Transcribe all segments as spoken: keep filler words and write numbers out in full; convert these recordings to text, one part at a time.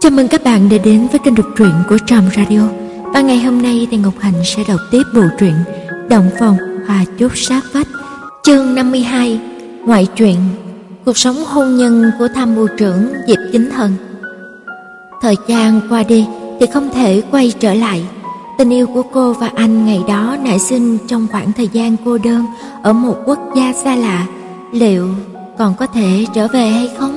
Chào mừng các bạn đã đến với kênh đọc truyện của Tràm Radio. Và ngày hôm nay thì Ngọc Hạnh sẽ đọc tiếp bộ truyện Động Phòng Hòa Chốt Sát Vách, chương năm mươi hai, ngoại truyện, cuộc sống hôn nhân của tham mưu trưởng Diệp Chính Thần. Thời gian qua đi thì không thể quay trở lại. Tình yêu của cô và anh ngày đó nảy sinh trong khoảng thời gian cô đơn ở một quốc gia xa lạ. Liệu còn có thể trở về hay không?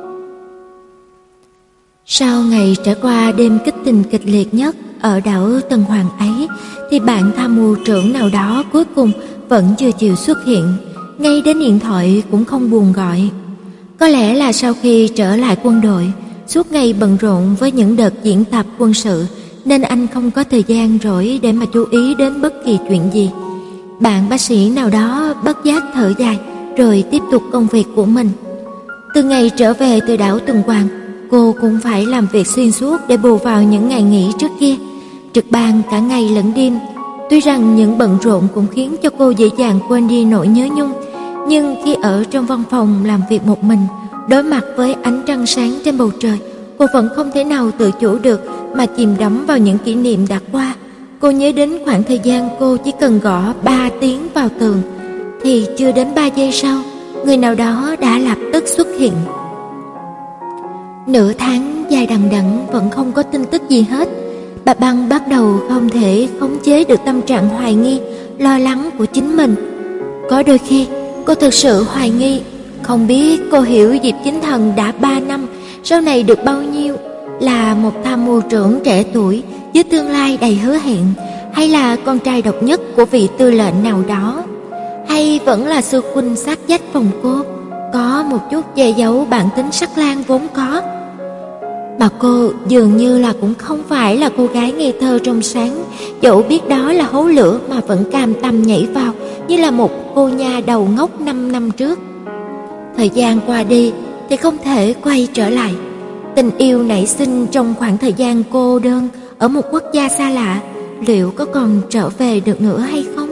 Sau ngày trải qua đêm kích tình kịch liệt nhất ở đảo Tân Hoàng ấy, thì bạn tham mưu trưởng nào đó cuối cùng vẫn chưa chịu xuất hiện, ngay đến điện thoại cũng không buồn gọi. Có lẽ là sau khi trở lại quân đội, suốt ngày bận rộn với những đợt diễn tập quân sự, nên anh không có thời gian rỗi để mà chú ý đến bất kỳ chuyện gì. Bạn bác sĩ nào đó bất giác thở dài, rồi tiếp tục công việc của mình. Từ ngày trở về từ đảo Tân Hoàng, cô cũng phải làm việc xuyên suốt để bù vào những ngày nghỉ trước kia, trực ban cả ngày lẫn đêm. Tuy rằng những bận rộn cũng khiến cho cô dễ dàng quên đi nỗi nhớ nhung, nhưng khi ở trong văn phòng làm việc một mình, đối mặt với ánh trăng sáng trên bầu trời, cô vẫn không thể nào tự chủ được mà chìm đắm vào những kỷ niệm đã qua. Cô nhớ đến khoảng thời gian cô chỉ cần gõ ba tiếng vào tường, thì chưa đến ba giây sau, người nào đó đã lập tức xuất hiện. Nửa tháng dài đằng đẵng vẫn không có tin tức gì hết. Bà Băng bắt đầu không thể khống chế được tâm trạng hoài nghi, lo lắng của chính mình. Có đôi khi cô thực sự hoài nghi, không biết cô hiểu Diệp Chính Thần đã ba năm, sau này được bao nhiêu, là một tham mưu trưởng trẻ tuổi với tương lai đầy hứa hẹn, hay là con trai độc nhất của vị tư lệnh nào đó, hay vẫn là sư huynh sát vách phòng cô, có một chút che giấu bản tính sắc lang vốn có. Mà cô dường như là cũng không phải là cô gái ngây thơ trong sáng, dẫu biết đó là hố lửa mà vẫn cam tâm nhảy vào như là một cô nha đầu ngốc năm năm trước. Thời gian qua đi thì không thể quay trở lại. Tình yêu nảy sinh trong khoảng thời gian cô đơn ở một quốc gia xa lạ, liệu có còn trở về được nữa hay không?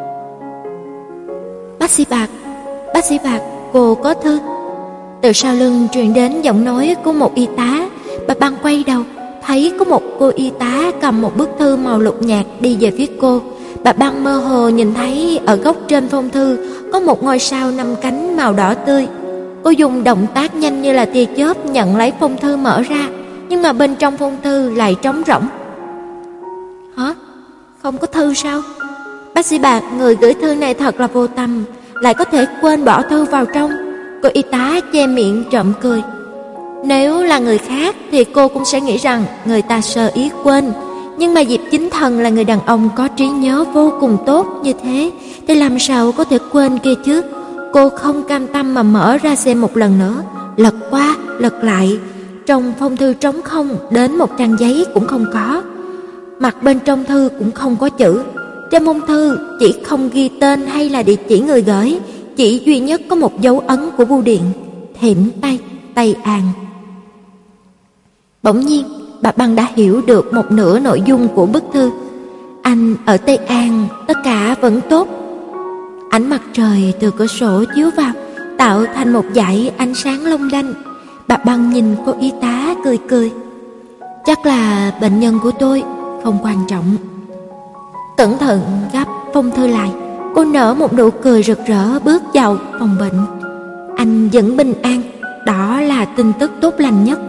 Bác sĩ Bạc, bác sĩ Bạc, cô có thư. Từ sau lưng truyền đến giọng nói của một y tá. Bà Băng quay đầu, thấy có một cô y tá cầm một bức thư màu lục nhạt đi về phía cô. Bà Băng mơ hồ nhìn thấy ở góc trên phong thư có một ngôi sao năm cánh màu đỏ tươi. Cô dùng động tác nhanh như là tia chớp nhận lấy phong thư mở ra, nhưng mà bên trong phong thư lại trống rỗng. Hả? Không có thư sao? Bác sĩ Bạc, người gửi thư này thật là vô tâm, lại có thể quên bỏ thư vào trong. Cô y tá che miệng trộm cười. Nếu là người khác thì cô cũng sẽ nghĩ rằng người ta sơ ý quên, nhưng mà Diệp Chính Thần là người đàn ông có trí nhớ vô cùng tốt như thế, thì làm sao có thể quên kia chứ? Cô không cam tâm mà mở ra xem một lần nữa, lật qua lật lại. Trong phong thư trống không, đến một trang giấy cũng không có. Mặt bên trong thư cũng không có chữ. Trên môn thư chỉ không ghi tên hay là địa chỉ người gửi, chỉ duy nhất có một dấu ấn của bưu điện: Thiểm Tây, Tây An. Bỗng nhiên, bà Băng đã hiểu được một nửa nội dung của bức thư. Anh ở Tây An, tất cả vẫn tốt. Ánh mặt trời từ cửa sổ chiếu vào, tạo thành một dải ánh sáng long lanh. Bà Băng nhìn cô y tá cười cười. Chắc là bệnh nhân của tôi, không quan trọng. Cẩn thận gấp phong thư lại, cô nở một nụ cười rực rỡ bước vào phòng bệnh. Anh vẫn bình an, đó là tin tức tốt lành nhất.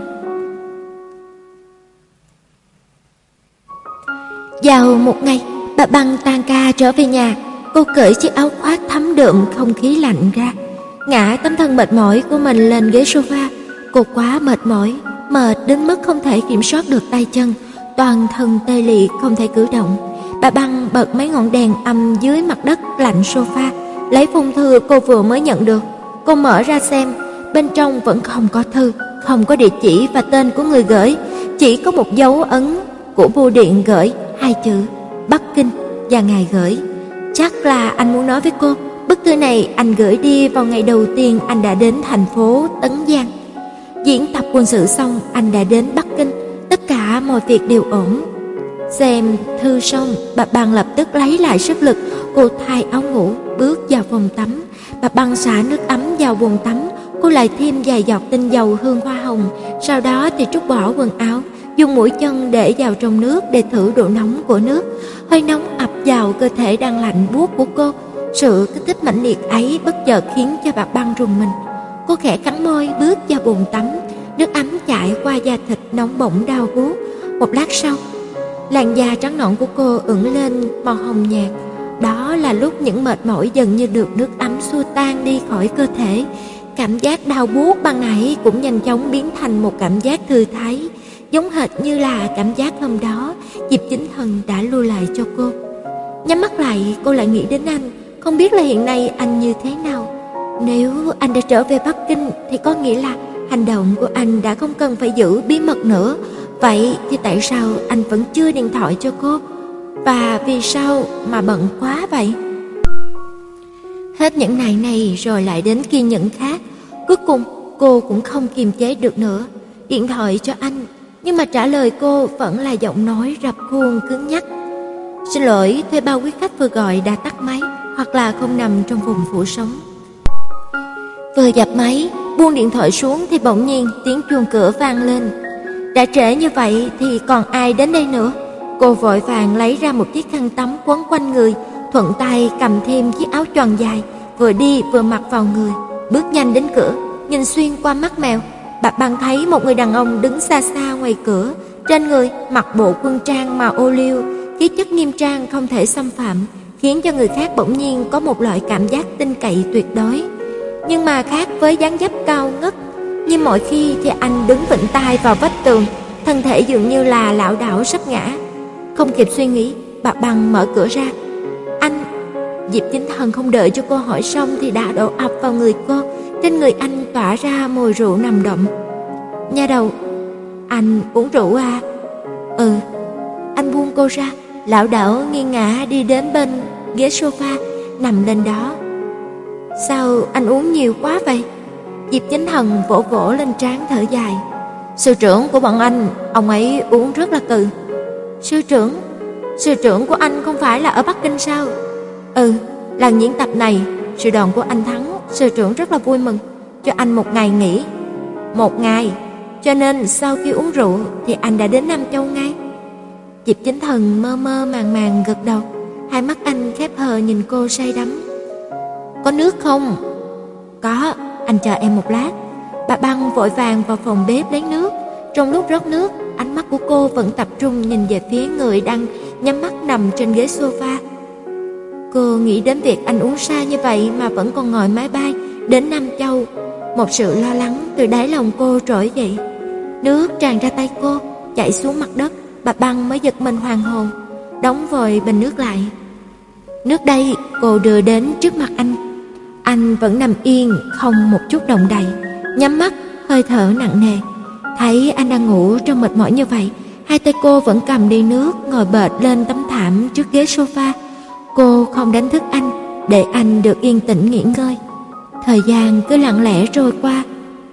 Vào một ngày, bà Băng tan ca trở về nhà. Cô cởi chiếc áo khoác thấm đượm không khí lạnh ra, ngã tấm thân mệt mỏi của mình lên ghế sofa. Cô quá mệt mỏi, mệt đến mức không thể kiểm soát được tay chân, toàn thân tê liệt không thể cử động. Bà Băng bật mấy ngọn đèn âm dưới mặt đất lạnh sofa, lấy phong thư cô vừa mới nhận được. Cô mở ra xem, bên trong vẫn không có thư, không có địa chỉ và tên của người gửi, chỉ có một dấu ấn của bưu điện gửi hai chữ Bắc Kinh và ngày gửi. Chắc là anh muốn nói với cô, bức thư này anh gửi đi vào ngày đầu tiên anh đã đến thành phố Tấn Giang. Diễn tập quân sự xong, anh đã đến Bắc Kinh, tất cả mọi việc đều ổn. Xem thư xong, bà Băng lập tức lấy lại sức lực. Cô thay áo ngủ, bước vào phòng tắm. Bà Băng xả nước ấm vào bồn tắm, cô lại thêm vài giọt tinh dầu hương hoa hồng, sau đó thì trút bỏ quần áo, dùng mũi chân để vào trong nước để thử độ nóng của nước. Hơi nóng ập vào cơ thể đang lạnh buốt của cô. Sự kích thích mãnh liệt ấy bất chợt khiến cho bà Băng rùng mình. Cô khẽ cắn môi bước vào bồn tắm, nước ấm chảy qua da thịt nóng bỏng đau buốt. Một lát sau, làn da trắng nõn của cô ửng lên màu hồng nhạt. Đó là lúc những mệt mỏi dần như được nước ấm xua tan đi khỏi cơ thể. Cảm giác đau buốt ban nãy cũng nhanh chóng biến thành một cảm giác thư thái, giống hệt như là cảm giác hôm đó Diệp Chính Thần đã lưu lại cho cô. Nhắm mắt lại, cô lại nghĩ đến anh, không biết là hiện nay anh như thế nào. Nếu anh đã trở về Bắc Kinh thì có nghĩa là hành động của anh đã không cần phải giữ bí mật nữa. Vậy thì tại sao anh vẫn chưa điện thoại cho cô? Và vì sao mà bận quá vậy? Hết những ngày này rồi lại đến kiên nhẫn khác. Cuối cùng cô cũng không kiềm chế được nữa, điện thoại cho anh. Nhưng mà trả lời cô vẫn là giọng nói rập khuôn cứng nhắc. Xin lỗi, thuê bao quý khách vừa gọi đã tắt máy, hoặc là không nằm trong vùng phủ sóng. Vừa dập máy, buông điện thoại xuống thì bỗng nhiên tiếng chuông cửa vang lên. Đã trễ như vậy thì còn ai đến đây nữa? Cô vội vàng lấy ra một chiếc khăn tắm quấn quanh người, thuận tay cầm thêm chiếc áo choàng dài, vừa đi vừa mặc vào người, bước nhanh đến cửa. Nhìn xuyên qua mắt mèo, bà Băng thấy một người đàn ông đứng xa xa ngoài cửa, trên người mặc bộ quân trang màu ô liu, khí chất nghiêm trang không thể xâm phạm, khiến cho người khác bỗng nhiên có một loại cảm giác tin cậy tuyệt đối. Nhưng mà khác với dáng dấp cao ngất như mọi khi thì anh đứng vịn tai vào vách tường, thân thể dường như là lảo đảo sắp ngã. Không kịp suy nghĩ, bà Băng mở cửa ra. Anh... Diệp Chính Thần không đợi cho cô hỏi xong thì đã đổ ập vào người cô. Trên người anh tỏa ra mùi rượu nồng đậm. Nha đầu, anh uống rượu à? Ừ. Anh buông cô ra, lảo đảo nghiêng ngã đi đến bên ghế sofa, nằm lên đó. Sao anh uống nhiều quá vậy? Diệp Chính Thần vỗ vỗ lên trán thở dài. Sư trưởng của bọn anh, ông ấy uống rất là cừ. Sư trưởng? Sư trưởng của anh không phải là ở Bắc Kinh sao? Ừ, lần diễn tập này, sư đoàn của anh thắng, sư trưởng rất là vui mừng, cho anh một ngày nghỉ. Một ngày? Cho nên sau khi uống rượu thì anh đã đến Nam Châu ngay. Diệp Chính Thần mơ mơ màng màng gật đầu, hai mắt anh khép hờ nhìn cô say đắm. Có nước không? Có, anh chờ em một lát. Bà Băng vội vàng vào phòng bếp lấy nước. Trong lúc rót nước, ánh mắt của cô vẫn tập trung nhìn về phía người đang nhắm mắt nằm trên ghế sofa. Cô nghĩ đến việc anh uống say như vậy mà vẫn còn ngồi máy bay đến Nam Châu. Một sự lo lắng từ đáy lòng cô trỗi dậy. Nước tràn ra tay cô, chảy xuống mặt đất. Bà Băng mới giật mình hoàn hồn, đóng vội bình nước lại. Nước đây, cô đưa đến trước mặt anh. Anh vẫn nằm yên, không một chút động đậy, nhắm mắt, hơi thở nặng nề. Thấy anh đang ngủ trong mệt mỏi như vậy, hai tay cô vẫn cầm ly nước, ngồi bệt lên tấm thảm trước ghế sofa. Cô không đánh thức anh, để anh được yên tĩnh nghỉ ngơi. Thời gian cứ lặng lẽ trôi qua.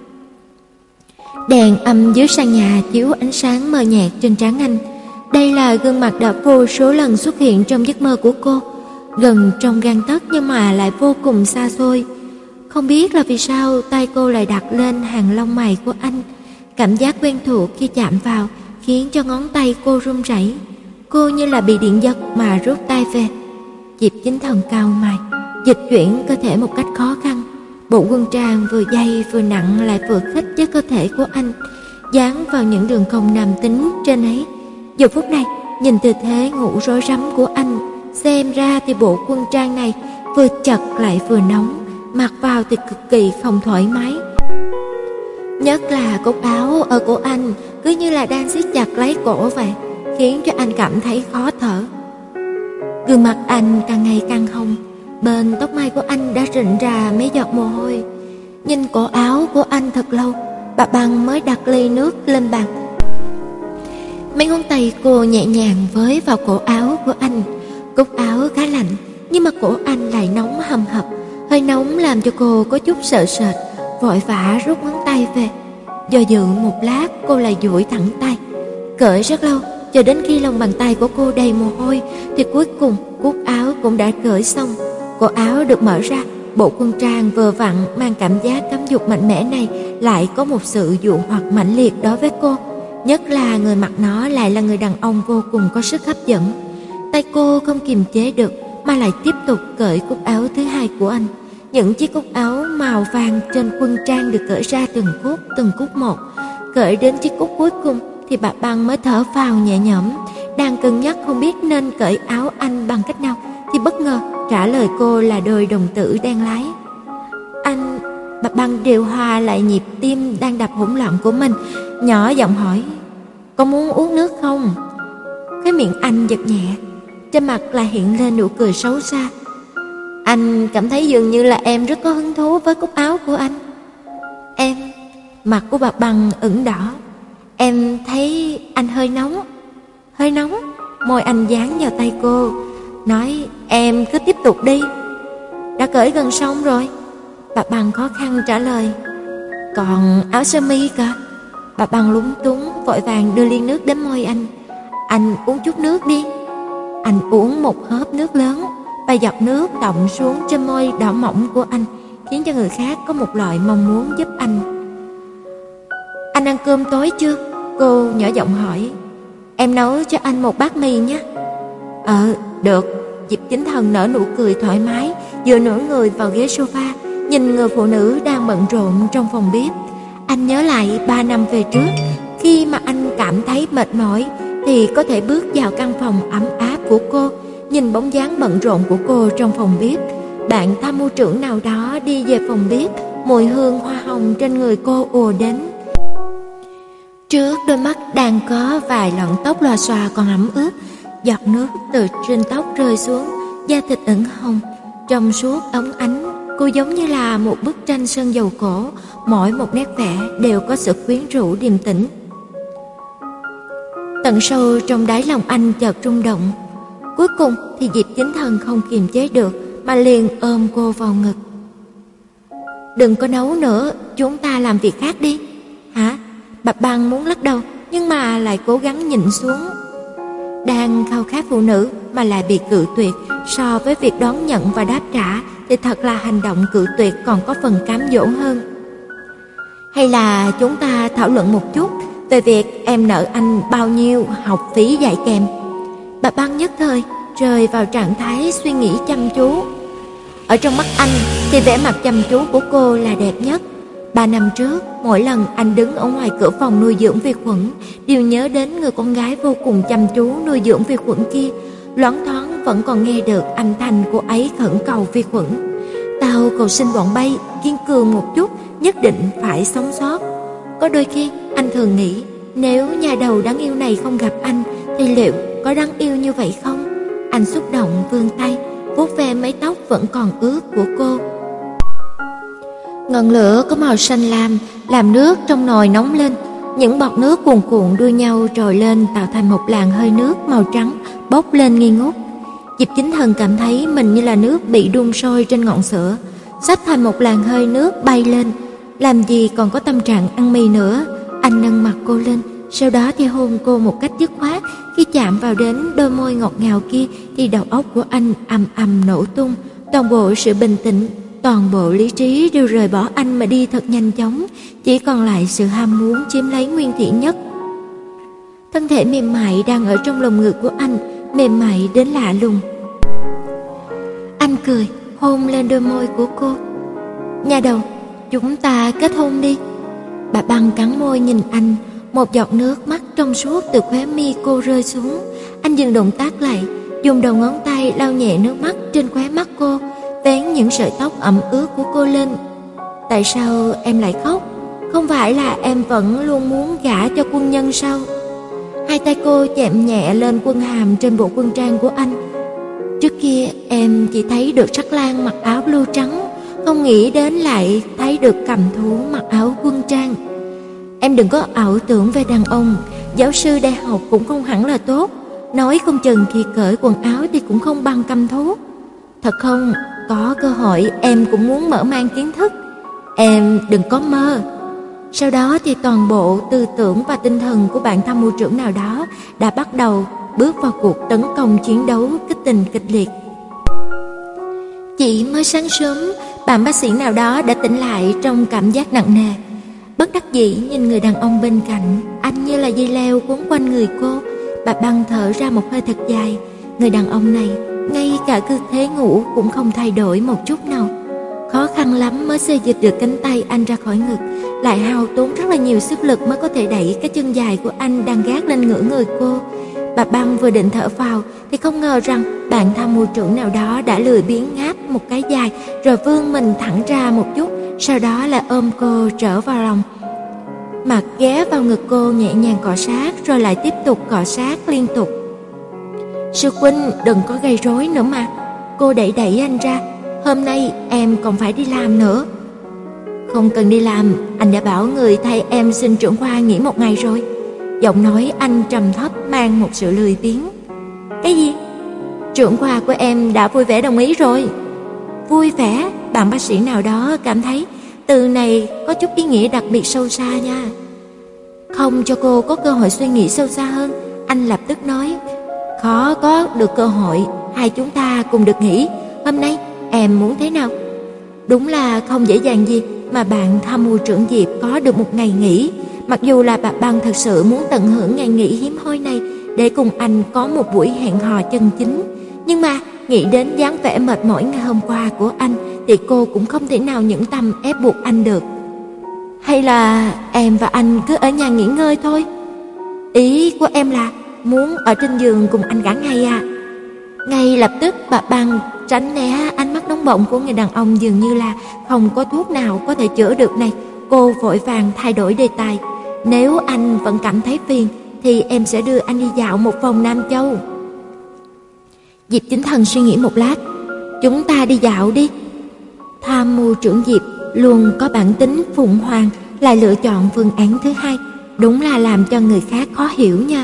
Đèn âm dưới sàn nhà chiếu ánh sáng mờ nhạt trên trán anh. Đây là gương mặt đã vô số lần xuất hiện trong giấc mơ của cô, gần trong gang tấc nhưng mà lại vô cùng xa xôi. Không biết là vì sao tay cô lại đặt lên hàng lông mày của anh. Cảm giác quen thuộc khi chạm vào khiến cho ngón tay cô run rẩy. Cô như là bị điện giật mà rút tay về. Diệp Chính Thần cau mày, dịch chuyển cơ thể một cách khó khăn. Bộ quân trang vừa dày vừa nặng lại vừa khít với cơ thể của anh, dán vào những đường cong nam tính trên ấy. Giờ phút này, nhìn tư thế ngủ rối rắm của anh, xem ra thì bộ quân trang này vừa chật lại vừa nóng, mặc vào thì cực kỳ không thoải mái. Nhất là cúc áo ở cổ anh cứ như là đang siết chặt lấy cổ vậy, khiến cho anh cảm thấy khó thở. Gương mặt anh càng ngày càng hồng, bên tóc mai của anh đã rịn ra mấy giọt mồ hôi. Nhìn cổ áo của anh thật lâu, bà Băng mới đặt ly nước lên bàn. Mấy ngón tay cô nhẹ nhàng với vào cổ áo của anh. Cúc áo khá lạnh, nhưng mà cổ anh lại nóng hầm hập. Hơi nóng làm cho cô có chút sợ sệt, vội vã rút ngón tay về. Do dự một lát, cô lại duỗi thẳng tay, cởi rất lâu, cho đến khi lòng bàn tay của cô đầy mồ hôi thì cuối cùng cúc áo cũng đã cởi xong. Cổ áo được mở ra, bộ quân trang vừa vặn mang cảm giác cấm dục mạnh mẽ này lại có một sự dụ hoặc mãnh liệt đối với cô, nhất là người mặc nó lại là người đàn ông vô cùng có sức hấp dẫn. Tay cô không kiềm chế được mà lại tiếp tục cởi cúc áo thứ hai của anh. Những chiếc cúc áo màu vàng trên quân trang được cởi ra từng cúc từng cúc một. Cởi đến chiếc cúc cuối cùng thì bà Băng mới thở phào nhẹ nhõm. Đang cân nhắc không biết nên cởi áo anh bằng cách nào thì bất ngờ trả lời cô là đôi đồng tử đen láy. Anh... Bà Băng điều hòa lại nhịp tim đang đập hỗn loạn của mình, nhỏ giọng hỏi: có muốn uống nước không? Cái miệng anh giật nhẹ, trên mặt lại hiện lên nụ cười xấu xa. Anh cảm thấy dường như là em rất có hứng thú với cúc áo của anh. Em... Mặt của bà Băng ửng đỏ. Em thấy anh hơi nóng. Hơi nóng? Môi anh dán vào tay cô, nói: em cứ tiếp tục đi. Đã cởi gần xong rồi. Bà Băng khó khăn trả lời. Còn áo sơ mi cả. Bà Băng lúng túng vội vàng đưa ly nước đến môi anh. Anh uống chút nước đi. Anh uống một hớp nước lớn, vài giọt nước đọng xuống trên môi đỏ mỏng của anh, khiến cho người khác có một loại mong muốn giúp anh. Anh ăn cơm tối chưa? Cô nhỏ giọng hỏi. Em nấu cho anh một bát mì nhé. Ờ, được. Diệp Chính Thần nở nụ cười thoải mái, dựa nửa người vào ghế sofa, nhìn người phụ nữ đang bận rộn trong phòng bếp. Anh nhớ lại ba năm về trước, khi mà anh cảm thấy mệt mỏi thì có thể bước vào căn phòng ấm áp của cô, nhìn bóng dáng bận rộn của cô trong phòng bếp. Bạn tham mưu trưởng nào đó đi về phòng bếp, mùi hương hoa hồng trên người cô ùa đến. Trước đôi mắt đang có vài lọn tóc lòa xòa còn ẩm ướt, giọt nước từ trên tóc rơi xuống, da thịt ửng hồng, trong suốt óng ánh. Cô giống như là một bức tranh sơn dầu cổ, mỗi một nét vẽ đều có sự quyến rũ điềm tĩnh. Tận sâu trong đáy lòng anh chợt rung động. Cuối cùng thì Diệp Chính Thần không kiềm chế được mà liền ôm cô vào ngực. Đừng có nấu nữa, chúng ta làm việc khác đi. Hả? Bà Băng muốn lắc đầu nhưng mà lại cố gắng nhịn xuống. Đang khao khát phụ nữ mà lại bị cự tuyệt, so với việc đón nhận và đáp trả thì thật là hành động cự tuyệt còn có phần cám dỗ hơn. Hay là chúng ta thảo luận một chút về việc em nợ anh bao nhiêu học phí dạy kèm. Bà Băng nhất thời rơi vào trạng thái suy nghĩ chăm chú. Ở trong mắt anh thì vẻ mặt chăm chú của cô là đẹp nhất. Ba năm trước, mỗi lần anh đứng ở ngoài cửa phòng nuôi dưỡng vi khuẩn, đều nhớ đến người con gái vô cùng chăm chú nuôi dưỡng vi khuẩn kia. Loáng thoáng vẫn còn nghe được âm thanh cô ấy khẩn cầu vi khuẩn. Tao cầu xin bọn bay kiên cường một chút, nhất định phải sống sót. Có đôi khi anh thường nghĩ, nếu nhà đầu đáng yêu này không gặp anh thì liệu có đáng yêu như vậy không? Anh xúc động vươn tay, vuốt ve mái tóc vẫn còn ướt của cô. Ngọn lửa có màu xanh lam làm nước trong nồi nóng lên, những bọt nước cuồn cuộn đua nhau trồi lên tạo thành một làn hơi nước màu trắng bốc lên nghi ngút. Diệp Chính Thần cảm thấy mình như là nước bị đun sôi trên ngọn sữa, xách thành một làn hơi nước bay lên. Làm gì còn có tâm trạng ăn mì nữa. Anh nâng mặt cô lên, sau đó thì hôn cô một cách dứt khoát. Khi chạm vào đến đôi môi ngọt ngào kia thì đầu óc của anh ầm ầm nổ tung, toàn bộ sự bình tĩnh, toàn bộ lý trí đều rời bỏ anh mà đi thật nhanh chóng, chỉ còn lại sự ham muốn chiếm lấy nguyên thủy nhất. Thân thể mềm mại đang ở trong lồng ngực của anh, mềm mại đến lạ lùng. Anh cười, hôn lên đôi môi của cô. Nhà đầu, chúng ta kết hôn đi. Bà Băng cắn môi nhìn anh, một giọt nước mắt trong suốt từ khóe mi cô rơi xuống. Anh dừng động tác lại, dùng đầu ngón tay lau nhẹ nước mắt trên khóe mắt cô, vén những sợi tóc ẩm ướt của cô lên. Tại sao em lại khóc? Không phải là em vẫn luôn muốn gả cho quân nhân sao? Hai tay cô chạm nhẹ lên quân hàm trên bộ quân trang của anh. Trước kia em chỉ thấy được Sắc Lang mặc áo blue trắng, không nghĩ đến lại thấy được Cầm Thú mặc áo quân trang. Em đừng có ảo tưởng về đàn ông, giáo sư đại học cũng không hẳn là tốt, nói không chừng khi cởi quần áo thì cũng không bằng Cầm Thú. Thật không, có cơ hội em cũng muốn mở mang kiến thức. Em đừng có mơ. Sau đó thì toàn bộ tư tưởng và tinh thần của bạn tham mưu trưởng nào đó đã bắt đầu bước vào cuộc tấn công chiến đấu kích tình kịch liệt. Chỉ mới sáng sớm, bạn bác sĩ nào đó đã tỉnh lại trong cảm giác nặng nề. Bất đắc dĩ nhìn người đàn ông bên cạnh, anh như là dây leo quấn quanh người cô. Bà Băng thở ra một hơi thật dài. Người đàn ông này, ngay cả tư thế ngủ cũng không thay đổi một chút nào. Khó khăn lắm mới xê dịch được cánh tay anh ra khỏi ngực, lại hao tốn rất là nhiều sức lực mới có thể đẩy cái chân dài của anh đang gác lên ngửa người cô. Bà Băng vừa định thở phào thì không ngờ rằng bạn tham mưu trưởng nào đó đã lười biếng ngáp một cái dài, rồi vươn mình thẳng ra một chút, sau đó là ôm cô trở vào lòng, mặt ghé vào ngực cô nhẹ nhàng cọ sát, rồi lại tiếp tục cọ sát liên tục. Sư huynh đừng có gây rối nữa mà. Cô đẩy đẩy anh ra. Hôm nay em còn phải đi làm nữa. Không cần đi làm, anh đã bảo người thay em xin trưởng khoa nghỉ một ngày rồi. Giọng nói anh trầm thấp mang một sự lười biếng. Cái gì? Trưởng khoa của em đã vui vẻ đồng ý rồi. Vui vẻ? Bạn bác sĩ nào đó cảm thấy từ này có chút ý nghĩa đặc biệt sâu xa nha. Không cho cô có cơ hội suy nghĩ sâu xa hơn, anh lập tức nói. Khó có được cơ hội, hai chúng ta cùng được nghỉ. Hôm nay em muốn thế nào? Đúng là không dễ dàng gì mà bạn tham mưu trưởng Diệp có được một ngày nghỉ. Mặc dù là bà Băng thật sự muốn tận hưởng ngày nghỉ hiếm hoi này để cùng anh có một buổi hẹn hò chân chính, nhưng mà nghĩ đến dáng vẻ mệt mỏi ngày hôm qua của anh thì cô cũng không thể nào nhẫn tâm ép buộc anh được. Hay là em và anh cứ ở nhà nghỉ ngơi thôi? Ý của em là muốn ở trên giường cùng anh cả ngày à? Ngay lập tức bà Băng tránh né ánh mắt nóng bỏng của người đàn ông dường như là không có thuốc nào có thể chữa được này. Cô vội vàng thay đổi đề tài. Nếu anh vẫn cảm thấy phiền thì em sẽ đưa anh đi dạo một vòng Nam Châu. Diệp Chính Thần suy nghĩ một lát. Chúng ta đi dạo đi. Tham mưu trưởng Diệp luôn có bản tính phụng hoàng, lại lựa chọn phương án thứ hai, đúng là làm cho người khác khó hiểu nha.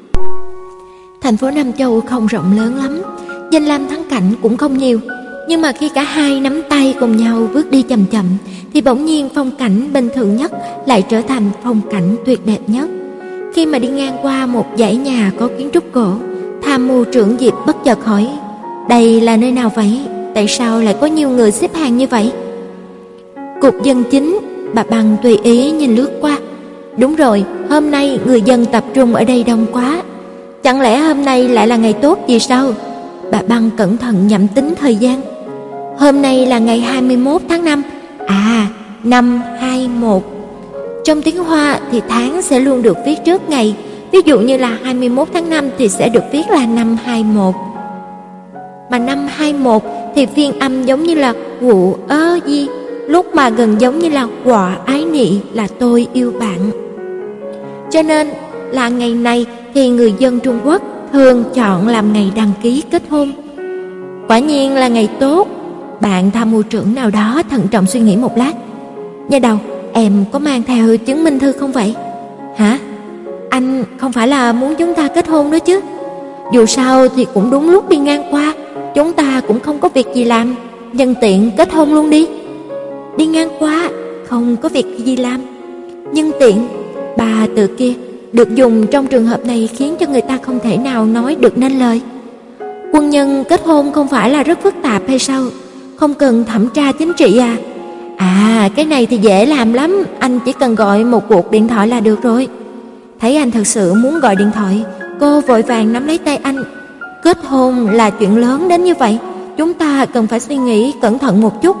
Thành phố Nam Châu không rộng lớn lắm, danh lam thắng cảnh cũng không nhiều, nhưng mà khi cả hai nắm tay cùng nhau bước đi chậm chậm thì bỗng nhiên phong cảnh bình thường nhất lại trở thành phong cảnh tuyệt đẹp nhất. Khi mà đi ngang qua một dãy nhà có kiến trúc cổ, tham mưu trưởng Diệp bất chợt hỏi: đây là nơi nào vậy? Tại sao lại có nhiều người xếp hàng như vậy? Cục dân chính. Bà Băng tùy ý nhìn lướt qua. Đúng rồi, hôm nay người dân tập trung ở đây đông quá. Chẳng lẽ hôm nay lại là ngày tốt gì sao? Bà Băng cẩn thận nhẩm tính thời gian. Hôm nay là ngày hai mươi mốt tháng năm. À, năm hai mốt. Trong tiếng Hoa thì tháng sẽ luôn được viết trước ngày. Ví dụ như là hai mươi mốt tháng năm thì sẽ được viết là năm hai mốt. Mà năm hai mốt thì phiên âm giống như là quụ ơ di, lúc mà gần giống như là quả ái nị, là tôi yêu bạn. Cho nên là ngày này thì người dân Trung Quốc thường chọn làm ngày đăng ký kết hôn. Quả nhiên là ngày tốt. Bạn tham mưu trưởng nào đó thận trọng suy nghĩ một lát. Nha đầu, em có mang theo chứng minh thư không vậy? Hả? Anh không phải là muốn chúng ta kết hôn đó chứ? Dù sao thì cũng đúng lúc đi ngang qua, chúng ta cũng không có việc gì làm, nhân tiện kết hôn luôn đi. Đi ngang qua, không có việc gì làm, nhân tiện. Ba từ kia được dùng trong trường hợp này khiến cho người ta không thể nào nói được nên lời. Quân nhân kết hôn không phải là rất phức tạp hay sao? Không cần thẩm tra chính trị à? À, cái này thì dễ làm lắm, anh chỉ cần gọi một cuộc điện thoại là được rồi. Thấy anh thật sự muốn gọi điện thoại, cô vội vàng nắm lấy tay anh. Kết hôn là chuyện lớn đến như vậy, chúng ta cần phải suy nghĩ cẩn thận một chút.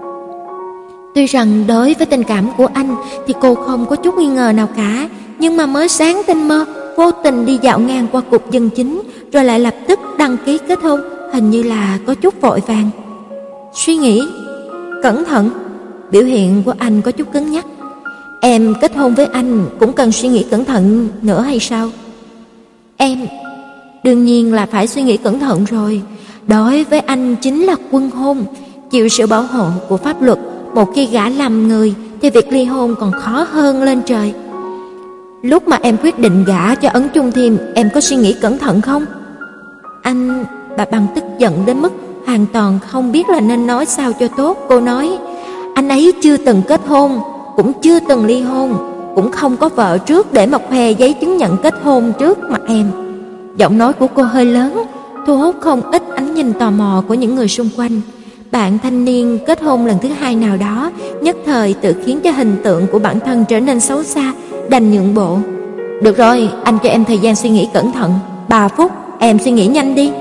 Tuy rằng đối với tình cảm của anh thì cô không có chút nghi ngờ nào cả, nhưng mà mới sáng tinh mơ, vô tình đi dạo ngang qua cục dân chính, rồi lại lập tức đăng ký kết hôn, hình như là có chút vội vàng. Suy nghĩ cẩn thận. Biểu hiện của anh có chút cứng nhắc. Em kết hôn với anh cũng cần suy nghĩ cẩn thận nữa hay sao? Em đương nhiên là phải suy nghĩ cẩn thận rồi. Đối với anh chính là quân hôn, chịu sự bảo hộ của pháp luật. Một khi gả lầm người thì việc ly hôn còn khó hơn lên trời. Lúc mà em quyết định gả cho Ấn Chung Thiêm, em có suy nghĩ cẩn thận không? Anh... Bà Băng tức giận đến mức hoàn toàn không biết là nên nói sao cho tốt. Cô nói: anh ấy chưa từng kết hôn, cũng chưa từng ly hôn, cũng không có vợ trước để mà khoe giấy chứng nhận kết hôn trước mặt em. Giọng nói của cô hơi lớn, thu hút không ít ánh nhìn tò mò của những người xung quanh. bạn thanh niên kết hôn lần thứ hai nào đó nhất thời tự khiến cho hình tượng của bản thân trở nên xấu xa, đành nhượng bộ. Được rồi, anh cho em thời gian suy nghĩ cẩn thận, ba phút, em suy nghĩ nhanh đi.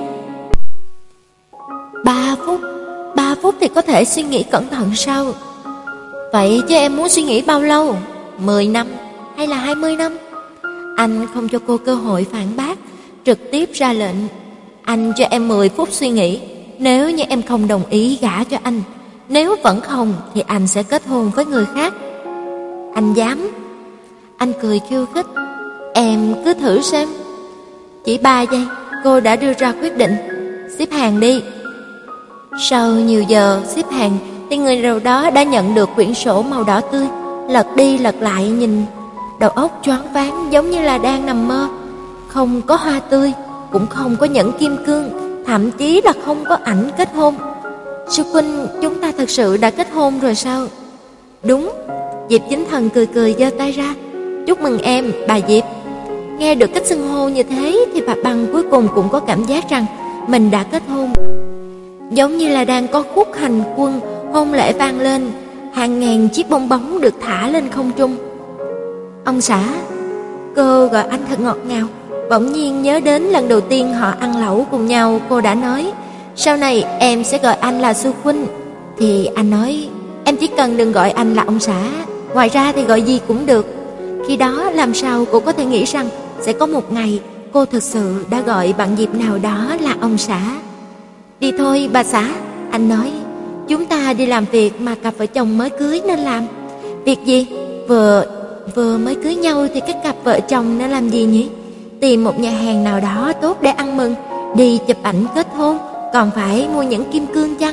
Ba phút? Ba phút thì có thể suy nghĩ cẩn thận sao? Vậy chứ em muốn suy nghĩ bao lâu? Mười năm hay là hai mươi năm? Anh không cho cô cơ hội phản bác, trực tiếp ra lệnh. Anh cho em mười phút suy nghĩ. Nếu như em không đồng ý gả cho anh, nếu vẫn không thì anh sẽ kết hôn với người khác. Anh dám? Anh cười khiêu khích. Em cứ thử xem. Chỉ ba giây, cô đã đưa ra quyết định. Xếp hàng đi. Sau nhiều giờ xếp hàng thì người nào đó đã nhận được quyển sổ màu đỏ tươi, lật đi lật lại nhìn, đầu óc choáng váng giống như là đang nằm mơ. Không có hoa tươi, cũng không có nhẫn kim cương, thậm chí là không có ảnh kết hôn. Sư huynh, chúng ta thật sự đã kết hôn rồi sao? Đúng. Diệp Chính Thần cười cười giơ tay ra. Chúc mừng em, bà Diệp. Nghe được cách xưng hô như thế thì bà Băng cuối cùng cũng có cảm giác rằng mình đã kết hôn. Giống như là đang có khúc hành quân, hôn lễ vang lên, hàng ngàn chiếc bong bóng được thả lên không trung. Ông xã, cô gọi anh thật ngọt ngào. Bỗng nhiên nhớ đến lần đầu tiên họ ăn lẩu cùng nhau, cô đã nói sau này em sẽ gọi anh là sư huynh. Thì anh nói em chỉ cần đừng gọi anh là ông xã, ngoài ra thì gọi gì cũng được. Khi đó làm sao cô có thể nghĩ rằng sẽ có một ngày cô thực sự đã gọi bạn Diệp nào đó là ông xã. Đi thôi bà xã, anh nói. Chúng ta đi làm việc mà cặp vợ chồng mới cưới nên làm. Việc gì? Vừa vừa mới cưới nhau thì các cặp vợ chồng nên làm gì nhỉ? Tìm một nhà hàng nào đó tốt để ăn mừng, đi chụp ảnh kết hôn, còn phải mua những kim cương chăng?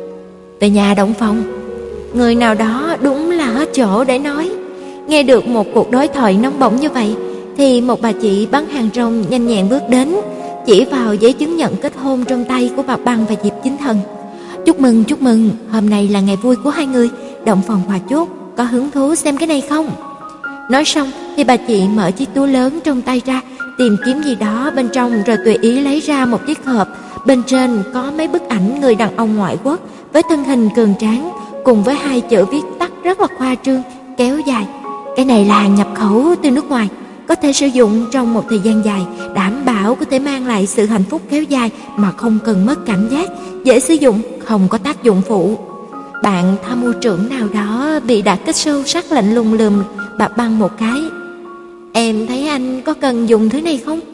Về nhà động phòng. Người nào đó đúng là hết chỗ để nói. Nghe được một cuộc đối thoại nóng bỏng như vậy thì một bà chị bán hàng rong nhanh nhẹn bước đến, chỉ vào giấy chứng nhận kết hôn trong tay của bà Băng và Diệp Chính Thần. Chúc mừng, chúc mừng, hôm nay là ngày vui của hai người, động phòng hòa chốt, có hứng thú xem cái này không? Nói xong thì bà chị mở chiếc túi lớn trong tay ra, tìm kiếm gì đó bên trong rồi tùy ý lấy ra một chiếc hộp. Bên trên có mấy bức ảnh người đàn ông ngoại quốc với thân hình cường tráng, cùng với hai chữ viết tắt rất là khoa trương, kéo dài. Cái này là hàng nhập khẩu từ nước ngoài, có thể sử dụng trong một thời gian dài, đảm bảo có thể mang lại sự hạnh phúc kéo dài mà không cần mất cảm giác, dễ sử dụng, không có tác dụng phụ. Bạn tham mưu trưởng nào đó bị đả kích sâu sắc lạnh lùng lườm bà Băng một cái. Em thấy anh có cần dùng thứ này không?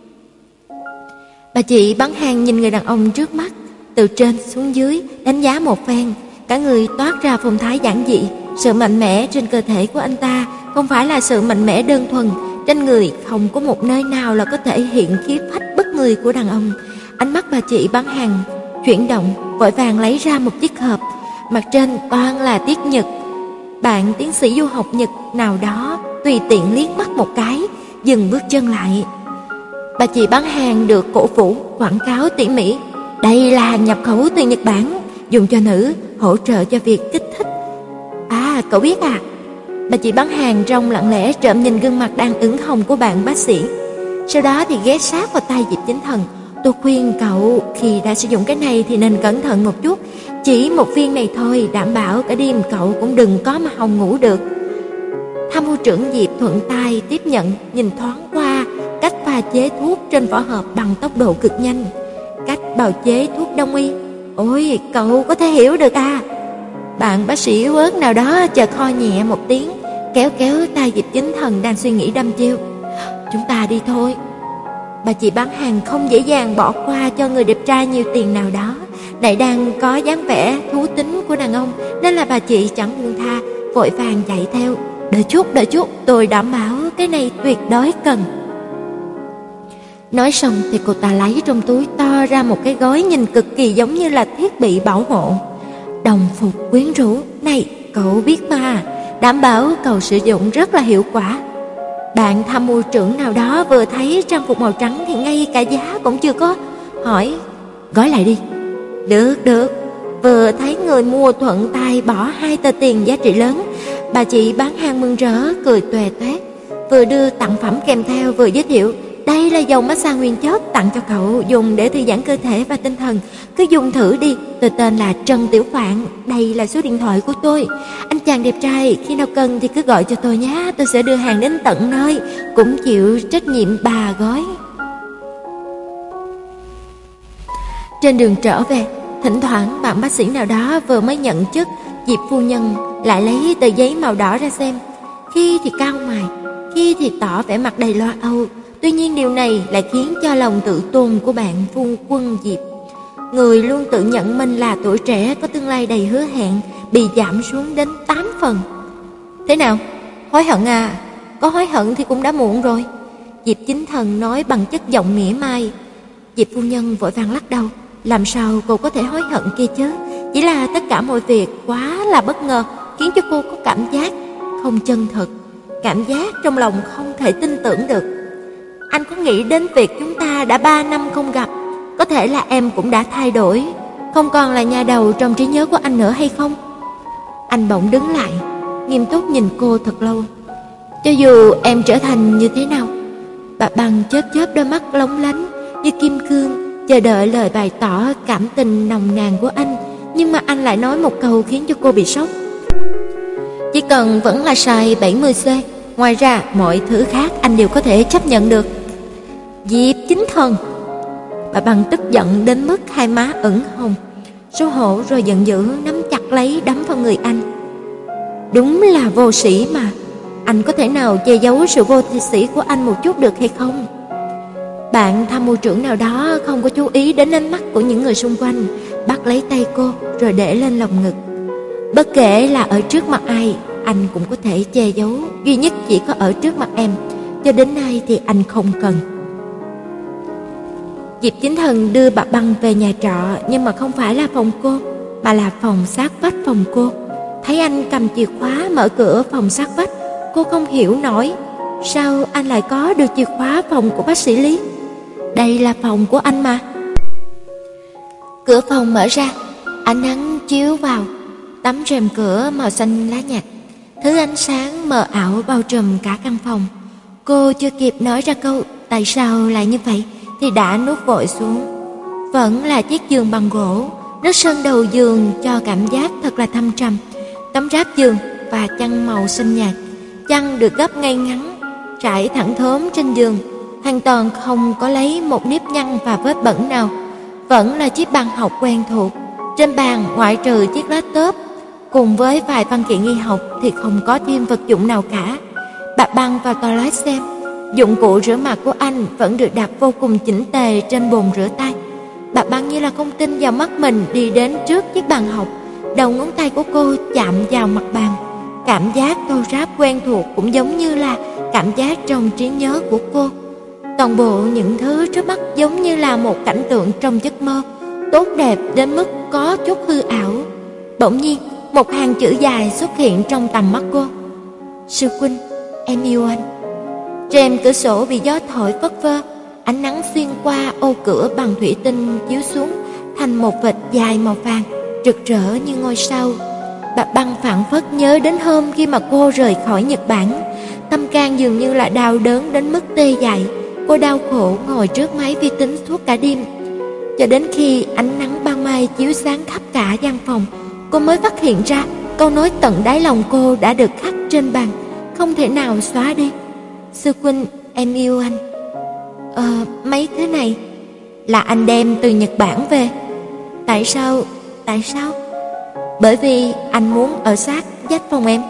Bà chị bán hàng nhìn người đàn ông trước mắt, từ trên xuống dưới đánh giá một phen, cả người toát ra phong thái giản dị. Sự mạnh mẽ trên cơ thể của anh ta không phải là sự mạnh mẽ đơn thuần, trên người không có một nơi nào là có thể hiện khí phách bất người của đàn ông. Ánh mắt bà chị bán hàng chuyển động, vội vàng lấy ra một chiếc hộp, mặt trên toàn là tiết nhật. Bạn tiến sĩ du học Nhật nào đó tùy tiện liếc mắt một cái, dừng bước chân lại. Bà chị bán hàng được cổ vũ quảng cáo tỉ mỉ. Đây là hàng nhập khẩu từ Nhật Bản, dùng cho nữ, hỗ trợ cho việc kích thích. À, cậu biết à? Bà chị bán hàng rong lặng lẽ trộm nhìn gương mặt đang ửng hồng của bạn bác sĩ. Sau đó thì ghé sát vào tay Diệp Chính Thần. Tôi khuyên cậu khi đã sử dụng cái này thì nên cẩn thận một chút. Chỉ một viên này thôi, đảm bảo cả đêm cậu cũng đừng có mà hòng ngủ được. Tham mưu trưởng Diệp thuận tay tiếp nhận, nhìn thoáng qua cách pha chế thuốc trên vỏ hộp bằng tốc độ cực nhanh, cách bào chế thuốc đông y. Ôi, cậu có thể hiểu được à? Bạn bác sĩ yếu ớt nào đó chợt ho nhẹ một tiếng, kéo kéo tay Diệp Chính Thần đang suy nghĩ đăm chiêu. Chúng ta đi thôi. Bà chị bán hàng không dễ dàng bỏ qua cho người đẹp trai nhiều tiền nào đó, lại đang có dáng vẻ thú tính của đàn ông, nên là bà chị chẳng buông tha, vội vàng chạy theo. Đợi chút, đợi chút, tôi đảm bảo cái này tuyệt đối cần. Nói xong thì cô ta lấy trong túi to ra một cái gói nhìn cực kỳ giống như là thiết bị bảo hộ. Đồng phục quyến rũ, này cậu biết mà, đảm bảo cậu sử dụng rất là hiệu quả. Bạn tham mưu trưởng nào đó vừa thấy trang phục màu trắng thì ngay cả giá cũng chưa có, hỏi gói lại đi. Được, được. Vừa thấy người mua thuận tay bỏ hai tờ tiền giá trị lớn, bà chị bán hàng mừng rỡ cười tuề toét, vừa đưa tặng phẩm kèm theo vừa giới thiệu. đây là dầu massage nguyên chất tặng cho cậu, dùng để thư giãn cơ thể và tinh thần. Cứ dùng thử đi. Tôi tên là Trần Tiểu Phạn, đây là số điện thoại của tôi. Anh chàng đẹp trai, khi nào cần thì cứ gọi cho tôi nhé, tôi sẽ đưa hàng đến tận nơi, cũng chịu trách nhiệm bà gói. Trên đường trở về, thỉnh thoảng bạn bác sĩ nào đó vừa mới nhận chức Diệp phu nhân lại lấy tờ giấy màu đỏ ra xem, khi thì cau mày, khi thì tỏ vẻ mặt đầy lo âu. Tuy nhiên điều này lại khiến cho lòng tự tôn của bạn phu quân Diệp, người luôn tự nhận mình là tuổi trẻ có tương lai đầy hứa hẹn, bị giảm xuống đến tám phần. Thế nào? Hối hận à? Có hối hận thì cũng đã muộn rồi. Diệp Chính Thần nói bằng chất giọng mỉa mai. Diệp phu nhân vội vàng lắc đầu. Làm sao cô có thể hối hận kia chứ? Chỉ là tất cả mọi việc quá là bất ngờ, khiến cho cô có cảm giác không chân thực, cảm giác trong lòng không thể tin tưởng được. Anh có nghĩ đến việc chúng ta đã ba năm không gặp, có thể là em cũng đã thay đổi, không còn là nha đầu trong trí nhớ của anh nữa hay không? Anh bỗng đứng lại, nghiêm túc nhìn cô thật lâu. Cho dù em trở thành như thế nào, bà Bằng chớp chớp đôi mắt lóng lánh như kim cương, chờ đợi lời bày tỏ cảm tình nồng nàn của anh, nhưng mà anh lại nói một câu khiến cho cô bị sốc. Chỉ cần vẫn là size bảy mươi C, ngoài ra mọi thứ khác anh đều có thể chấp nhận được. Diệp Chính Thần. Bà Bằng tức giận đến mức hai má ửng hồng, xấu hổ rồi giận dữ nắm chặt lấy đấm vào người anh. Đúng là vô sĩ mà, anh có thể nào che giấu sự vô sĩ của anh một chút được hay không? Bạn tham mưu trưởng nào đó không có chú ý đến ánh mắt của những người xung quanh, bắt lấy tay cô rồi để lên lòng ngực. Bất kể là ở trước mặt ai, anh cũng có thể che giấu, duy nhất chỉ có ở trước mặt em. Cho đến nay thì anh không cần. Diệp Chính Thần đưa bà Băng về nhà trọ, nhưng mà không phải là phòng cô, mà là phòng sát vách phòng cô. Thấy anh cầm chìa khóa mở cửa phòng sát vách, cô không hiểu nổi, sao anh lại có được chìa khóa phòng của bác sĩ Lý? Đây là phòng của anh mà. Cửa phòng mở ra, ánh nắng chiếu vào, tấm rèm cửa màu xanh lá nhạt, thứ ánh sáng mờ ảo bao trùm cả căn phòng. Cô chưa kịp nói ra câu tại sao lại như vậy thì đã nuốt vội xuống. Vẫn là chiếc giường bằng gỗ, nước sơn đầu giường cho cảm giác thật là thâm trầm. Tấm ráp giường và chăn màu xanh nhạt, chăn được gấp ngay ngắn, trải thẳng thớm trên giường, hoàn toàn không có lấy một nếp nhăn và vết bẩn nào. Vẫn là chiếc bàn học quen thuộc. Trên bàn ngoại trừ chiếc laptop cùng với vài văn kiện y học thì không có thêm vật dụng nào cả. Bà Băng vào toilet xem, dụng cụ rửa mặt của anh vẫn được đặt vô cùng chỉnh tề trên bồn rửa tay. Bà Băng như là không tin vào mắt mình, đi đến trước chiếc bàn học, đầu ngón tay của cô chạm vào mặt bàn. Cảm giác thô ráp quen thuộc cũng giống như là cảm giác trong trí nhớ của cô. Toàn bộ những thứ trước mắt giống như là một cảnh tượng trong giấc mơ, tốt đẹp đến mức có chút hư ảo. Bỗng nhiên, một hàng chữ dài xuất hiện trong tầm mắt cô. Sư huynh, em yêu anh. Rèm cửa sổ bị gió thổi phất phơ, ánh nắng xuyên qua ô cửa bằng thủy tinh chiếu xuống thành một vệt dài màu vàng, rực rỡ như ngôi sao. Bà Băng phảng phất nhớ đến hôm khi mà cô rời khỏi Nhật Bản, tâm can dường như là đau đớn đến mức tê dại. Cô đau khổ ngồi trước máy vi tính suốt cả đêm, cho đến khi ánh nắng ban mai chiếu sáng khắp cả gian phòng, cô mới phát hiện ra câu nói tận đáy lòng cô đã được khắc trên bàn, không thể nào xóa đi. Sư huynh, em yêu anh. Ờ, mấy thứ này là anh đem từ Nhật Bản về. Tại sao? Tại sao? Bởi vì anh muốn ở sát vách phòng em.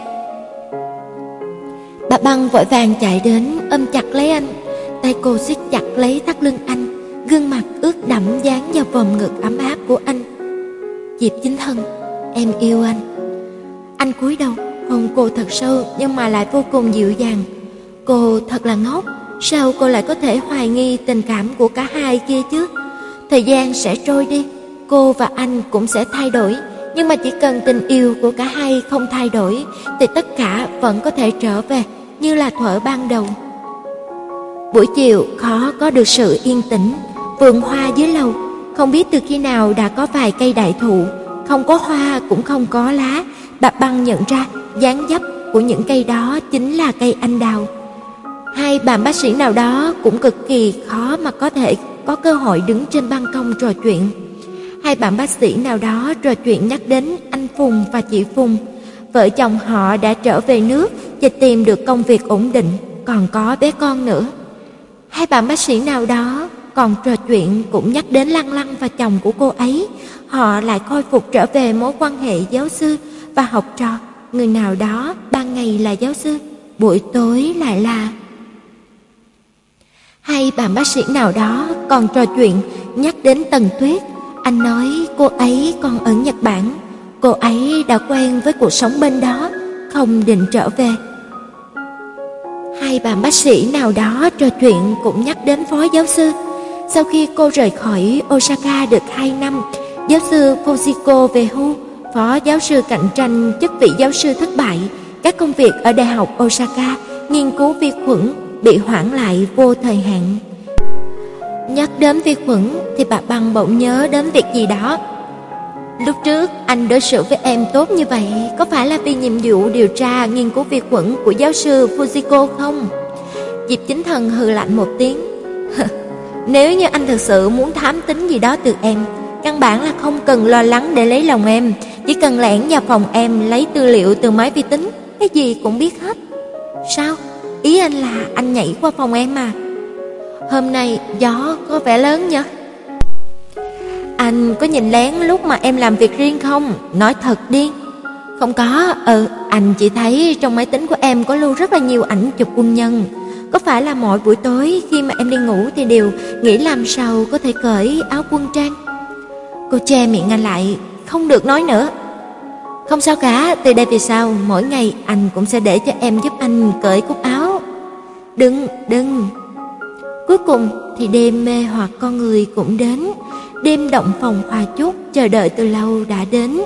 Bà Băng vội vàng chạy đến ôm chặt lấy anh, tay cô siết chặt lấy thắt lưng anh, gương mặt ướt đẫm dán vào vòng ngực ấm áp của anh. Diệp Chính Thần, em yêu anh. Anh cúi đầu hôn cô thật sâu nhưng mà lại vô cùng dịu dàng. Cô thật là ngốc, sao cô lại có thể hoài nghi tình cảm của cả hai kia chứ? Thời gian sẽ trôi đi, cô và anh cũng sẽ thay đổi, nhưng mà chỉ cần tình yêu của cả hai không thay đổi thì tất cả vẫn có thể trở về như là thuở ban đầu. Buổi chiều khó có được sự yên tĩnh. Vườn hoa dưới lầu không biết từ khi nào đã có vài cây đại thụ, không có hoa cũng không có lá. Bà Băng nhận ra dáng dấp của những cây đó chính là cây anh đào. Hai bạn bác sĩ nào đó cũng cực kỳ khó mà có thể có cơ hội đứng trên ban công trò chuyện. Hai bạn bác sĩ nào đó trò chuyện nhắc đến anh Phùng và chị Phùng. Vợ chồng họ đã trở về nước và tìm được công việc ổn định, còn có bé con nữa. Hai bạn bác sĩ nào đó còn trò chuyện cũng nhắc đến Lăng Lăng và chồng của cô ấy. Họ lại khôi phục trở về mối quan hệ giáo sư và học trò. Người nào đó ban ngày là giáo sư, buổi tối lại là... Hay bạn bác sĩ nào đó còn trò chuyện nhắc đến Tần Tuyết. Anh nói cô ấy còn ở Nhật Bản, cô ấy đã quen với cuộc sống bên đó, không định trở về. Hai bạn bác sĩ nào đó trò chuyện cũng nhắc đến phó giáo sư. Sau khi cô rời khỏi Osaka được hai năm, giáo sư Fujiko về hưu, phó giáo sư cạnh tranh chức vị giáo sư thất bại. Các công việc ở Đại học Osaka, nghiên cứu vi khuẩn bị hoãn lại vô thời hạn. Nhắc đến vi khuẩn thì bà Băng bỗng nhớ đến việc gì đó. Lúc trước anh đối xử với em tốt như vậy có phải là vì nhiệm vụ điều tra nghiên cứu vi khuẩn của giáo sư Fujiko không? Diệp Chính Thần hừ lạnh một tiếng. Nếu như anh thực sự muốn thám tính gì đó từ em, căn bản là không cần lo lắng để lấy lòng em, chỉ cần lẻn vào phòng em lấy tư liệu từ máy vi tính, cái gì cũng biết hết. Sao? Ý anh là anh nhảy qua phòng em mà. Hôm nay gió có vẻ lớn nhỉ? Anh có nhìn lén lúc mà em làm việc riêng không? Nói thật đi. Không có, ừ, anh chỉ thấy trong máy tính của em có lưu rất là nhiều ảnh chụp quân nhân. Có phải là mỗi buổi tối khi mà em đi ngủ thì đều nghĩ làm sao có thể cởi áo quân trang? Cô che miệng anh lại, không được nói nữa. Không sao cả, từ đây về sau mỗi ngày anh cũng sẽ để cho em giúp anh cởi cúc áo. Đừng, đừng. Cuối cùng thì đêm mê hoặc con người cũng đến. Đêm động phòng hoa chúc chờ đợi từ lâu đã đến.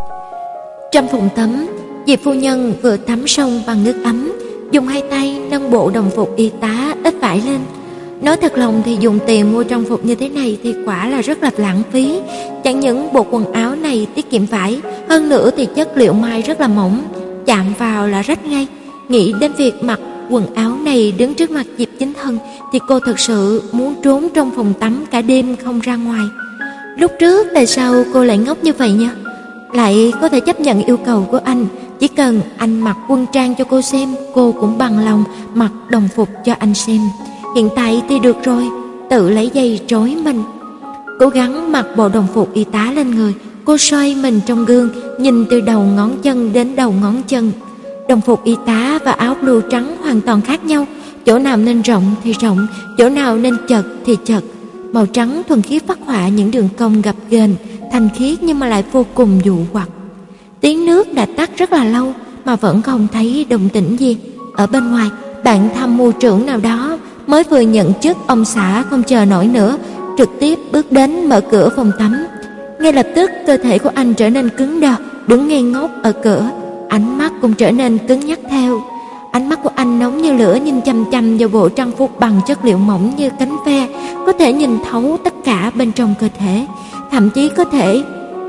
Trong phòng tắm, Diệp phu nhân vừa tắm xong bằng nước ấm, dùng hai tay nâng bộ đồng phục y tá ít vải lên. Nói thật lòng thì dùng tiền mua trang phục như thế này thì quả là rất là lãng phí. Chẳng những bộ quần áo này tiết kiệm vải, hơn nữa thì chất liệu may rất là mỏng, chạm vào là rách ngay. Nghĩ đến việc mặc quần áo này đứng trước mặt Diệp Chính Thần thì cô thật sự muốn trốn trong phòng tắm cả đêm không ra ngoài. Lúc trước tại sao cô lại ngốc như vậy nhỉ? Lại có thể chấp nhận yêu cầu của anh, chỉ cần anh mặc quân trang cho cô xem, cô cũng bằng lòng mặc đồng phục cho anh xem. Hiện tại thì được rồi, tự lấy dây trói mình. Cố gắng mặc bộ đồng phục y tá lên người, cô soi mình trong gương, nhìn từ đầu ngón chân đến đầu ngón chân. Đồng phục y tá và áo blue trắng hoàn toàn khác nhau, chỗ nào nên rộng thì rộng, chỗ nào nên chật thì chật. Màu trắng thuần khiết phác họa những đường cong gập ghềnh, thanh khiết nhưng mà lại vô cùng dụ hoặc. Tiếng nước đã tắt rất là lâu mà vẫn không thấy động tĩnh gì. Ở bên ngoài, bạn tham mưu trưởng nào đó mới vừa nhận chức ông xã không chờ nổi nữa, trực tiếp bước đến mở cửa phòng tắm. Ngay lập tức cơ thể của anh trở nên cứng đờ, đứng ngây ngốc ở cửa, ánh mắt cũng trở nên cứng nhắc theo. Ánh mắt của anh nóng như lửa, nhìn chằm chằm vào bộ trang phục bằng chất liệu mỏng như cánh ve, có thể nhìn thấu tất cả bên trong cơ thể, thậm chí có thể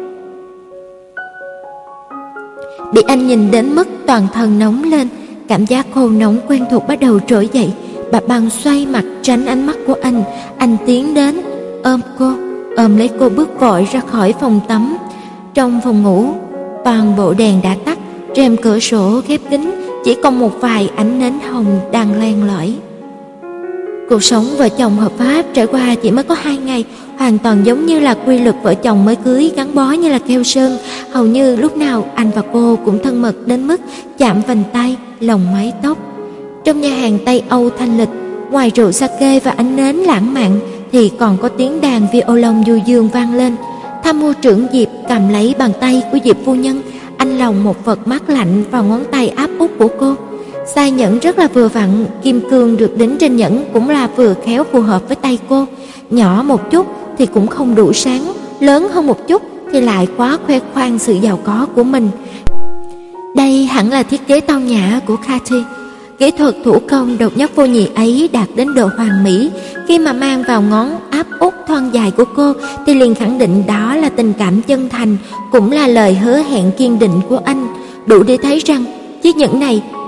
bị anh nhìn đến mức toàn thân nóng lên. Cảm giác khô nóng quen thuộc bắt đầu trỗi dậy. Bà Băng xoay mặt tránh ánh mắt của anh. Anh tiến đến ôm cô, ôm lấy cô bước vội ra khỏi phòng tắm. Trong phòng ngủ, toàn bộ đèn đã tắt, rèm cửa sổ khép kín, chỉ còn một vài ánh nến hồng đang len lỏi. Cuộc sống vợ chồng hợp pháp trải qua chỉ mới có hai ngày, hoàn toàn giống như là quy luật vợ chồng mới cưới gắn bó như là keo sơn. Hầu như lúc nào anh và cô cũng thân mật đến mức chạm vành tay, lồng mái tóc. Trong nhà hàng Tây Âu thanh lịch, ngoài rượu sake và ánh nến lãng mạn thì còn có tiếng đàn violon du dương vang lên. Tham mưu trưởng Diệp cầm lấy bàn tay của Diệp phu nhân, anh lồng một vật mát lạnh vào ngón tay áp út của cô. Sai nhẫn rất là vừa vặn, kim cương được đính trên nhẫn cũng là vừa khéo phù hợp với tay cô. Nhỏ một chút thì cũng không đủ sáng, lớn hơn một chút thì lại quá khoe khoang sự giàu có của mình. Đây hẳn là thiết kế tao nhã của Cathy. Kỹ thuật thủ công độc nhất vô nhị ấy đạt đến độ hoàn mỹ. Khi mà mang vào ngón áp út thon dài của cô thì liền khẳng định đó là tình cảm chân thành, cũng là lời hứa hẹn kiên định của anh. Đủ để thấy rằng chiếc nhẫn này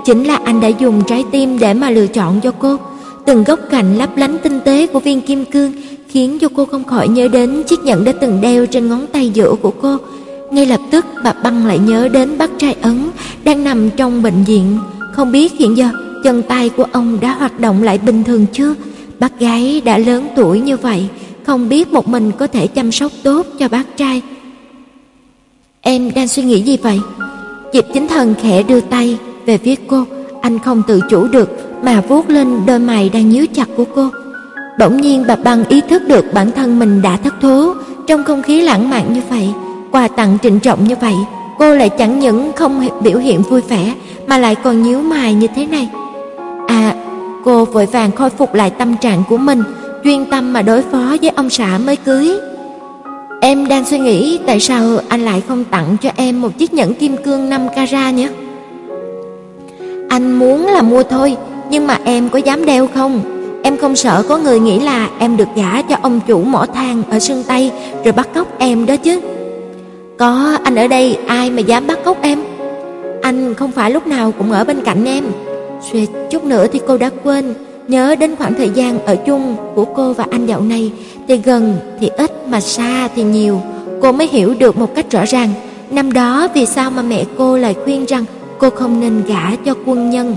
chính là anh đã dùng trái tim để mà lựa chọn cho cô. Từng góc cạnh lấp lánh tinh tế của viên kim cương khiến cho cô không khỏi nhớ đến chiếc nhẫn đã từng đeo trên ngón tay giữa của cô. Ngay lập tức bà Băng lại nhớ đến bác trai Ấn đang nằm trong bệnh viện. Không biết hiện giờ chân tay của ông đã hoạt động lại bình thường chưa? Bác gái đã lớn tuổi như vậy, không biết một mình có thể chăm sóc tốt cho bác trai. Em đang suy nghĩ gì vậy? Diệp Chính Thần khẽ đưa tay về phía cô. Anh không tự chủ được mà vuốt lên đôi mày đang nhíu chặt của cô. Bỗng nhiên bà Băng ý thức được bản thân mình đã thất thố. Trong không khí lãng mạn như vậy, quà tặng trịnh trọng như vậy, cô lại chẳng những không biểu hiện vui vẻ mà lại còn nhíu mày như thế này. À, cô vội vàng khôi phục lại tâm trạng của mình, chuyên tâm mà đối phó với ông xã mới cưới. Em đang suy nghĩ tại sao anh lại không tặng cho em một chiếc nhẫn kim cương năm carat nhé. Anh muốn là mua thôi, nhưng mà em có dám đeo không? Em không sợ có người nghĩ là em được gả cho ông chủ mỏ than ở Sơn Tây rồi bắt cóc em đó chứ. Có anh ở đây ai mà dám bắt cóc em? Anh không phải lúc nào cũng ở bên cạnh em. Suýt chút nữa thì cô đã quên. Nhớ đến khoảng thời gian ở chung của cô và anh dạo này, thì gần thì ít mà xa thì nhiều. Cô mới hiểu được một cách rõ ràng năm đó vì sao mà mẹ cô lại khuyên rằng cô không nên gả cho quân nhân.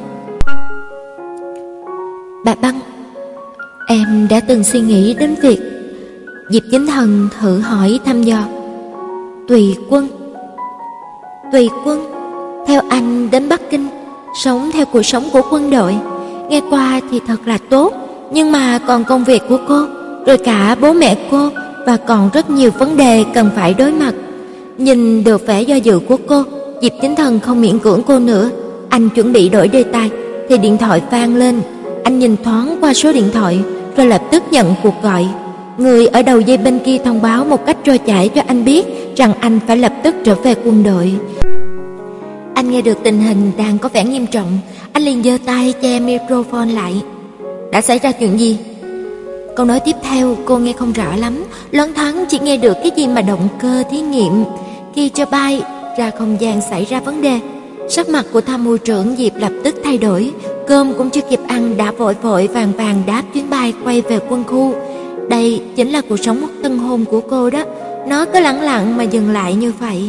Bà Băng, em đã từng suy nghĩ đến việc... Diệp Chính Thần thử hỏi thăm dò. Tùy quân. Tùy quân. Theo anh đến Bắc Kinh, sống theo cuộc sống của quân đội. Nghe qua thì thật là tốt, nhưng mà còn công việc của cô, rồi cả bố mẹ cô, và còn rất nhiều vấn đề cần phải đối mặt. Nhìn được vẻ do dự của cô, Diệp Chính Thần không miễn cưỡng cô nữa. Anh chuẩn bị đổi đề tài thì điện thoại vang lên. Anh nhìn thoáng qua số điện thoại rồi lập tức nhận cuộc gọi. Người ở đầu dây bên kia thông báo một cách trôi chảy cho anh biết rằng anh phải lập tức trở về quân đội. Anh nghe được tình hình đang có vẻ nghiêm trọng, anh liền giơ tay che microphone lại. Đã xảy ra chuyện gì? Câu nói tiếp theo cô nghe không rõ lắm, loáng thoáng chỉ nghe được cái gì mà động cơ thí nghiệm khi cho bay ra không gian xảy ra vấn đề. Sắc mặt của tham mưu trưởng Diệp lập tức thay đổi, cơm cũng chưa kịp ăn đã vội vội vàng vàng đáp chuyến bay quay về quân khu. Đây chính là cuộc sống tân hôn của cô đó, nó cứ lẳng lặng mà dừng lại như vậy.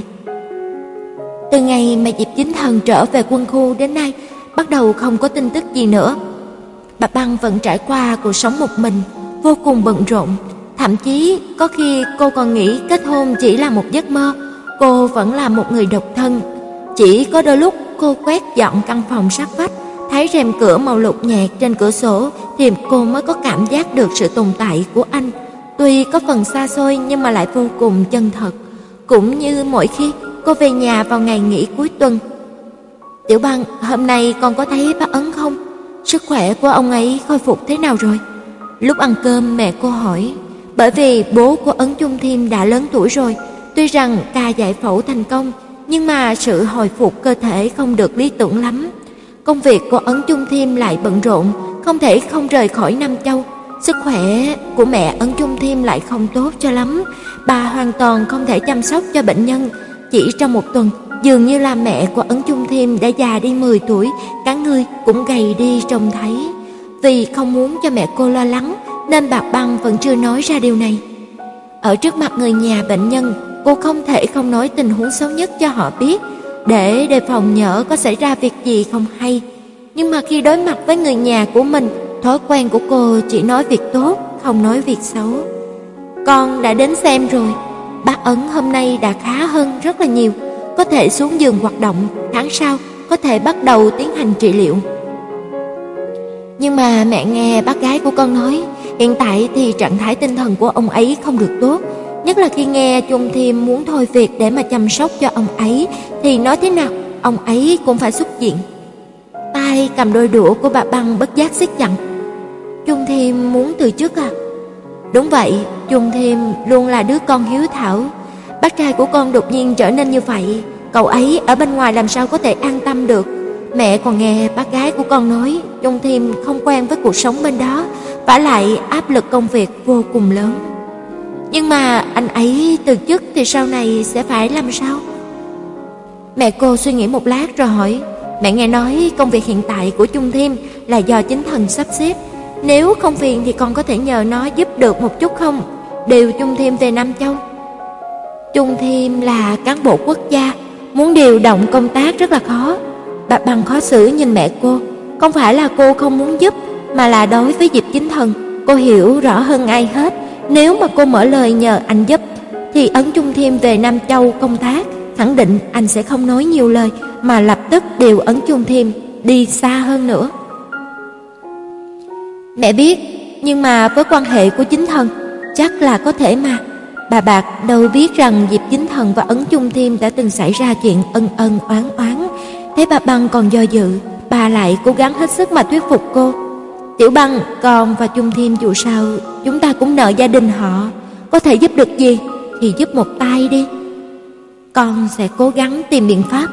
Từ ngày mà Diệp Chính Thần trở về quân khu đến nay, bắt đầu không có tin tức gì nữa. Bà Băng vẫn trải qua cuộc sống một mình, vô cùng bận rộn. Thậm chí có khi cô còn nghĩ kết hôn chỉ là một giấc mơ. Cô vẫn là một người độc thân. Chỉ có đôi lúc cô quét dọn căn phòng sát vách, thấy rèm cửa màu lục nhạt trên cửa sổ thì cô mới có cảm giác được sự tồn tại của anh. Tuy có phần xa xôi nhưng mà lại vô cùng chân thật. Cũng như mỗi khi cô về nhà vào ngày nghỉ cuối tuần. Tiểu Băng, hôm nay con có thấy bác Ấn không? Sức khỏe của ông ấy khôi phục thế nào rồi? Lúc ăn cơm mẹ cô hỏi. Bởi vì bố của Ấn Chung Thiêm đã lớn tuổi rồi. Tuy rằng ca giải phẫu thành công, nhưng mà sự hồi phục cơ thể không được lý tưởng lắm. Công việc của Ấn Chung Thiêm lại bận rộn, không thể không rời khỏi Nam Châu. Sức khỏe của mẹ Ấn Chung Thiêm lại không tốt cho lắm. Bà hoàn toàn không thể chăm sóc cho bệnh nhân. Chỉ trong một tuần, dường như là mẹ của Ấn Chung Thiêm đã già đi mười tuổi, cả người cũng gầy đi trông thấy. Vì không muốn cho mẹ cô lo lắng, nên bà Băng vẫn chưa nói ra điều này. Ở trước mặt người nhà bệnh nhân, cô không thể không nói tình huống xấu nhất cho họ biết, để đề phòng nhỡ có xảy ra việc gì không hay. Nhưng mà khi đối mặt với người nhà của mình, thói quen của cô chỉ nói việc tốt, không nói việc xấu. Con đã đến xem rồi. Bác Ấn hôm nay đã khá hơn rất là nhiều, có thể xuống giường hoạt động, tháng sau có thể bắt đầu tiến hành trị liệu. Nhưng mà mẹ nghe bác gái của con nói, hiện tại thì trạng thái tinh thần của ông ấy không được tốt, nhất là khi nghe Chung Thiêm muốn thôi việc để mà chăm sóc cho ông ấy, thì nói thế nào ông ấy cũng phải xuất diện. Tay cầm đôi đũa của bà Băng bất giác siết chặt. Chung Thiêm muốn từ chức à? Đúng vậy, Chung Thiêm luôn là đứa con hiếu thảo. Bác trai của con đột nhiên trở nên như vậy, cậu ấy ở bên ngoài làm sao có thể an tâm được. Mẹ còn nghe bác gái của con nói Chung Thiêm không quen với cuộc sống bên đó, vả lại áp lực công việc vô cùng lớn. Nhưng mà anh ấy từ chức thì sau này sẽ phải làm sao? Mẹ cô suy nghĩ một lát rồi hỏi. Mẹ nghe nói công việc hiện tại của Chung Thiêm là do chính thần sắp xếp. Nếu không phiền thì con có thể nhờ nó giúp được một chút không? Điều Chung Thiêm về Nam Châu. Chung Thiêm là cán bộ quốc gia, muốn điều động công tác rất là khó. Bà Bằng khó xử nhìn mẹ cô. Không phải là cô không muốn giúp, mà là đối với Diệp Chính Thần, cô hiểu rõ hơn ai hết. Nếu mà cô mở lời nhờ anh giúp, thì ấn Chung Thiêm về Nam Châu công tác, khẳng định anh sẽ không nói nhiều lời, mà lập tức điều ấn Chung Thiêm đi xa hơn nữa. Mẹ biết, nhưng mà với quan hệ của Chính Thần, chắc là có thể mà. Bà Bạc đâu biết rằng Diệp Chính Thần và ấn Chung Thiêm đã từng xảy ra chuyện ân ân oán oán. Thấy bà Băng còn do dự, bà lại cố gắng hết sức mà thuyết phục cô. Tiểu Băng, con và Chung Thiêm dù sao chúng ta cũng nợ gia đình họ, có thể giúp được gì thì giúp một tay đi. Con sẽ cố gắng tìm biện pháp.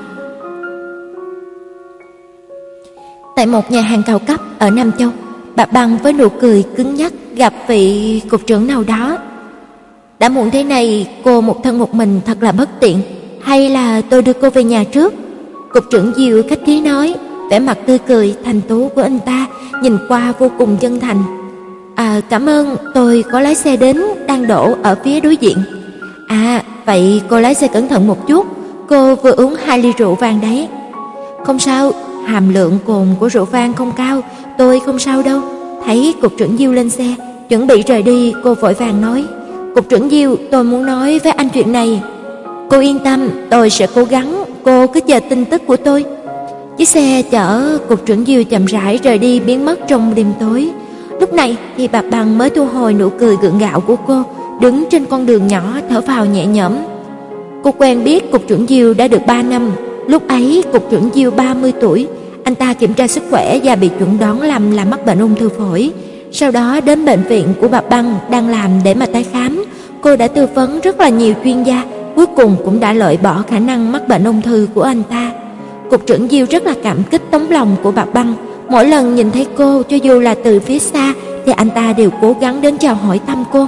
Tại một nhà hàng cao cấp ở Nam Châu, bà Băng với nụ cười cứng nhắc gặp vị cục trưởng nào đó. Đã muộn thế này, cô một thân một mình thật là bất tiện, hay là tôi đưa cô về nhà trước? Cục trưởng Diêu khách khí nói, vẻ mặt tươi cười thành tú của anh ta nhìn qua vô cùng chân thành. À, cảm ơn, tôi có lái xe đến, đang đổ ở phía đối diện. À, vậy cô lái xe cẩn thận một chút, cô vừa uống hai ly rượu vang đấy. Không sao, hàm lượng cồn của rượu vang không cao, tôi không sao đâu. Thấy cục trưởng Diêu lên xe, chuẩn bị rời đi, cô vội vàng nói, Cục trưởng Diêu, tôi muốn nói với anh chuyện này. Cô yên tâm, tôi sẽ cố gắng, cô cứ chờ tin tức của tôi. Chiếc xe chở cục trưởng Diêu chậm rãi rời đi, biến mất trong đêm tối. Lúc này thì bà Bằng mới thu hồi nụ cười gượng gạo của cô, đứng trên con đường nhỏ thở phào nhẹ nhõm. Cô quen biết cục trưởng Diêu đã được ba năm. Lúc ấy cục trưởng Diêu ba mươi tuổi, anh ta kiểm tra sức khỏe và bị chuẩn đoán lầm là mắc bệnh ung thư phổi. Sau đó đến bệnh viện của bà Băng đang làm để mà tái khám. Cô đã tư vấn rất là nhiều chuyên gia, cuối cùng cũng đã loại bỏ khả năng mắc bệnh ung thư của anh ta. Cục trưởng Diêu rất là cảm kích tấm lòng của bà Băng. Mỗi lần nhìn thấy cô, cho dù là từ phía xa, thì anh ta đều cố gắng đến chào hỏi thăm cô.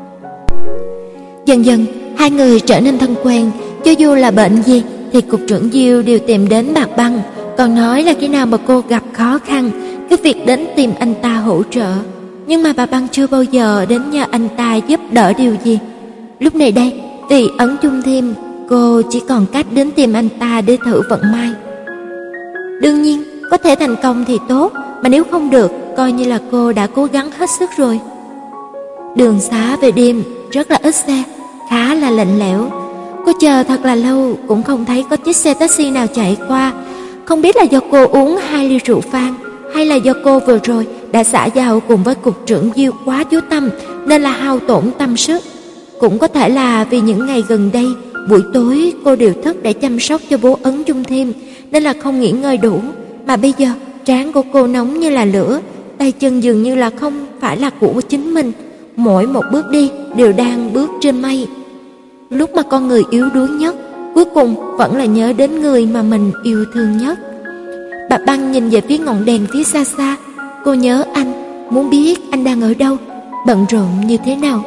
Dần dần, hai người trở nên thân quen. Cho dù là bệnh gì, thì cục trưởng Diêu đều tìm đến bà Băng, còn nói là khi nào mà cô gặp khó khăn, cứ việc đến tìm anh ta hỗ trợ. Nhưng mà bà Băng chưa bao giờ đến nhờ anh ta giúp đỡ điều gì. Lúc này đây, vì ấn Chung Thiêm, cô chỉ còn cách đến tìm anh ta để thử vận may. Đương nhiên, có thể thành công thì tốt, mà nếu không được, coi như là cô đã cố gắng hết sức rồi. Đường xá về đêm rất là ít xe, khá là lạnh lẽo. Cô chờ thật là lâu cũng không thấy có chiếc xe taxi nào chạy qua. Không biết là do cô uống hai ly rượu vang, hay là do cô vừa rồi đã xả dầu cùng với cục trưởng Diêu quá chú tâm nên là hao tổn tâm sức. Cũng có thể là vì những ngày gần đây buổi tối cô đều thức để chăm sóc cho bố ấn Chung Thiêm, nên là không nghỉ ngơi đủ. Mà bây giờ trán của cô nóng như là lửa, tay chân dường như là không phải là của chính mình, mỗi một bước đi đều đang bước trên mây. Lúc mà con người yếu đuối nhất, cuối cùng vẫn là nhớ đến người mà mình yêu thương nhất. Bà Băng nhìn về phía ngọn đèn phía xa xa. Cô nhớ anh, muốn biết anh đang ở đâu, bận rộn như thế nào.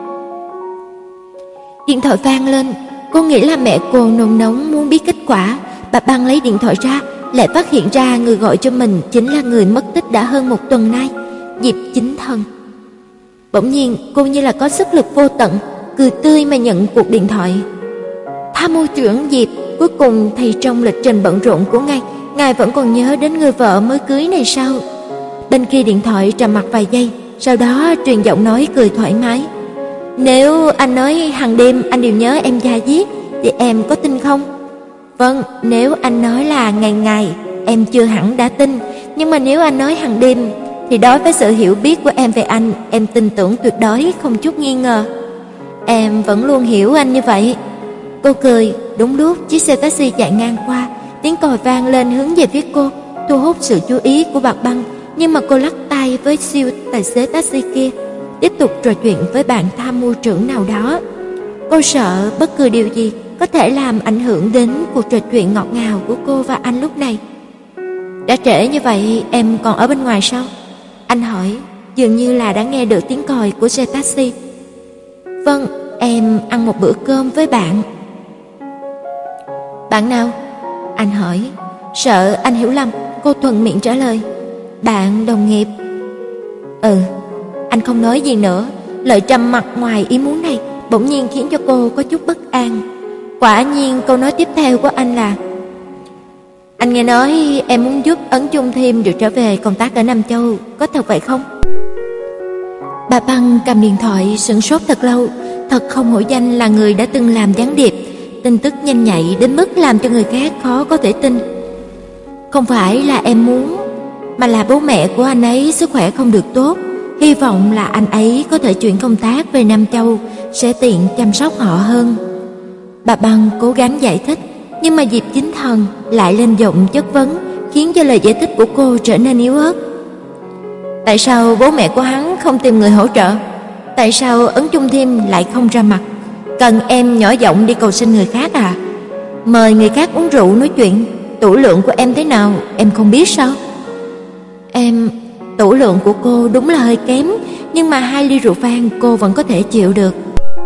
Điện thoại vang lên. Cô nghĩ là mẹ cô nôn nóng muốn biết kết quả. Bà Băng lấy điện thoại ra, lại phát hiện ra người gọi cho mình chính là người mất tích đã hơn một tuần nay, Diệp Chính Thần. Bỗng nhiên cô như là có sức lực vô tận, cười tươi mà nhận cuộc điện thoại. Tham mưu trưởng Diệp, cuối cùng thì trong lịch trình bận rộn của ngài, ngài vẫn còn nhớ đến người vợ mới cưới này sao? Bên kia điện thoại trầm mặc vài giây, sau đó truyền giọng nói cười thoải mái. Nếu anh nói hàng đêm anh đều nhớ em da diết, thì em có tin không? Vâng, nếu anh nói là ngày ngày, em chưa hẳn đã tin. Nhưng mà nếu anh nói hàng đêm, thì đối với sự hiểu biết của em về anh, em tin tưởng tuyệt đối không chút nghi ngờ. Em vẫn luôn hiểu anh như vậy. Cô cười. Đúng lúc chiếc xe taxi chạy ngang qua, tiếng còi vang lên hướng về phía cô, thu hút sự chú ý của bà Băng. Nhưng mà cô lắc tay với siêu tài xế taxi kia, tiếp tục trò chuyện với bạn tham mưu trưởng nào đó. Cô sợ bất cứ điều gì có thể làm ảnh hưởng đến cuộc trò chuyện ngọt ngào của cô và anh lúc này. Đã trễ như vậy, em còn ở bên ngoài sao? Anh hỏi, dường như là đã nghe được tiếng còi của xe taxi. Vâng, em ăn một bữa cơm với bạn. Bạn nào? Anh hỏi. Sợ anh hiểu lầm, cô thuận miệng trả lời. Bạn đồng nghiệp. Ừ. Anh không nói gì nữa. Lời trầm mặc ngoài ý muốn này bỗng nhiên khiến cho cô có chút bất an. Quả nhiên câu nói tiếp theo của anh là: Anh nghe nói em muốn giúp Ấn Chung Thiêm được trở về công tác ở Nam Châu, có thật vậy không? Bà Băng cầm điện thoại sửng sốt thật lâu. Thật không hổ danh là người đã từng làm gián điệp, tin tức nhanh nhạy đến mức làm cho người khác khó có thể tin. Không phải là em muốn, mà là bố mẹ của anh ấy sức khỏe không được tốt, hy vọng là anh ấy có thể chuyển công tác về Nam Châu, sẽ tiện chăm sóc họ hơn. Bà Băng cố gắng giải thích, nhưng mà Diệp Chính Thần lại lên giọng chất vấn, khiến cho lời giải thích của cô trở nên yếu ớt. Tại sao bố mẹ của hắn không tìm người hỗ trợ? Tại sao Ấn Chung Thiêm lại không ra mặt? Cần em nhỏ giọng đi cầu xin người khác à? Mời người khác uống rượu nói chuyện, tửu lượng của em thế nào em không biết sao? Em, tửu lượng của cô đúng là hơi kém, nhưng mà hai ly rượu vang cô vẫn có thể chịu được.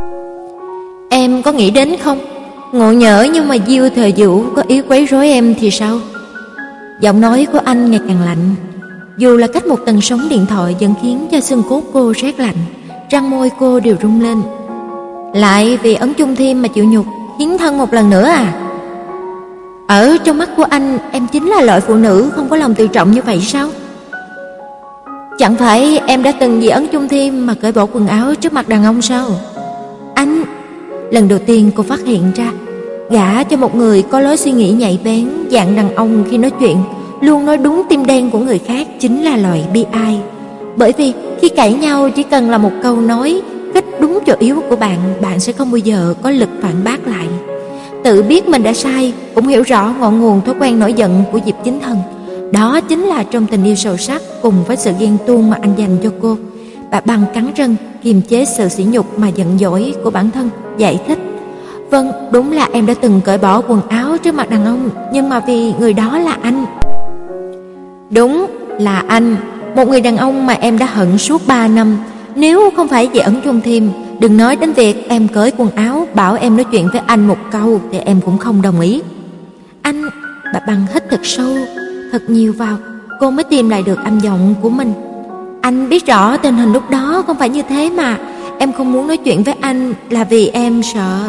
Em có nghĩ đến không? Ngộ nhỡ nhưng mà Diêu Thời Vũ có ý quấy rối em thì sao? Giọng nói của anh ngày càng lạnh. Dù là cách một tầng sóng điện thoại vẫn khiến cho xương cốt cô rét lạnh, răng môi cô đều rung lên. Lại vì Ấn Chung Thiêm mà chịu nhục, hiến thân một lần nữa à? Ở trong mắt của anh, em chính là loại phụ nữ không có lòng tự trọng như vậy sao? Chẳng phải em đã từng vì Ấn Chung Thiêm mà cởi bỏ quần áo trước mặt đàn ông sao? Anh... Lần đầu tiên cô phát hiện ra, gả cho một người có lối suy nghĩ nhạy bén, dạng đàn ông khi nói chuyện luôn nói đúng tim đen của người khác chính là loại bi ai. Bởi vì khi cãi nhau chỉ cần là một câu nói kích đúng chỗ yếu của bạn, bạn sẽ không bao giờ có lực phản bác lại. Tự biết mình đã sai, cũng hiểu rõ ngọn nguồn thói quen nổi giận của Diệp Chính Thần. Đó chính là trong tình yêu sâu sắc cùng với sự ghen tuông mà anh dành cho cô. Bà Băng cắn răng kiềm chế sự sỉ nhục mà giận dỗi của bản thân, giải thích. Vâng, đúng là em đã từng cởi bỏ quần áo trước mặt đàn ông, nhưng mà vì người đó là anh. Đúng là anh, một người đàn ông mà em đã hận suốt ba năm. Nếu không phải vì Ấn Chung Thiêm, đừng nói đến việc em cởi quần áo bảo em nói chuyện với anh một câu thì em cũng không đồng ý. Anh... Bà Băng hít thật sâu, thật nhiều vào, cô mới tìm lại được âm giọng của mình. Anh biết rõ tình hình lúc đó không phải như thế mà. Em không muốn nói chuyện với anh là vì em sợ.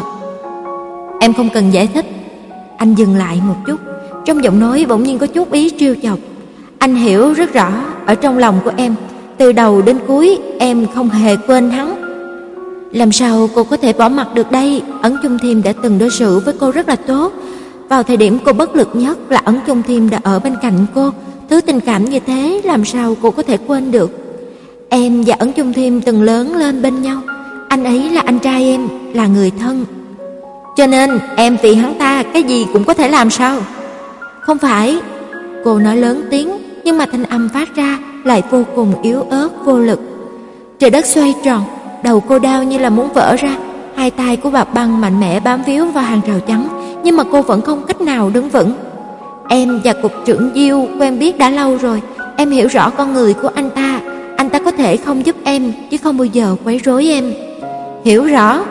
Em không cần giải thích. Anh dừng lại một chút, trong giọng nói bỗng nhiên có chút ý trêu chọc. Anh hiểu rất rõ, ở trong lòng của em, từ đầu đến cuối em không hề quên hắn. Làm sao cô có thể bỏ mặc được đây? Ấn Chung Thiêm đã từng đối xử với cô rất là tốt. Vào thời điểm cô bất lực nhất là Ấn Chung Thiêm đã ở bên cạnh cô. Thứ tình cảm như thế làm sao cô có thể quên được? Em và Ấn Chung Thiêm từng lớn lên bên nhau. Anh ấy là anh trai em, là người thân. Cho nên em vì hắn ta cái gì cũng có thể làm sao? Không phải. Cô nói lớn tiếng, nhưng mà thanh âm phát ra lại vô cùng yếu ớt, vô lực. Trời đất xoay tròn, đầu cô đau như là muốn vỡ ra. Hai tay của bà Băng mạnh mẽ bám víu vào hàng rào chắn, nhưng mà cô vẫn không cách nào đứng vững. Em và cục trưởng Diêu quen biết đã lâu rồi. Em hiểu rõ con người của anh ta. Anh ta có thể không giúp em, chứ không bao giờ quấy rối em. Hiểu rõ?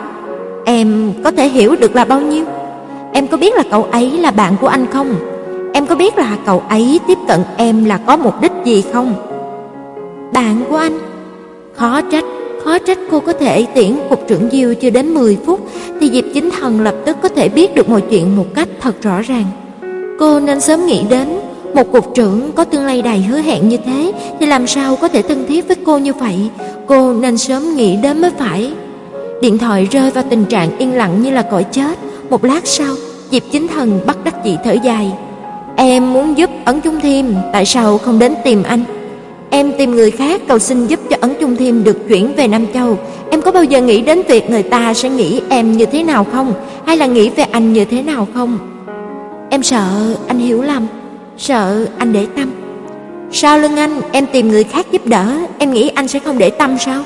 Em có thể hiểu được là bao nhiêu? Em có biết là cậu ấy là bạn của anh không? Em có biết là cậu ấy tiếp cận em là có mục đích gì không? Bạn của anh? Khó trách, khó trách cô có thể tiễn cục trưởng Diêu chưa đến mười phút thì Diệp Chính Thần lập tức có thể biết được mọi chuyện một cách thật rõ ràng. Cô nên sớm nghĩ đến, một cục trưởng có tương lai đầy hứa hẹn như thế thì làm sao có thể thân thiết với cô như vậy? Cô nên sớm nghĩ đến mới phải. Điện thoại rơi vào tình trạng yên lặng như là cõi chết. Một lát sau, Diệp Chính Thần bất đắc dĩ thở dài. Em muốn giúp Ấn Chung Thiêm, tại sao không đến tìm anh? Em tìm người khác cầu xin giúp cho Ấn Chung Thiêm được chuyển về Nam Châu. Em có bao giờ nghĩ đến việc người ta sẽ nghĩ em như thế nào không? Hay là nghĩ về anh như thế nào không? Em sợ anh hiểu lầm, sợ anh để tâm. Sau lưng anh em tìm người khác giúp đỡ, em nghĩ anh sẽ không để tâm sao?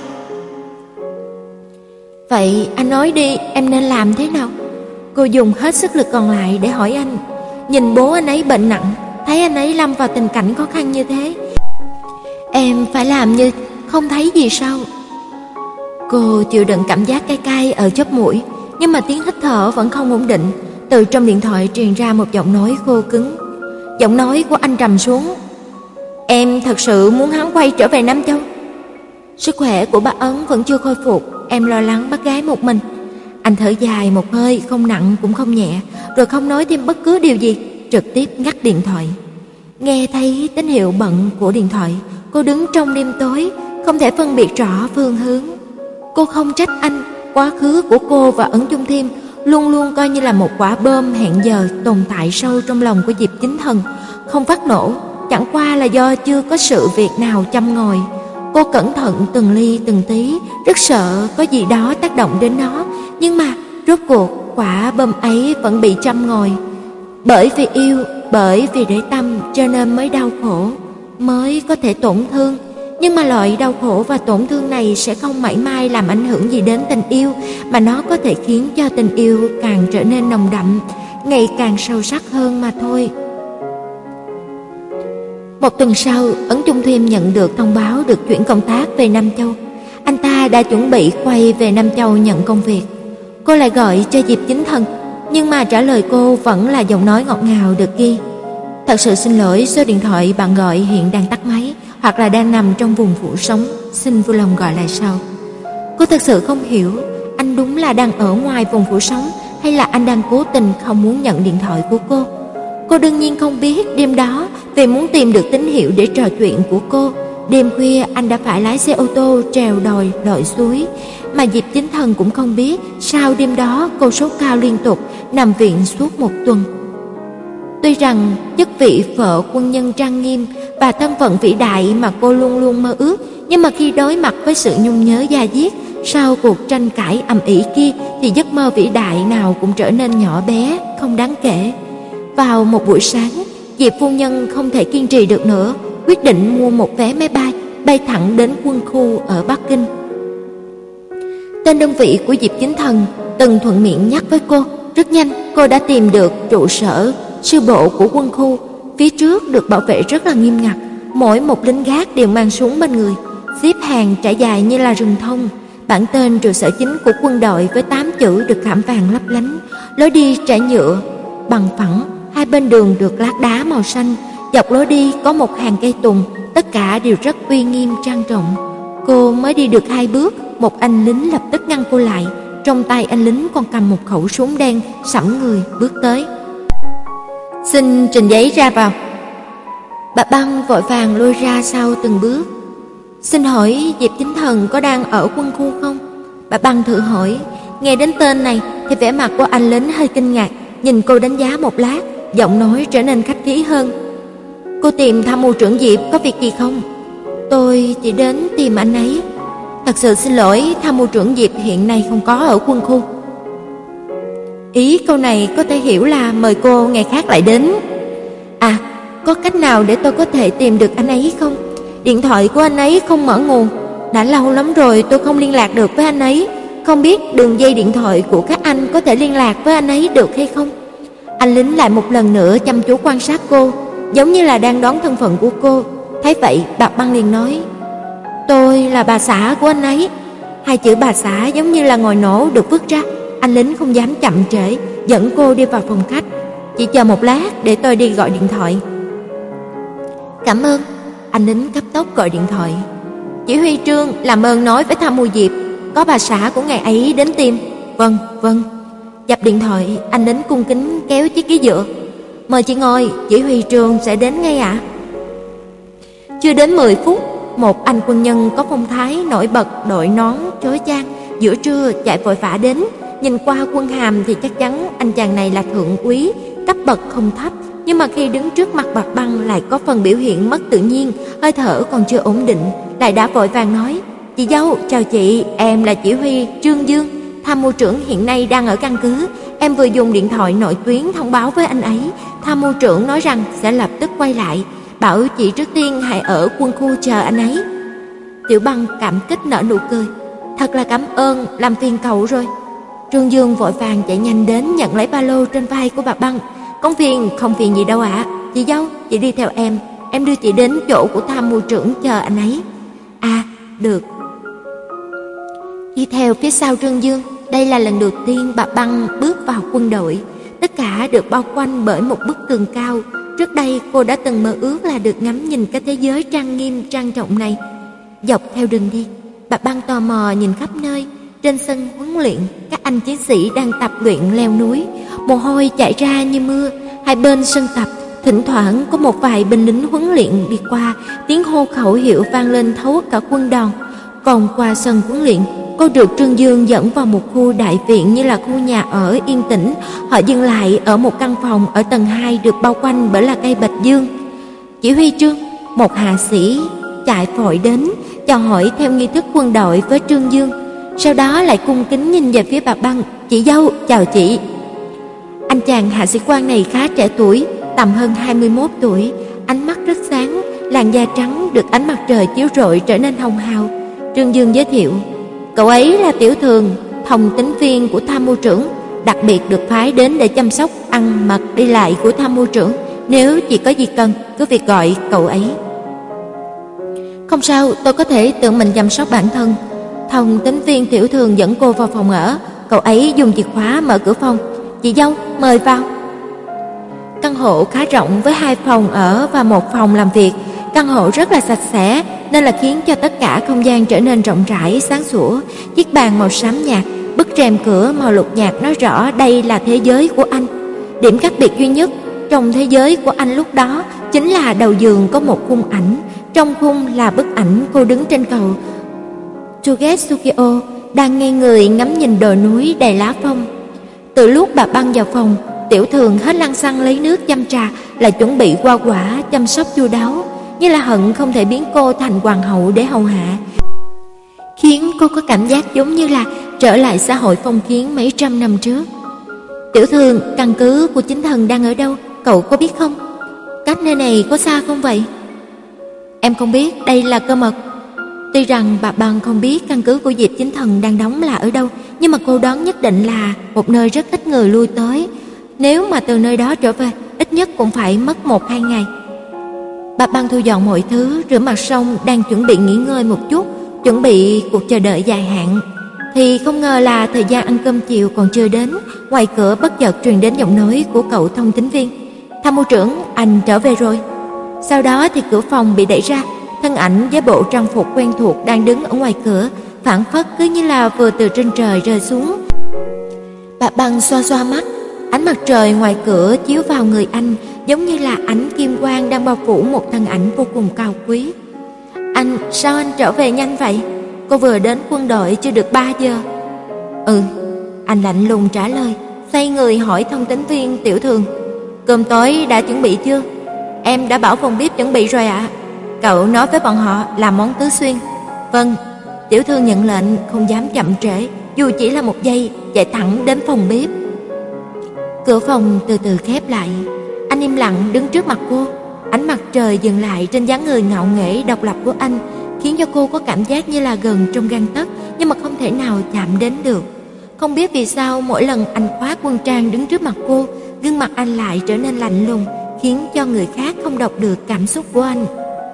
Vậy anh nói đi, em nên làm thế nào? Cô dùng hết sức lực còn lại để hỏi anh. Nhìn bố anh ấy bệnh nặng, thấy anh ấy lâm vào tình cảnh khó khăn như thế, em phải làm như không thấy gì sao? Cô chịu đựng cảm giác cay cay ở chóp mũi, nhưng mà tiếng hít thở vẫn không ổn định. Từ trong điện thoại truyền ra một giọng nói khô cứng. Giọng nói của anh trầm xuống. Em thật sự muốn hắn quay trở về Nam Châu? Sức khỏe của bác Ấn vẫn chưa khôi phục, em lo lắng bác gái một mình. Anh thở dài một hơi, không nặng cũng không nhẹ, rồi không nói thêm bất cứ điều gì, trực tiếp ngắt điện thoại. Nghe thấy tín hiệu bận của điện thoại, cô đứng trong đêm tối, không thể phân biệt rõ phương hướng. Cô không trách anh, quá khứ của cô và Ấn Chung Thiêm luôn luôn coi như là một quả bom hẹn giờ tồn tại sâu trong lòng của Diệp Chính Thần, không phát nổ, chẳng qua là do chưa có sự việc nào châm ngòi. Cô cẩn thận từng ly từng tí, rất sợ có gì đó tác động đến nó, nhưng mà rốt cuộc quả bom ấy vẫn bị châm ngòi. Bởi vì yêu, bởi vì để tâm cho nên mới đau khổ, mới có thể tổn thương. Nhưng mà loại đau khổ và tổn thương này sẽ không mảy may làm ảnh hưởng gì đến tình yêu, mà nó có thể khiến cho tình yêu càng trở nên nồng đậm, ngày càng sâu sắc hơn mà thôi. Một tuần sau, Ấn Chung Thiêm nhận được thông báo được chuyển công tác về Nam Châu. Anh ta đã chuẩn bị quay về Nam Châu nhận công việc. Cô lại gọi cho Diệp Chính Thần, nhưng mà trả lời cô vẫn là giọng nói ngọt ngào được ghi. Thật sự xin lỗi, số điện thoại bạn gọi hiện đang tắt máy, hoặc là đang nằm trong vùng phủ sóng, xin vui lòng gọi lại sau. Cô thật sự không hiểu, anh đúng là đang ở ngoài vùng phủ sóng, hay là anh đang cố tình không muốn nhận điện thoại của cô. Cô đương nhiên không biết đêm đó, vì muốn tìm được tín hiệu để trò chuyện của cô, đêm khuya anh đã phải lái xe ô tô trèo đồi lội suối. Mà Diệp Chính Thần cũng không biết sau đêm đó cô sốt cao liên tục, nằm viện suốt một tuần. Tuy rằng chức vị vợ quân nhân trang nghiêm và thân phận vĩ đại mà cô luôn luôn mơ ước, nhưng mà khi đối mặt với sự nhung nhớ da diết sau cuộc tranh cãi ầm ĩ kia, thì giấc mơ vĩ đại nào cũng trở nên nhỏ bé, không đáng kể. Vào một buổi sáng, Diệp phu nhân không thể kiên trì được nữa, quyết định mua một vé máy bay, bay thẳng đến quân khu ở Bắc Kinh. Tên đơn vị của Diệp Chính Thần từng thuận miệng nhắc với cô. Rất nhanh, cô đã tìm được trụ sở sư bộ của quân khu. Phía trước được bảo vệ rất là nghiêm ngặt, mỗi một lính gác đều mang súng bên người, xếp hàng trải dài như là rừng thông. Bản tên trụ sở chính của quân đội với tám chữ được khảm vàng lấp lánh, lối đi trải nhựa bằng phẳng, hai bên đường được lát đá màu xanh, dọc lối đi có một hàng cây tùng, tất cả đều rất uy nghiêm trang trọng. Cô mới đi được hai bước, một anh lính lập tức ngăn cô lại, trong tay anh lính còn cầm một khẩu súng đen, sẫm người bước tới. Xin trình giấy ra vào. Bà Băng vội vàng lôi ra sau từng bước. Xin hỏi Diệp Chính Thần có đang ở quân khu không? Bà Băng thử hỏi. Nghe đến tên này thì vẻ mặt của anh lính hơi kinh ngạc, nhìn cô đánh giá một lát, giọng nói trở nên khách khí hơn. Cô tìm tham mưu trưởng Diệp có việc gì không? Tôi chỉ đến tìm anh ấy. Thật sự xin lỗi, tham mưu trưởng Diệp hiện nay không có ở quân khu. Ý câu này có thể hiểu là mời cô ngày khác lại đến. À, có cách nào để tôi có thể tìm được anh ấy không? Điện thoại của anh ấy không mở nguồn, đã lâu lắm rồi tôi không liên lạc được với anh ấy. Không biết đường dây điện thoại của các anh có thể liên lạc với anh ấy được hay không? Anh lính lại một lần nữa chăm chú quan sát cô, giống như là đang đoán thân phận của cô. Thấy vậy, bà Băng liền nói, tôi là bà xã của anh ấy. Hai chữ bà xã giống như là ngòi nổ được vứt ra. Anh lính không dám chậm trễ, dẫn cô đi vào phòng khách. Chỉ chờ một lát để tôi đi gọi điện thoại. Cảm ơn. Anh lính cấp tốc gọi điện thoại. Chỉ huy Trương làm ơn nói với tham mưu Diệp, có bà xã của ngài ấy đến tìm. Vâng, vâng. Dập điện thoại, anh lính cung kính kéo chiếc ghế dựa. Mời chị ngồi, chỉ huy Trương sẽ đến ngay ạ. À? Chưa đến mười phút, một anh quân nhân có phong thái nổi bật, đội nón chói chang, giữa trưa chạy vội vã đến. Nhìn qua quân hàm thì chắc chắn anh chàng này là thượng úy, cấp bậc không thấp, nhưng mà khi đứng trước mặt bà Băng lại có phần biểu hiện mất tự nhiên, hơi thở còn chưa ổn định, lại đã vội vàng nói: "Chị dâu, chào chị, em là chỉ huy Trương Dương, tham mưu trưởng hiện nay đang ở căn cứ. Em vừa dùng điện thoại nội tuyến thông báo với anh ấy, tham mưu trưởng nói rằng sẽ lập tức quay lại, bảo chị trước tiên hãy ở quân khu chờ anh ấy." Tiểu Băng cảm kích nở nụ cười: "Thật là cảm ơn, làm phiền cậu rồi." Trương Dương vội vàng chạy nhanh đến nhận lấy ba lô trên vai của bà Băng. "Không phiền, không phiền gì đâu ạ. À. Chị dâu, chị đi theo em, em đưa chị đến chỗ của tham mưu trưởng chờ anh ấy." "À, được." Đi theo phía sau Trương Dương, đây là lần đầu tiên bà Băng bước vào quân đội. Tất cả được bao quanh bởi một bức tường cao, Trước đây cô đã từng mơ ước là được ngắm nhìn cái thế giới trang nghiêm trang trọng này. Dọc theo đường đi, bà Băng tò mò nhìn khắp nơi. Trên sân huấn luyện, các anh chiến sĩ đang tập luyện leo núi, mồ hôi chảy ra như mưa. Hai bên sân tập, thỉnh thoảng có một vài binh lính huấn luyện đi qua, tiếng hô khẩu hiệu vang lên thấu cả quân đoàn. Còn qua sân huấn luyện, cô được Trương Dương dẫn vào một khu đại viện như là khu nhà ở yên tĩnh. Họ dừng lại ở một căn phòng ở tầng hai được bao quanh bởi là cây bạch dương. Chỉ huy Trương, một hạ sĩ chạy vội đến chào hỏi theo nghi thức quân đội với Trương Dương, sau đó lại cung kính nhìn về phía bà Băng. Chị dâu, chào chị. Anh chàng hạ sĩ quan này khá trẻ tuổi, tầm hơn hai mươi mốt tuổi, ánh mắt rất sáng, làn da trắng được ánh mặt trời chiếu rọi trở nên hồng hào. Trương Dương giới thiệu, cậu ấy là Tiểu Thường, thông tín viên của tham mưu trưởng, đặc biệt được phái đến để chăm sóc ăn mặc đi lại của tham mưu trưởng. Nếu chị có gì cần, cứ việc gọi cậu ấy. Không sao, tôi có thể tự mình chăm sóc bản thân. Thông tín viên Tiểu Thường dẫn cô vào phòng ở, cậu ấy dùng chìa khóa mở cửa phòng. Chị dâu, mời vào. Căn hộ khá rộng với hai phòng ở và một phòng làm việc. Căn hộ rất là sạch sẽ nên là khiến cho tất cả không gian trở nên rộng rãi, sáng sủa. Chiếc bàn màu xám nhạt, bức rèm cửa màu lục nhạt nói rõ đây là thế giới của anh. Điểm khác biệt duy nhất trong thế giới của anh lúc đó chính là đầu giường có một khung ảnh. Trong khung là bức ảnh cô đứng trên cầu Tsugetsukiyo, đang ngây người ngắm nhìn đồi núi đầy lá phong. Từ lúc bà Băng vào phòng, Tiểu Thường hết lăng xăng lấy nước chăm trà, lại chuẩn bị hoa quả chăm sóc chu đáo, như là hận không thể biến cô thành hoàng hậu để hầu hạ, khiến cô có cảm giác giống như là trở lại xã hội phong kiến mấy trăm năm trước. Tiểu Thường, căn cứ của chính thần đang ở đâu, cậu có biết không? Cách nơi này có xa không vậy? Em không biết, đây là cơ mật. Tuy rằng bà Băng không biết căn cứ của Diệp Chính Thần đang đóng là ở đâu, nhưng mà cô đoán nhất định là một nơi rất ít người lui tới. Nếu mà từ nơi đó trở về, ít nhất cũng phải mất một hai ngày. Bà Băng thu dọn mọi thứ, rửa mặt xong đang chuẩn bị nghỉ ngơi một chút, chuẩn bị cuộc chờ đợi dài hạn, thì không ngờ là thời gian ăn cơm chiều còn chưa đến. Ngoài cửa bất chợt truyền đến giọng nói của cậu thông tín viên. Tham mưu trưởng, anh trở về rồi. Sau đó thì cửa phòng bị đẩy ra, thân ảnh với bộ trang phục quen thuộc đang đứng ở ngoài cửa, phảng phất cứ như là vừa từ trên trời rơi xuống. Bà Băng xoa xoa mắt, ánh mặt trời ngoài cửa chiếu vào người anh, giống như là ánh kim quang đang bao phủ một thân ảnh vô cùng cao quý. Anh, sao anh trở về nhanh vậy? Cô vừa đến quân đội chưa được ba giờ. Ừ, anh lạnh lùng trả lời, xoay người hỏi thông tín viên Tiểu Thường. Cơm tối đã chuẩn bị chưa? Em đã bảo phòng bếp chuẩn bị rồi ạ. À. Cậu nói với bọn họ làm món tứ xuyên. Vâng. Tiểu Thương nhận lệnh, không dám chậm trễ, dù chỉ là một giây, chạy thẳng đến phòng bếp. Cửa phòng từ từ khép lại. Anh im lặng đứng trước mặt cô. Ánh mặt trời dừng lại trên dáng người ngạo nghễ độc lập của anh, khiến cho cô có cảm giác như là gần trong gang tấc, nhưng mà không thể nào chạm đến được. Không biết vì sao mỗi lần anh khoác quân trang đứng trước mặt cô, gương mặt anh lại trở nên lạnh lùng, khiến cho người khác không đọc được cảm xúc của anh.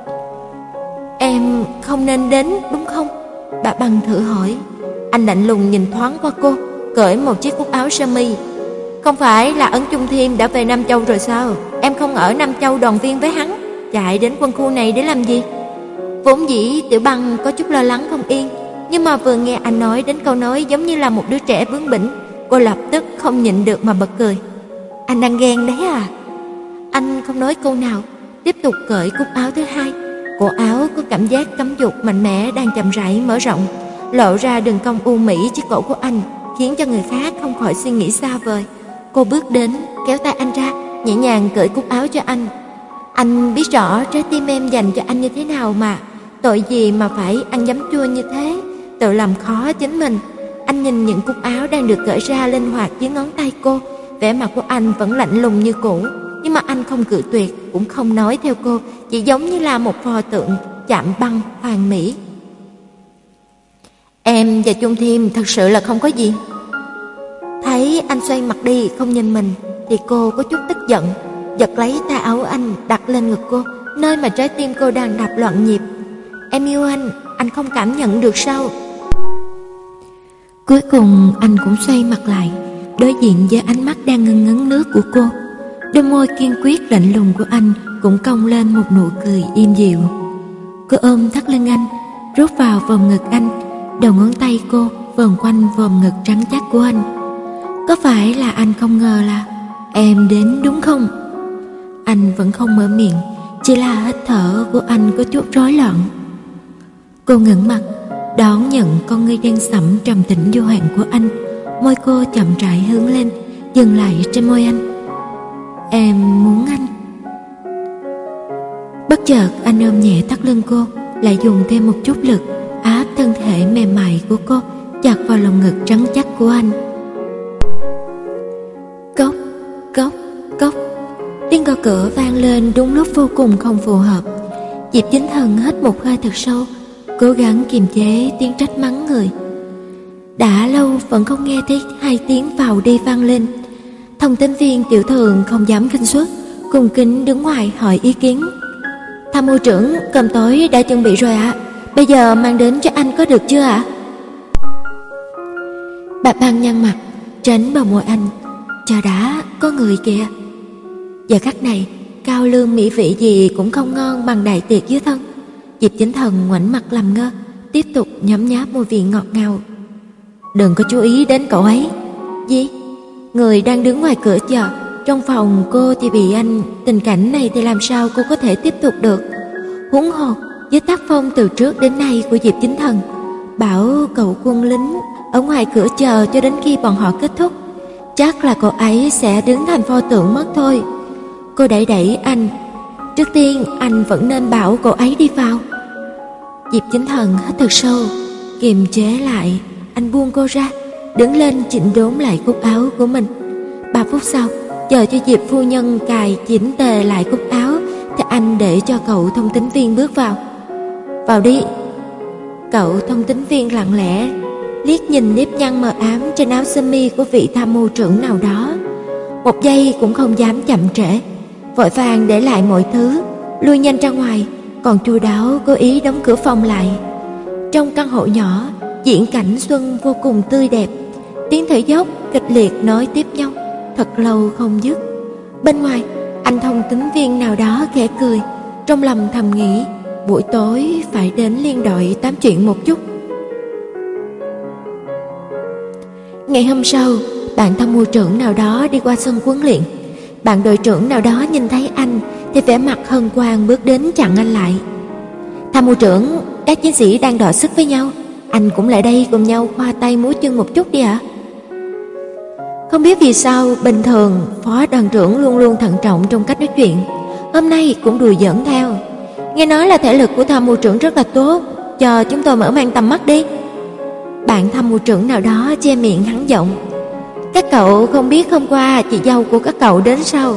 Em không nên đến đúng không? Bà Băng thử hỏi. Anh lạnh lùng nhìn thoáng qua cô, cởi một chiếc cúc áo sơ mi. Không phải là Ấn Chung Thiêm đã về Nam Châu rồi sao? Em không ở Nam Châu đoàn viên với hắn, chạy đến quân khu này để làm gì? Vốn dĩ Tiểu Băng có chút lo lắng không yên, nhưng mà vừa nghe anh nói đến câu nói giống như là một đứa trẻ bướng bỉnh, cô lập tức không nhịn được mà bật cười. Anh đang ghen đấy à? Anh không nói câu nào, tiếp tục cởi cúc áo thứ hai. Cổ áo có cảm giác cấm dục mạnh mẽ đang chậm rãi mở rộng, lộ ra đường cong u mỹ chiếc cổ của anh, khiến cho người khác không khỏi suy nghĩ xa vời. Cô bước đến, kéo tay anh ra, nhẹ nhàng cởi cúc áo cho anh. Anh biết rõ trái tim em dành cho anh như thế nào mà, tội gì mà phải ăn giấm chua như thế, tự làm khó chính mình. Anh nhìn những cúc áo đang được cởi ra linh hoạt dưới ngón tay cô, vẻ mặt của anh vẫn lạnh lùng như cũ, nhưng mà anh không cự tuyệt, cũng không nói theo cô, chỉ giống như là một pho tượng chạm băng hoàn mỹ. Em và Chung Thiêm thật sự là không có gì. Thấy anh xoay mặt đi không nhìn mình thì cô có chút tức giận, giật lấy tay áo anh đặt lên ngực cô, nơi mà trái tim cô đang đập loạn nhịp. Em yêu anh, anh không cảm nhận được sao? Cuối cùng anh cũng xoay mặt lại, đối diện với ánh mắt đang ngấn ngấn nước của cô. Đôi môi kiên quyết lạnh lùng của anh cũng cong lên một nụ cười êm dịu. Cô ôm thắt lưng anh, rút vào vòng ngực anh, đầu ngón tay cô vòng quanh vòng ngực trắng chắc của anh. Có phải là anh không ngờ là em đến đúng không? Anh vẫn không mở miệng, chỉ là hít thở của anh có chút rối loạn. Cô ngẩng mặt, đón nhận con ngươi đen sẫm trầm tĩnh vô hạn của anh. Môi cô chậm rãi hướng lên, dừng lại trên môi anh. Em muốn anh. Bất chợt anh ôm nhẹ thắt lưng cô, lại dùng thêm một chút lực áp thân thể mềm mại của cô chặt vào lồng ngực trắng chắc của anh. Cốc, cốc, cốc. Tiếng gõ cửa vang lên đúng lúc vô cùng không phù hợp. Diệp Chính Thần hít một hơi thật sâu, cố gắng kiềm chế tiếng trách mắng người. Đã lâu vẫn không nghe thấy hai tiếng vào đi vang lên. Thông tín viên Tiểu Thường không dám khinh suất, cung kính đứng ngoài hỏi ý kiến. Tham mưu trưởng, cơm tối đã chuẩn bị rồi ạ. À? Bây giờ mang đến cho anh có được chưa ạ? À? Bà Băng nhăn mặt, tránh bờ môi anh. Chờ đã, có người kìa. Giờ khắc này, cao lương mỹ vị gì cũng không ngon bằng đại tiệc dưới thân. Diệp Chính Thần ngoảnh mặt làm ngơ, tiếp tục nhấm nháp mùi vị ngọt ngào. Đừng có chú ý đến cậu ấy. Gì? Người đang đứng ngoài cửa chờ. Trong phòng cô thì bị anh, tình cảnh này thì làm sao cô có thể tiếp tục được? Huống hồ với tác phong từ trước đến nay của Diệp Chính Thần, bảo cậu quân lính ở ngoài cửa chờ cho đến khi bọn họ kết thúc, chắc là cậu ấy sẽ đứng thành pho tượng mất thôi. Cô đẩy đẩy anh. Trước tiên anh vẫn nên bảo cậu ấy đi vào. Diệp Chính Thần hít thật sâu, kiềm chế lại. Anh buông cô ra, đứng lên chỉnh đốn lại cúc áo của mình. Ba phút sau, chờ cho Diệp phu nhân cài chỉnh tề lại cúc áo, thì anh để cho cậu thông tín viên bước vào. Vào đi. Cậu thông tín viên lặng lẽ liếc nhìn nếp nhăn mờ ám trên áo sơ mi của vị tham mưu trưởng nào đó, một giây cũng không dám chậm trễ, vội vàng để lại mọi thứ, lui nhanh ra ngoài, còn chu đáo cố ý đóng cửa phòng lại. Trong căn hộ nhỏ, diễn cảnh xuân vô cùng tươi đẹp, tiếng thở dốc kịch liệt nối tiếp nhau thật lâu không dứt. Bên ngoài, anh thông tín viên nào đó khẽ cười, trong lòng thầm nghĩ buổi tối phải đến liên đội tám chuyện một chút. Ngày hôm sau, bạn tham mưu trưởng nào đó đi qua sân huấn luyện. Bạn đội trưởng nào đó nhìn thấy anh thì vẻ mặt hân hoan bước đến chặn anh lại. Tham mưu trưởng, các chiến sĩ đang đọ sức với nhau, anh cũng lại đây cùng nhau khoa tay múa chân một chút đi ạ. À? Không biết vì sao bình thường phó đoàn trưởng luôn luôn thận trọng trong cách nói chuyện, hôm nay cũng đùa giỡn theo. Nghe nói là thể lực của tham mưu trưởng rất là tốt, cho chúng tôi mở mang tầm mắt đi. Bạn tham mưu trưởng nào đó che miệng hắn giọng. Các cậu không biết hôm qua chị dâu của các cậu đến sao?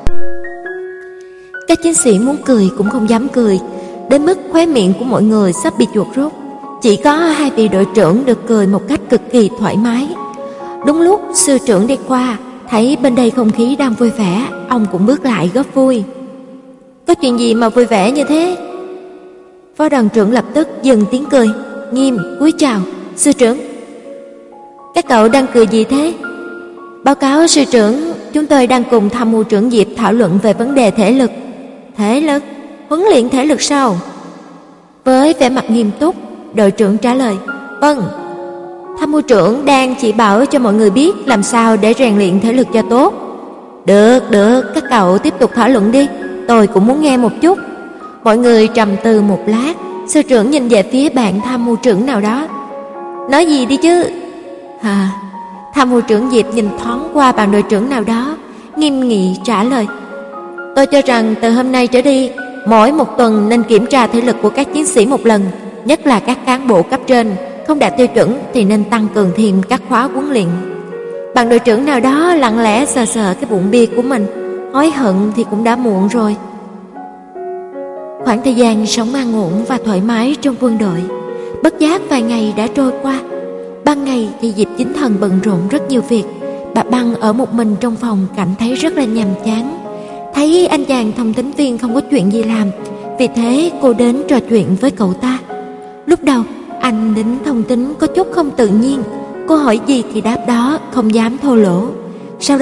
Các chiến sĩ muốn cười cũng không dám cười, đến mức khóe miệng của mọi người sắp bị chuột rút. Chỉ có hai vị đội trưởng được cười một cách cực kỳ thoải mái. Đúng lúc sư trưởng đi qua, thấy bên đây không khí đang vui vẻ, ông cũng bước lại góp vui. Có chuyện gì mà vui vẻ như thế? Phó đoàn trưởng lập tức dừng tiếng cười, nghiêm cúi chào. Sư trưởng. Các cậu đang cười gì thế? Báo cáo sư trưởng, chúng tôi đang cùng tham mưu trưởng Diệp thảo luận về vấn đề thể lực. Thể lực? Huấn luyện thể lực sao? Với vẻ mặt nghiêm túc, đội trưởng trả lời. Vâng. Tham mưu trưởng đang chỉ bảo cho mọi người biết làm sao để rèn luyện thể lực cho tốt. Được, được, các cậu tiếp tục thảo luận đi, tôi cũng muốn nghe một chút. Mọi người trầm tư một lát, sư trưởng nhìn về phía bạn tham mưu trưởng nào đó. Nói gì đi chứ? À, tham mưu trưởng Diệp nhìn thoáng qua bạn đội trưởng nào đó, nghiêm nghị trả lời. Tôi cho rằng từ hôm nay trở đi, mỗi một tuần nên kiểm tra thể lực của các chiến sĩ một lần, nhất là các cán bộ cấp trên không đạt tiêu chuẩn thì nên tăng cường thêm các khóa huấn luyện. Bạn đội trưởng nào đó lặng lẽ sờ sờ cái bụng bia của mình, hối hận thì cũng đã muộn rồi. Khoảng thời gian sống an ổn và thoải mái trong quân đội, bất giác vài ngày đã trôi qua. Ban ngày thì Diệp Chính Thần bận rộn rất nhiều việc. Bà Băng ở một mình trong phòng cảm thấy rất là nhàm chán. Thấy anh chàng thông tín viên không có chuyện gì làm, vì thế cô đến trò chuyện với cậu ta. Lúc đầu anh lính thông tín có chút không tự nhiên, cô hỏi gì thì đáp đó, không dám thô lỗ. Sau đó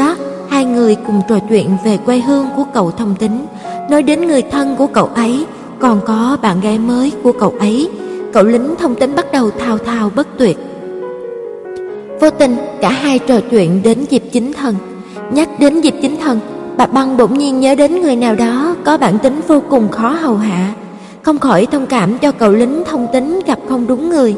hai người cùng trò chuyện về quê hương của cậu Thông Tính, nói đến người thân của cậu ấy, còn có bạn gái mới của cậu ấy. Cậu lính Thông Tính bắt đầu thao thao bất tuyệt. Vô tình cả hai trò chuyện đến Diệp Chính Thần. Nhắc đến Diệp Chính Thần, bà Băng bỗng nhiên nhớ đến người nào đó có bản tính vô cùng khó hầu hạ, không khỏi thông cảm cho cậu lính Thông Tính gặp không đúng người.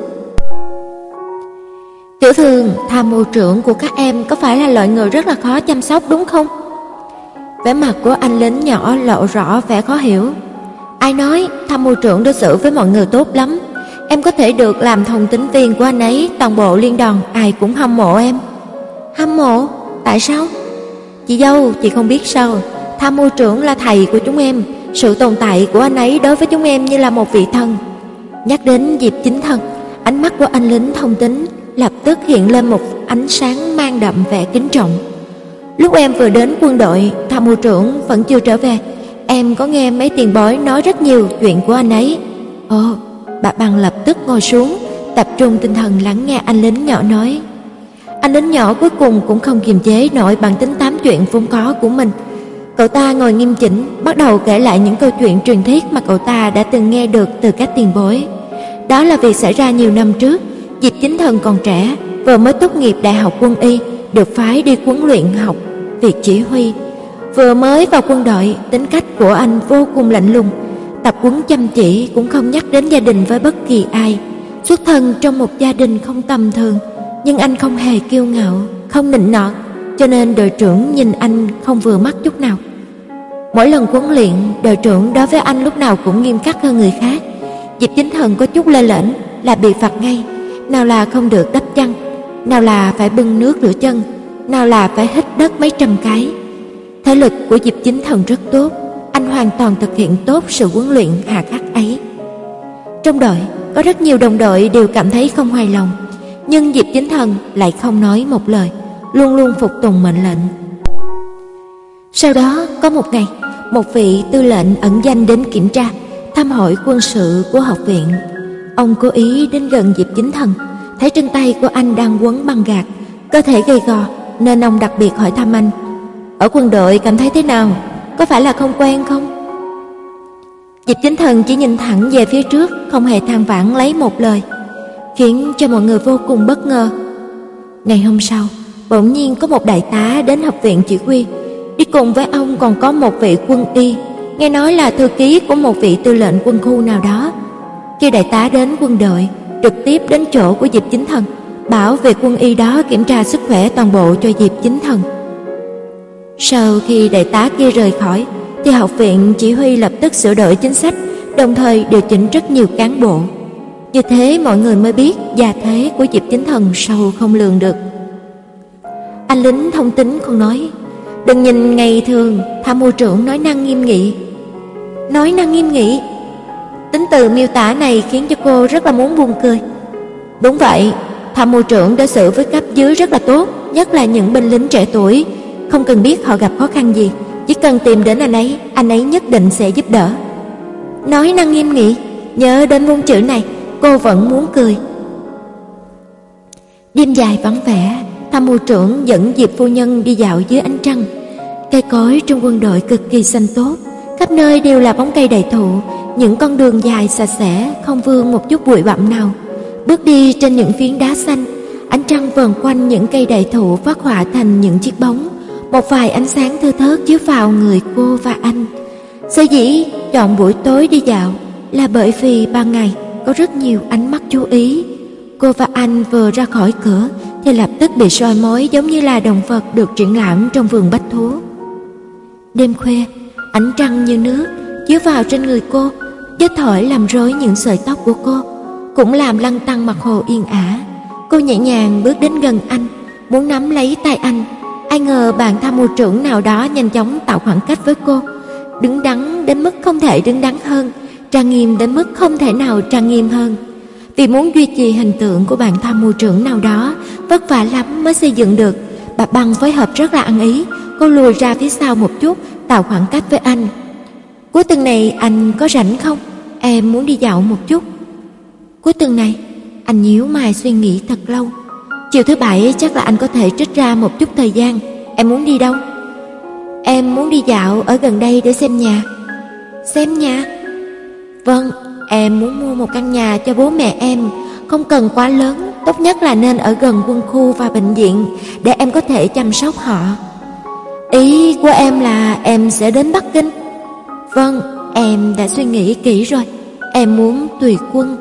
Tiểu Thường, tham mưu trưởng của các em có phải là loại người rất là khó chăm sóc đúng không? Vẻ mặt của anh lính nhỏ lộ rõ vẻ khó hiểu. Ai nói, tham mưu trưởng đối xử với mọi người tốt lắm. Em có thể được làm thông tín viên của anh ấy, toàn bộ liên đoàn ai cũng hâm mộ em. Hâm mộ? Tại sao? Chị dâu, chị không biết sao, tham mưu trưởng là thầy của chúng em, sự tồn tại của anh ấy đối với chúng em như là một vị thần. Nhắc đến Diệp Chính Thần, ánh mắt của anh lính Thông Tính lập tức hiện lên một ánh sáng mang đậm vẻ kính trọng. Lúc em vừa đến quân đội, tham mưu trưởng vẫn chưa trở về, em có nghe mấy tiền bối nói rất nhiều chuyện của anh ấy. Ồ, bà Băng lập tức ngồi xuống, tập trung tinh thần lắng nghe anh lính nhỏ nói. Anh lính nhỏ cuối cùng cũng không kiềm chế nổi bản tính tám chuyện vốn có của mình. Cậu ta ngồi nghiêm chỉnh, bắt đầu kể lại những câu chuyện truyền thuyết mà cậu ta đã từng nghe được từ các tiền bối. Đó là việc xảy ra nhiều năm trước. Diệp Chính Thần còn trẻ, vừa mới tốt nghiệp đại học quân y, được phái đi huấn luyện học việc chỉ huy. Vừa mới vào quân đội, tính cách của anh vô cùng lạnh lùng, tập huấn chăm chỉ, cũng không nhắc đến gia đình với bất kỳ ai. Xuất thân trong một gia đình không tầm thường, nhưng anh không hề kiêu ngạo, không nịnh nọt, cho nên đội trưởng nhìn anh không vừa mắt chút nào. Mỗi lần huấn luyện, đội trưởng đối với anh lúc nào cũng nghiêm khắc hơn người khác. Diệp Chính Thần có chút lơ lửng là bị phạt ngay, nào là không được đắp chăn, nào là phải bưng nước rửa chân, nào là phải hít đất mấy trăm cái. Thể lực của Diệp Chính Thần rất tốt, anh hoàn toàn thực hiện tốt sự huấn luyện hà khắc ấy. Trong đội có rất nhiều đồng đội đều cảm thấy không hài lòng, nhưng Diệp Chính Thần lại không nói một lời, luôn luôn phục tùng mệnh lệnh. Sau đó có một ngày, một vị tư lệnh ẩn danh đến kiểm tra, thăm hỏi quân sự của học viện. Ông cố ý đến gần Diệp Chính Thần, thấy trên tay của anh đang quấn băng gạc, cơ thể gầy gò, nên ông đặc biệt hỏi thăm anh. Ở quân đội cảm thấy thế nào? Có phải là không quen không? Diệp Chính Thần chỉ nhìn thẳng về phía trước, không hề than vãn lấy một lời, khiến cho mọi người vô cùng bất ngờ. Ngày hôm sau, bỗng nhiên có một đại tá đến học viện chỉ huy, đi cùng với ông còn có một vị quân y, nghe nói là thư ký của một vị tư lệnh quân khu nào đó. Khi đại tá đến quân đội, trực tiếp đến chỗ của Diệp Chính Thần, bảo về quân y đó kiểm tra sức khỏe toàn bộ cho Diệp Chính Thần. Sau khi đại tá kia rời khỏi, thì học viện chỉ huy lập tức sửa đổi chính sách, đồng thời điều chỉnh rất nhiều cán bộ. Như thế mọi người mới biết gia thế của Diệp Chính Thần sâu không lường được. Anh lính Thông Tính còn nói, đừng nhìn ngày thường tham mưu trưởng nói năng nghiêm nghị. Nói năng nghiêm nghị? Tính từ miêu tả này khiến cho cô rất là muốn buông cười. Đúng vậy, tham mưu trưởng đối xử với cấp dưới rất là tốt, nhất là những binh lính trẻ tuổi, không cần biết họ gặp khó khăn gì, chỉ cần tìm đến anh ấy, anh ấy nhất định sẽ giúp đỡ. Nói năng nghiêm nghị, nhớ đến ngôn chữ này, cô vẫn muốn cười. Đêm dài vắng vẻ, tham mưu trưởng dẫn Diệp phu nhân đi dạo dưới ánh trăng. Cây cối trong quân đội cực kỳ xanh tốt, khắp nơi đều là bóng cây đại thụ, những con đường dài sạch sẽ, không vương một chút bụi bặm nào. Bước đi trên những phiến đá xanh, ánh trăng vờn quanh những cây đại thụ phát họa thành những chiếc bóng, một vài ánh sáng thưa thớt chiếu vào người cô và anh. Sở dĩ chọn buổi tối đi dạo là bởi vì ban ngày có rất nhiều ánh mắt chú ý. Cô và anh vừa ra khỏi cửa thì lập tức bị soi mói, giống như là động vật được triển lãm trong vườn bách thú. Đêm khuya, ánh trăng như nước chiếu vào trên người cô, gió thổi làm rối những sợi tóc của cô, cũng làm lăn tăn mặt hồ yên ả. Cô nhẹ nhàng bước đến gần anh, muốn nắm lấy tay anh. Ai ngờ bạn tham mưu trưởng nào đó nhanh chóng tạo khoảng cách với cô, đứng đắn đến mức không thể đứng đắn hơn, trang nghiêm đến mức không thể nào trang nghiêm hơn. Vì muốn duy trì hình tượng của bạn tham mưu trưởng nào đó, vất vả lắm mới xây dựng được. Bà Băng phối hợp rất là ăn ý, cô lùi ra phía sau một chút, tạo khoảng cách với anh. Cuối tuần này anh có rảnh không? Em muốn đi dạo một chút. Cuối tuần này, anh nhíu mày suy nghĩ thật lâu. Chiều thứ bảy chắc là anh có thể trích ra một chút thời gian. Em muốn đi đâu? Em muốn đi dạo ở gần đây để xem nhà. Xem nhà? Vâng, em muốn mua một căn nhà cho bố mẹ em, không cần quá lớn, tốt nhất là nên ở gần quân khu và bệnh viện để em có thể chăm sóc họ. Ý của em là em sẽ đến Bắc Kinh. Vâng, em đã suy nghĩ kỹ rồi, em muốn tùy quân.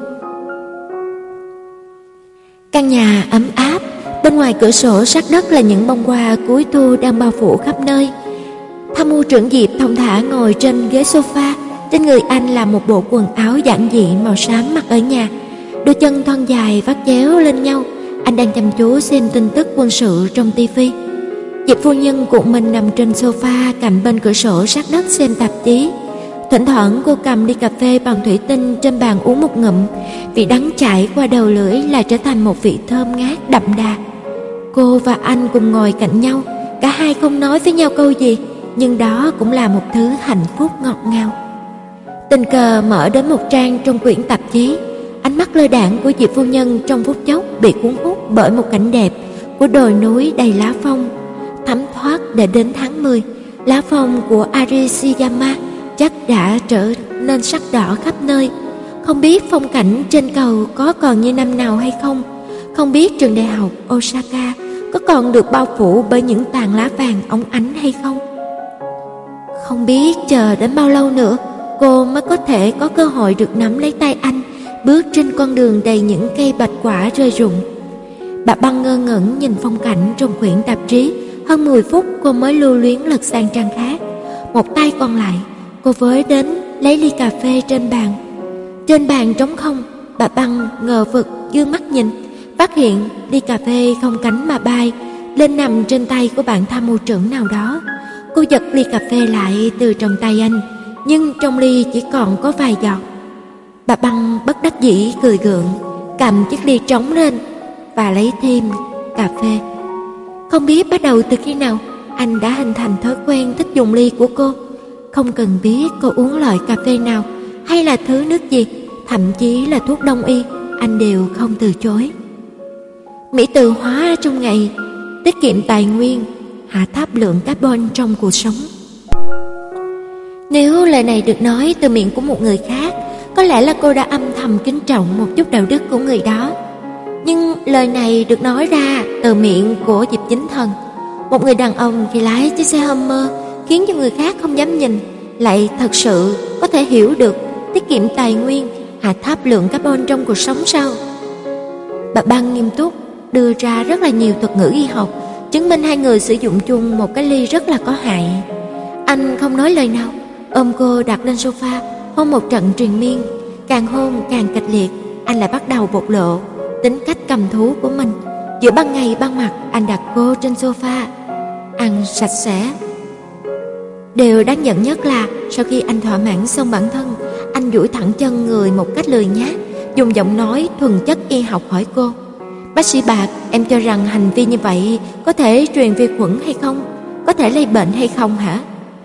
Căn nhà ấm áp, bên ngoài cửa sổ sát đất là những bông hoa cuối thu đang bao phủ khắp nơi. Tham mưu trưởng Diệp thong thả ngồi trên ghế sofa, trên người anh là một bộ quần áo giản dị màu xám mặc ở nhà, đôi chân thon dài vắt chéo lên nhau. Anh đang chăm chú xem tin tức quân sự trong tivi. Diệp phu nhân cuộn mình nằm trên sofa cạnh bên cửa sổ sát đất xem tạp chí. Thỉnh thoảng cô cầm ly cà phê bằng thủy tinh trên bàn uống một ngụm, vị đắng chảy qua đầu lưỡi lại trở thành một vị thơm ngát đậm đà. Cô và anh cùng ngồi cạnh nhau, cả hai không nói với nhau câu gì, nhưng đó cũng là một thứ hạnh phúc ngọt ngào. Tình cờ mở đến một trang trong quyển tạp chí, ánh mắt lơ đãng của Diệp phu nhân trong phút chốc bị cuốn hút bởi một cảnh đẹp của đồi núi đầy lá phong, thấm thoát để đến tháng mười. Lá phong của Arishiyama chắc đã trở nên sắc đỏ khắp nơi. Không biết phong cảnh trên cầu có còn như năm nào hay không, không biết trường đại học Osaka có còn được bao phủ bởi những tàn lá vàng óng ánh hay không. Không biết chờ đến bao lâu nữa cô mới có thể có cơ hội được nắm lấy tay anh, bước trên con đường đầy những cây bạch quả rơi rụng. Bà Băng ngơ ngẩn nhìn phong cảnh trong quyển tạp chí, hơn mười phút cô mới lưu luyến lật sang trang khác. Một tay còn lại, cô với đến lấy ly cà phê trên bàn. Trên bàn trống không, bà Băng ngờ vực dương mắt nhìn, phát hiện ly cà phê không cánh mà bay lên nằm trên tay của bạn tham mưu trưởng nào đó. Cô giật ly cà phê lại từ trong tay anh, nhưng trong ly chỉ còn có vài giọt. Bà Băng bất đắc dĩ cười gượng, cầm chiếc ly trống lên và lấy thêm cà phê. Không biết bắt đầu từ khi nào anh đã hình thành thói quen thích dùng ly của cô. Không cần biết cô uống loại cà phê nào hay là thứ nước gì, thậm chí là thuốc đông y, anh đều không từ chối. Mỹ từ hóa trong ngày, tiết kiệm tài nguyên, hạ thấp lượng carbon trong cuộc sống. Nếu lời này được nói từ miệng của một người khác, có lẽ là cô đã âm thầm kính trọng một chút đạo đức của người đó. Nhưng lời này được nói ra từ miệng của Diệp Chính Thần, một người đàn ông khi lái chiếc xe Hummer khiến cho người khác không dám nhìn, lại thật sự có thể hiểu được tiết kiệm tài nguyên, hạ thấp lượng carbon trong cuộc sống sao? Bà Băng nghiêm túc đưa ra rất là nhiều thuật ngữ y học, chứng minh hai người sử dụng chung một cái ly rất là có hại. Anh không nói lời nào, ôm cô đặt lên sofa, hôn một trận triền miên. Càng hôn càng kịch liệt, anh lại bắt đầu bộc lộ tính cách cầm thú của mình. Giữa ban ngày ban mặt, anh đặt cô trên sofa, ăn sạch sẽ. Điều đáng giận nhất là sau khi anh thỏa mãn xong bản thân, anh duỗi thẳng chân người một cách lười nhác, dùng giọng nói thuần chất y học hỏi cô: "Bác sĩ Bạc, em cho rằng hành vi như vậy có thể truyền vi khuẩn hay không? Có thể lây bệnh hay không hả?"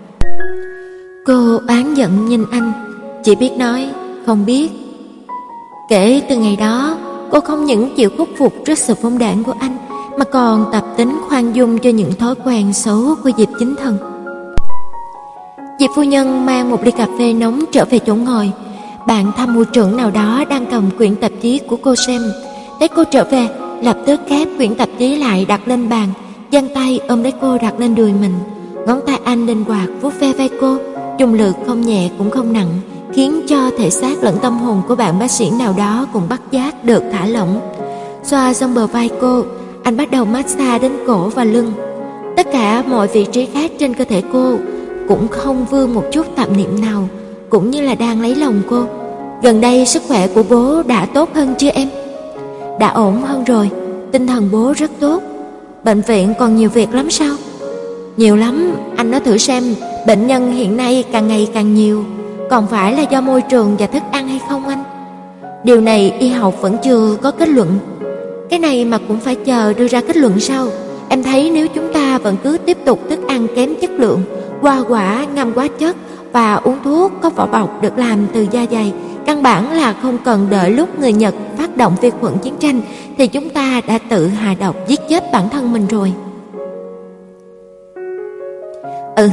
Cô oán giận nhìn anh, chỉ biết nói không biết. Kể từ ngày đó, cô không những chịu khuất phục trước sự phóng đãng của anh, mà còn tập tính khoan dung cho những thói quen xấu của Diệp Chính Thần. Diệp phu nhân mang một ly cà phê nóng trở về chỗ ngồi. Bạn tham mưu trưởng nào đó đang cầm quyển tạp chí của cô xem. Thấy cô trở về, lập tức khép quyển tạp chí lại đặt lên bàn, giang tay ôm lấy cô đặt lên đùi mình. Ngón tay anh linh hoạt vuốt ve vai cô, dùng lực không nhẹ cũng không nặng, khiến cho thể xác lẫn tâm hồn của bạn bác sĩ nào đó cũng bắt giác được thả lỏng. Xoa xong bờ vai cô, anh bắt đầu massage đến cổ và lưng. Tất cả mọi vị trí khác trên cơ thể cô cũng không vương một chút tạp niệm nào, cũng như là đang lấy lòng cô. Gần đây sức khỏe của bố đã tốt hơn chưa em? Đã ổn hơn rồi, tinh thần bố rất tốt. Bệnh viện còn nhiều việc lắm sao? Nhiều lắm, anh nói thử xem, bệnh nhân hiện nay càng ngày càng nhiều, còn phải là do môi trường và thức ăn hay không anh? Điều này y học vẫn chưa có kết luận. Cái này mà cũng phải chờ đưa ra kết luận sao? Em thấy nếu chúng ta vẫn cứ tiếp tục thức ăn kém chất lượng, hoa quả ngâm quá chất và uống thuốc có vỏ bọc được làm từ da dày, căn bản là không cần đợi lúc người Nhật phát động vi khuẩn chiến tranh thì chúng ta đã tự hạ độc giết chết bản thân mình rồi. Ừ,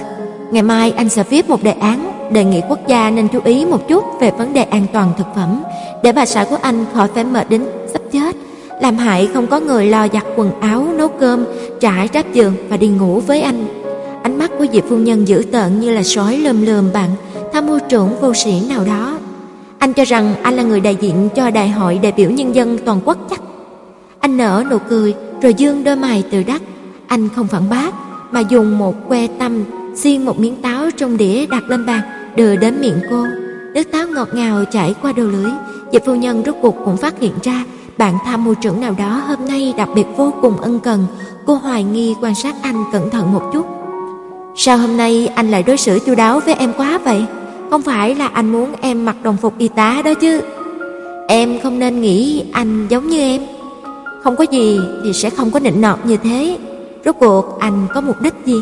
ngày mai anh sẽ viết một đề án, đề nghị quốc gia nên chú ý một chút về vấn đề an toàn thực phẩm, để bà xã của anh khỏi phải mệt đến sắp chết, làm hại không có người lo giặt quần áo, nấu cơm, trải đắp giường và đi ngủ với anh. Ánh mắt của Diệp phu nhân dữ tợn như là sói lườm lườm bạn tham mưu trưởng vô sĩ nào đó. Anh cho rằng anh là người đại diện cho đại hội đại biểu nhân dân toàn quốc chắc. Anh nở nụ cười rồi dương đôi mày tự đắc. Anh không phản bác mà dùng một que tăm xiên một miếng táo trong đĩa đặt lên bàn, đưa đến miệng cô. Nước táo ngọt ngào chảy qua đầu lưỡi. Diệp phu nhân rốt cuộc cũng phát hiện ra bạn tham mưu trưởng nào đó hôm nay đặc biệt vô cùng ân cần. Cô hoài nghi quan sát anh cẩn thận một chút. Sao hôm nay anh lại đối xử chu đáo với em quá vậy? Không phải là anh muốn em mặc đồng phục y tá đó chứ? Em không nên nghĩ anh giống như em. Không có gì thì sẽ không có nịnh nọt như thế. Rốt cuộc anh có mục đích gì?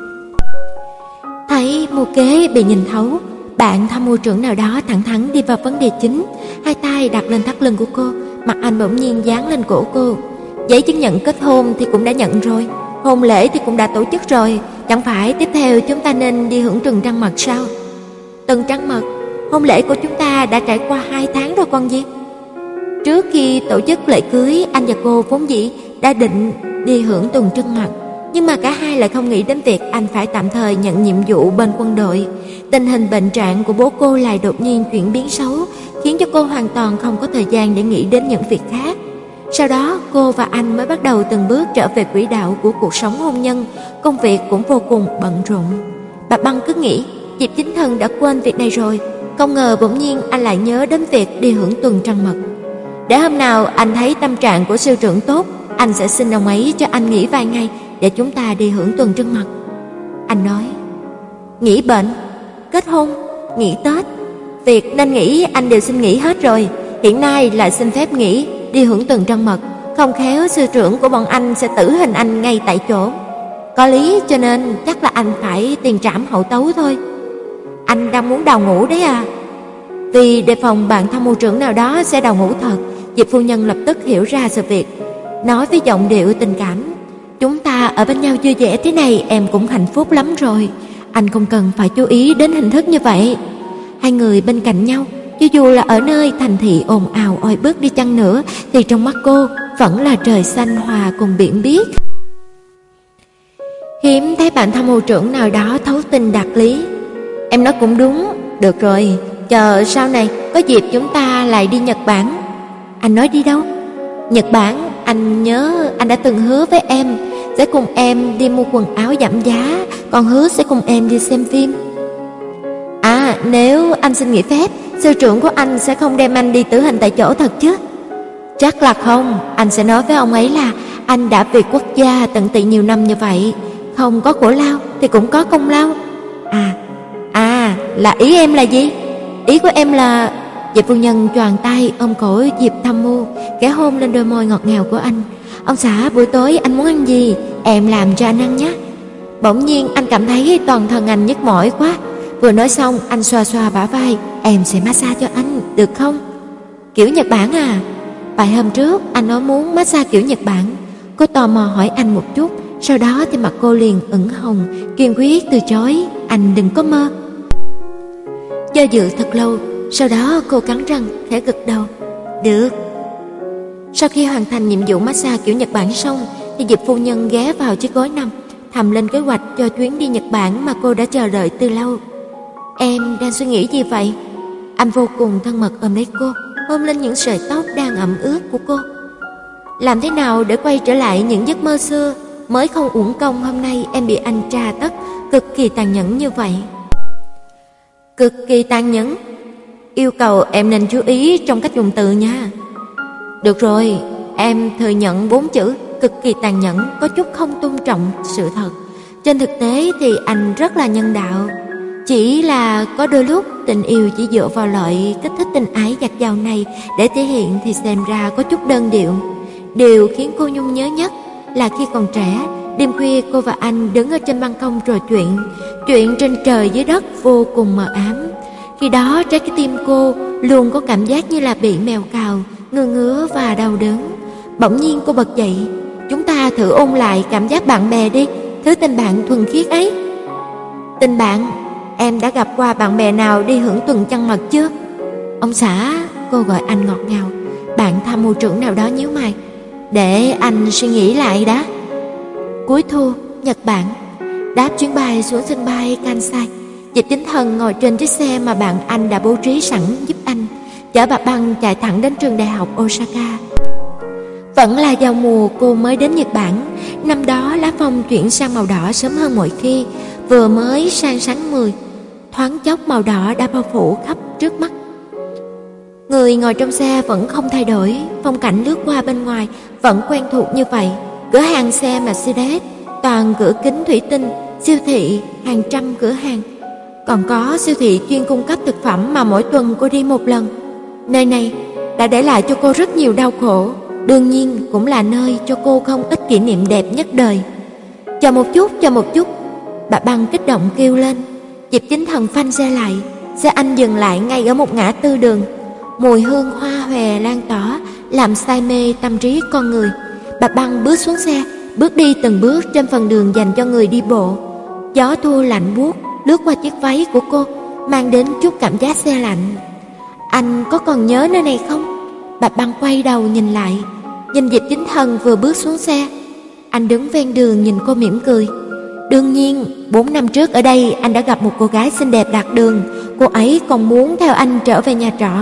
Thấy mưu kế bị nhìn thấu, bạn tham mưu trưởng nào đó thẳng thắn đi vào vấn đề chính. Hai tay đặt lên thắt lưng của cô, mặt anh bỗng nhiên dán lên cổ cô. Giấy chứng nhận kết hôn thì cũng đã nhận rồi, hôn lễ thì cũng đã tổ chức rồi, chẳng phải tiếp theo chúng ta nên đi hưởng tuần trăng mật sao? Tuần trăng mật? Hôn lễ của chúng ta đã trải qua hai tháng rồi còn gì. Trước khi tổ chức lễ cưới, anh và cô vốn dĩ đã định đi hưởng tuần trăng mật, nhưng mà cả hai lại không nghĩ đến việc anh phải tạm thời nhận nhiệm vụ bên quân đội. Tình hình bệnh trạng của bố cô lại đột nhiên chuyển biến xấu, khiến cho cô hoàn toàn không có thời gian để nghĩ đến những việc khác. Sau đó cô và anh mới bắt đầu từng bước trở về quỹ đạo của cuộc sống hôn nhân. Công việc cũng vô cùng bận rộn. Bà Băng cứ nghĩ Diệp Chính Thần đã quên việc này rồi, không ngờ bỗng nhiên anh lại nhớ đến việc đi hưởng tuần trăng mật. Để hôm nào anh thấy tâm trạng của sư trưởng tốt, anh sẽ xin ông ấy cho anh nghỉ vài ngày để chúng ta đi hưởng tuần trăng mật. Anh nói, nghỉ bệnh, kết hôn, nghỉ Tết, việc nên nghỉ anh đều xin nghỉ hết rồi. Hiện nay lại xin phép nghỉ đi hưởng tuần trăng mật, không khéo sư trưởng của bọn anh sẽ tử hình anh ngay tại chỗ. Có lý, cho nên chắc là anh phải tiền trảm hậu tấu thôi. Anh đang muốn đào ngũ đấy à? Vì đề phòng bạn tham mưu trưởng nào đó sẽ đào ngũ thật, Diệp phu nhân lập tức hiểu ra sự việc, nói với giọng điệu tình cảm, chúng ta ở bên nhau vui vẻ thế này em cũng hạnh phúc lắm rồi. Anh không cần phải chú ý đến hình thức như vậy. Hai người bên cạnh nhau, cho dù là ở nơi thành thị ồn ào oi bức đi chăng nữa, thì trong mắt cô vẫn là trời xanh hòa cùng biển biếc. Hiếm thấy bạn tham mưu trưởng nào đó thấu tình đạt lý. Em nói cũng đúng, được rồi, chờ sau này có dịp chúng ta lại đi Nhật Bản. Anh nói đi đâu? Nhật Bản, anh nhớ anh đã từng hứa với em sẽ cùng em đi mua quần áo giảm giá, còn hứa sẽ cùng em đi xem phim. À, nếu anh xin nghỉ phép, sư trưởng của anh sẽ không đem anh đi tử hình tại chỗ thật chứ? Chắc là không, anh sẽ nói với ông ấy là anh đã vì quốc gia tận tụy nhiều năm như vậy, không có khổ lao thì cũng có công lao. À, à, là ý em là gì? Ý của em là... Diệp phu nhân choàng tay ôm cổ Diệp Tham Mưu, khẽ hôn lên đôi môi ngọt ngào của anh. Ông xã, buổi tối anh muốn ăn gì? Em làm cho anh ăn nhé. Bỗng nhiên anh cảm thấy toàn thân anh nhức mỏi quá. Vừa nói xong anh xoa xoa bả vai. Em sẽ massage cho anh, được không? Kiểu Nhật Bản à? Vài hôm trước anh nói muốn massage kiểu Nhật Bản. Cô tò mò hỏi anh một chút, sau đó thì mặt cô liền ửng hồng, kiên quyết từ chối. Anh đừng có mơ. Do dự thật lâu, sau đó cô cắn răng khẽ gật đầu. Được. Sau khi hoàn thành nhiệm vụ massage kiểu Nhật Bản xong, thì Diệp phu nhân ghé vào chiếc gối nằm, thầm lên kế hoạch cho chuyến đi Nhật Bản mà cô đã chờ đợi từ lâu. Em đang suy nghĩ gì vậy? Anh vô cùng thân mật ôm lấy cô, hôn lên những sợi tóc đang ẩm ướt của cô. Làm thế nào để quay trở lại những giấc mơ xưa, mới không uổng công hôm nay em bị anh tra tấn cực kỳ tàn nhẫn như vậy. Cực kỳ tàn nhẫn? Yêu cầu em nên chú ý trong cách dùng từ nha. Được rồi, em thừa nhận bốn chữ cực kỳ tàn nhẫn có chút không tôn trọng sự thật. Trên thực tế thì anh rất là nhân đạo. Chỉ là có đôi lúc tình yêu chỉ dựa vào loại kích thích tình ái giặt dào này để thể hiện thì xem ra có chút đơn điệu. Điều khiến cô Nhung nhớ nhất là khi còn trẻ, đêm khuya cô và anh đứng ở trên ban công trò chuyện, chuyện trên trời dưới đất vô cùng mờ ám. Khi đó trái tim cô luôn có cảm giác như là bị mèo cào, ngứa ngứa và đau đớn. Bỗng nhiên cô bật dậy. Chúng ta thử ôn lại cảm giác bạn bè đi, thứ tình bạn thuần khiết ấy. Tình bạn, em đã gặp qua bạn bè nào đi hưởng tuần trăng mật chưa? Ông xã, cô gọi anh ngọt ngào. Bạn tham mưu trưởng nào đó nhíu mày. Để anh suy nghĩ lại đã. Cuối thu, Nhật Bản. Đáp chuyến bay xuống sân bay Kansai, Diệp Chính Thần ngồi trên chiếc xe mà bạn anh đã bố trí sẵn giúp anh, chở bà Băng chạy thẳng đến trường đại học Osaka. Vẫn là vào mùa cô mới đến Nhật Bản, năm đó lá phong chuyển sang màu đỏ sớm hơn mọi khi, vừa mới sang sáng mười, thoáng chốc màu đỏ đã bao phủ khắp trước mắt. Người ngồi trong xe vẫn không thay đổi, phong cảnh lướt qua bên ngoài vẫn quen thuộc như vậy. Cửa hàng xe Mercedes, toàn cửa kính thủy tinh, siêu thị, hàng trăm cửa hàng. Còn có siêu thị chuyên cung cấp thực phẩm mà mỗi tuần cô đi một lần. Nơi này đã để lại cho cô rất nhiều đau khổ, đương nhiên cũng là nơi cho cô không ít kỷ niệm đẹp nhất đời. Chờ một chút, chờ một chút, bà Băng kích động kêu lên. Diệp Chính Thần phanh xe lại, xe anh dừng lại ngay ở một ngã tư đường. Mùi hương hoa hòe lan tỏa, làm say mê tâm trí con người. Bà Băng bước xuống xe, bước đi từng bước trên phần đường dành cho người đi bộ. Gió thu lạnh buốt lướt qua chiếc váy của cô, mang đến chút cảm giác se lạnh. Anh có còn nhớ nơi này không? Bà Băng quay đầu nhìn lại, nhìn Diệp Chính Thần vừa bước xuống xe. Anh đứng ven đường nhìn cô mỉm cười. Đương nhiên, bốn năm trước ở đây anh đã gặp một cô gái xinh đẹp lạc đường. Cô ấy còn muốn theo anh trở về nhà trọ.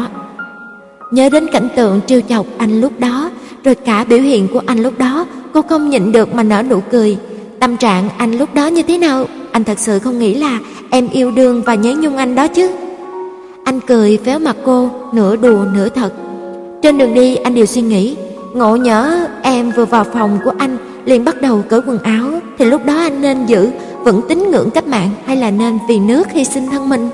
Nhớ đến cảnh tượng trêu chọc anh lúc đó, rồi cả biểu hiện của anh lúc đó, cô không nhịn được mà nở nụ cười. Tâm trạng anh lúc đó như thế nào? Anh thật sự không nghĩ là em yêu đương và nhớ nhung anh đó chứ? Anh cười véo mặt cô, nửa đùa nửa thật. Trên đường đi anh đều suy nghĩ, ngộ nhỡ em vừa vào phòng của anh liền bắt đầu cởi quần áo, thì lúc đó anh nên giữ vững tín ngưỡng cách mạng hay là nên vì nước hy sinh thân mình?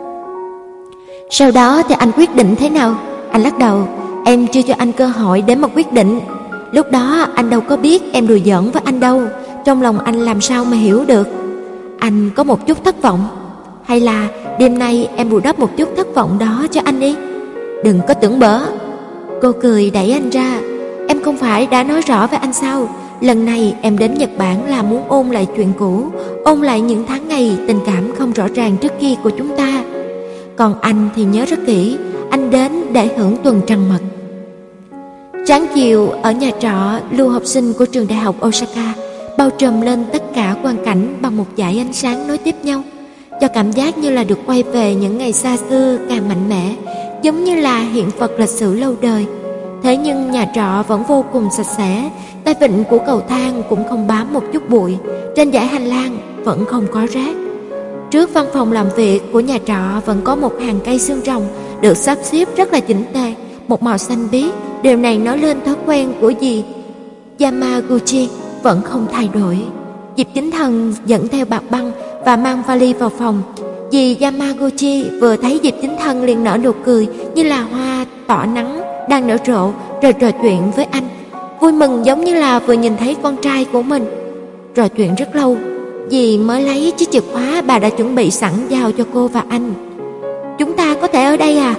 Sau đó thì anh quyết định thế nào? Anh lắc đầu, em chưa cho anh cơ hội để mà quyết định. Lúc đó anh đâu có biết em đùa giỡn với anh đâu, trong lòng anh làm sao mà hiểu được. Anh có một chút thất vọng. Hay là đêm nay em bù đắp một chút thất vọng đó cho anh đi. Đừng có tưởng bở. Cô cười đẩy anh ra. Em không phải đã nói rõ với anh sao? Lần này em đến Nhật Bản là muốn ôn lại chuyện cũ, ôn lại những tháng ngày tình cảm không rõ ràng trước kia của chúng ta. Còn anh thì nhớ rất kỹ, anh đến để hưởng tuần trăng mật. Sáng chiều ở nhà trọ, lưu học sinh của trường đại học Osaka bao trùm lên tất cả quang cảnh bằng một dải ánh sáng nối tiếp nhau, cho cảm giác như là được quay về những ngày xa xưa càng mạnh mẽ, giống như là hiện vật lịch sử lâu đời. Thế nhưng nhà trọ vẫn vô cùng sạch sẽ, tay vịn của cầu thang cũng không bám một chút bụi, trên dãy hành lang vẫn không có rác. Trước văn phòng làm việc của nhà trọ vẫn có một hàng cây xương rồng được sắp xếp rất là chỉnh tề, một màu xanh biếc. Điều này nói lên thói quen của dì Yamaguchi vẫn không thay đổi. Diệp Chính Thần dẫn theo bà Băng và mang vali vào phòng. Dì Yamaguchi vừa thấy Diệp Chính Thần liền nở nụ cười như là hoa tỏa nắng đang nở rộ, rồi trò chuyện với anh, vui mừng giống như là vừa nhìn thấy con trai của mình. Trò chuyện rất lâu, dì mới lấy chiếc chìa khóa bà đã chuẩn bị sẵn giao cho cô và anh. Chúng ta có thể ở đây à?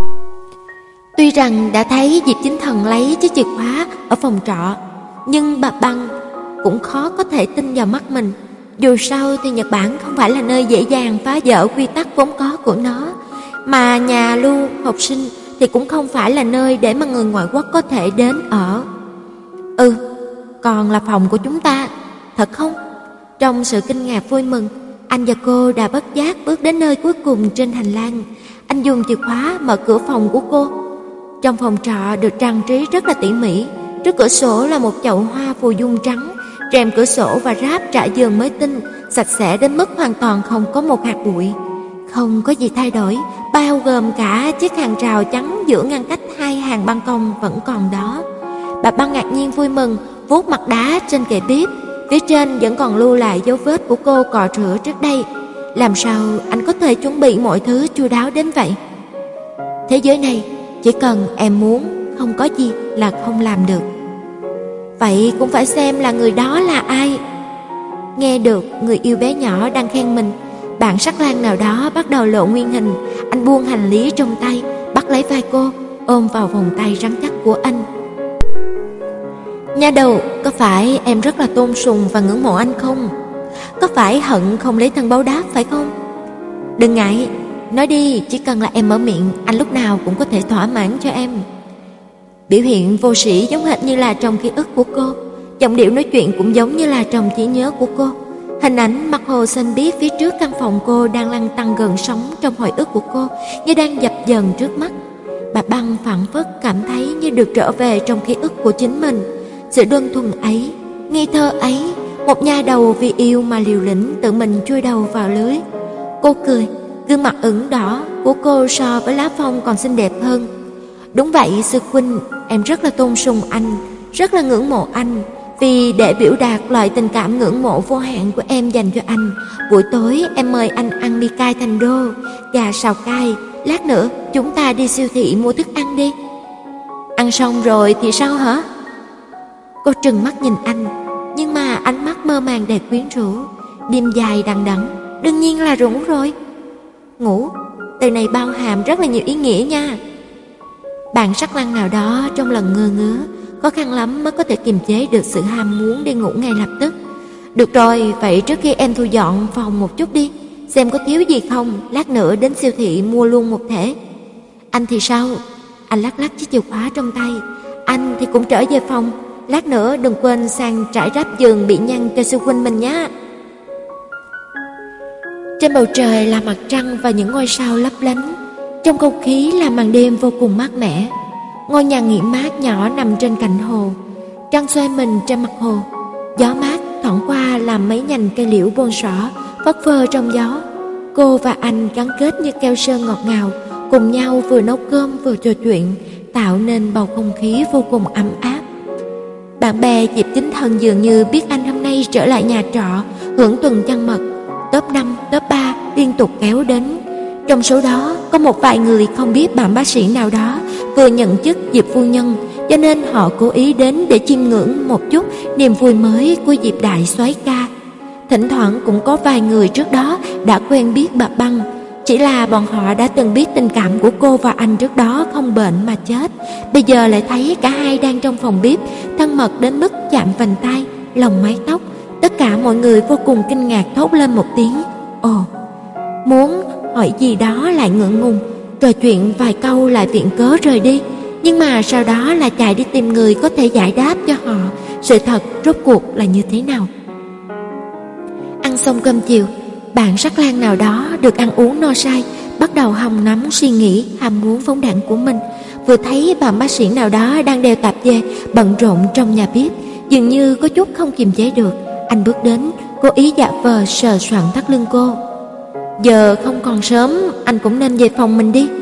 Tuy rằng đã thấy Diệp Chính Thần lấy chiếc chìa khóa ở phòng trọ, nhưng bà Băng cũng khó có thể tin vào mắt mình. Dù sao thì Nhật Bản không phải là nơi dễ dàng phá vỡ quy tắc vốn có của nó, mà nhà lưu học sinh thì cũng không phải là nơi để mà người ngoại quốc có thể đến ở. Ừ, còn là phòng của chúng ta, thật không? Trong sự kinh ngạc vui mừng, anh và cô đã bất giác bước đến nơi cuối cùng trên hành lang. Anh dùng chìa khóa mở cửa phòng của cô. Trong phòng trọ được trang trí rất là tỉ mỉ. Trước cửa sổ là một chậu hoa phù dung trắng, rèm cửa sổ và ráp trải giường mới tinh, sạch sẽ đến mức hoàn toàn không có một hạt bụi. Không có gì thay đổi, bao gồm cả chiếc hàng rào trắng giữa ngăn cách hai hàng ban công vẫn còn đó. Bà Băng ngạc nhiên vui mừng, vuốt mặt đá trên kệ bếp. Phía trên vẫn còn lưu lại dấu vết của cô cọ rửa trước đây. Làm sao anh có thể chuẩn bị mọi thứ chu đáo đến vậy? Thế giới này chỉ cần em muốn, không có gì là không làm được. Vậy cũng phải xem là người đó là ai. Nghe được người yêu bé nhỏ đang khen mình, bạn sắc lang nào đó bắt đầu lộ nguyên hình. Anh buông hành lý trong tay, bắt lấy vai cô, ôm vào vòng tay rắn chắc của anh. Nha đầu, có phải em rất là tôn sùng và ngưỡng mộ anh không? có phải hận không lấy thân báo đáp phải không? Đừng ngại, nói đi, chỉ cần là em mở miệng, anh lúc nào cũng có thể thỏa mãn cho em. Biểu hiện vô sĩ giống hệt như là trong ký ức của cô, giọng điệu nói chuyện cũng giống như là trong trí nhớ của cô. Hình ảnh mặt hồ xanh biếc phía trước căn phòng cô đang lăn tăn gần sóng trong hồi ức của cô, như đang dập dần trước mắt. Bà Băng phảng phất cảm thấy như được trở về trong ký ức của chính mình. Sự đơn thuần ấy, ngây thơ ấy, một nha đầu vì yêu mà liều lĩnh tự mình chui đầu vào lưới. Cô cười, gương mặt ửng đỏ của cô so với lá phong còn xinh đẹp hơn. Đúng vậy sư huynh, em rất là tôn sùng anh, rất là ngưỡng mộ anh. Vì để biểu đạt loại tình cảm ngưỡng mộ vô hạn của em dành cho anh, buổi tối em mời anh ăn mì cay thành đô, gà xào cay. Lát nữa chúng ta đi siêu thị mua thức ăn đi. Ăn xong rồi thì sao hả? Cô trừng mắt nhìn anh, nhưng mà ánh mắt mơ màng đầy quyến rũ. Đêm dài đằng đẵng, đương nhiên là rủng rồi. Ngủ, từ này bao hàm rất là nhiều ý nghĩa nha. Bạn sắc lang nào đó trong lần ngơ ngứa, khó khăn lắm mới có thể kiềm chế được sự ham muốn đi ngủ ngay lập tức. Được rồi, vậy trước khi em thu dọn phòng một chút đi, xem có thiếu gì không, lát nữa đến siêu thị mua luôn một thể. Anh thì sao? Anh lắc lắc chiếc chìa khóa trong tay. Anh thì cũng trở về phòng, lát nữa đừng quên sang trải ráp giường bị nhăn cho sư huynh mình nhé. Trên bầu trời là mặt trăng và những ngôi sao lấp lánh, trong không khí là màn đêm vô cùng mát mẻ. Ngôi nhà nghỉ mát nhỏ nằm trên cạnh hồ, trăng xoay mình trên mặt hồ, gió mát thoảng qua làm mấy nhành cây liễu bôn xỏ phất phơ trong gió. Cô và anh gắn kết như keo sơn ngọt ngào, cùng nhau vừa nấu cơm vừa trò chuyện, tạo nên bầu không khí vô cùng ấm áp. Bạn bè dịp Chính Thần dường như biết anh hôm nay trở lại nhà trọ hưởng tuần trăng mật, top năm, top ba liên tục kéo đến. Trong số đó có một vài người không biết bạn bác sĩ nào đó vừa nhận chức Diệp phu nhân, cho nên họ cố ý đến để chiêm ngưỡng một chút niềm vui mới của Diệp đại soái ca. Thỉnh thoảng cũng có vài người trước đó đã quen biết bà Băng, chỉ là bọn họ đã từng biết tình cảm của cô và anh trước đó không bệnh mà chết, bây giờ lại thấy cả hai đang trong phòng bếp thân mật đến mức chạm vành tay, lồng mái tóc. Tất cả mọi người vô cùng kinh ngạc thốt lên một tiếng ồ, muốn hỏi gì đó lại ngượng ngùng, trò chuyện vài câu lại viện cớ rời đi, nhưng mà sau đó là chạy đi tìm người có thể giải đáp cho họ sự thật rốt cuộc là như thế nào. Ăn xong cơm chiều, bạn sắc lang nào đó được ăn uống no say, bắt đầu hòng nắm suy nghĩ ham muốn phóng đãng của mình. Vừa thấy bạn bác sĩ nào đó đang đeo tạp dề bận rộn trong nhà bếp, dường như có chút không kiềm chế được, anh bước đến, cố ý giả vờ sờ soạng thắt lưng cô. Giờ không còn sớm, anh cũng nên về phòng mình đi.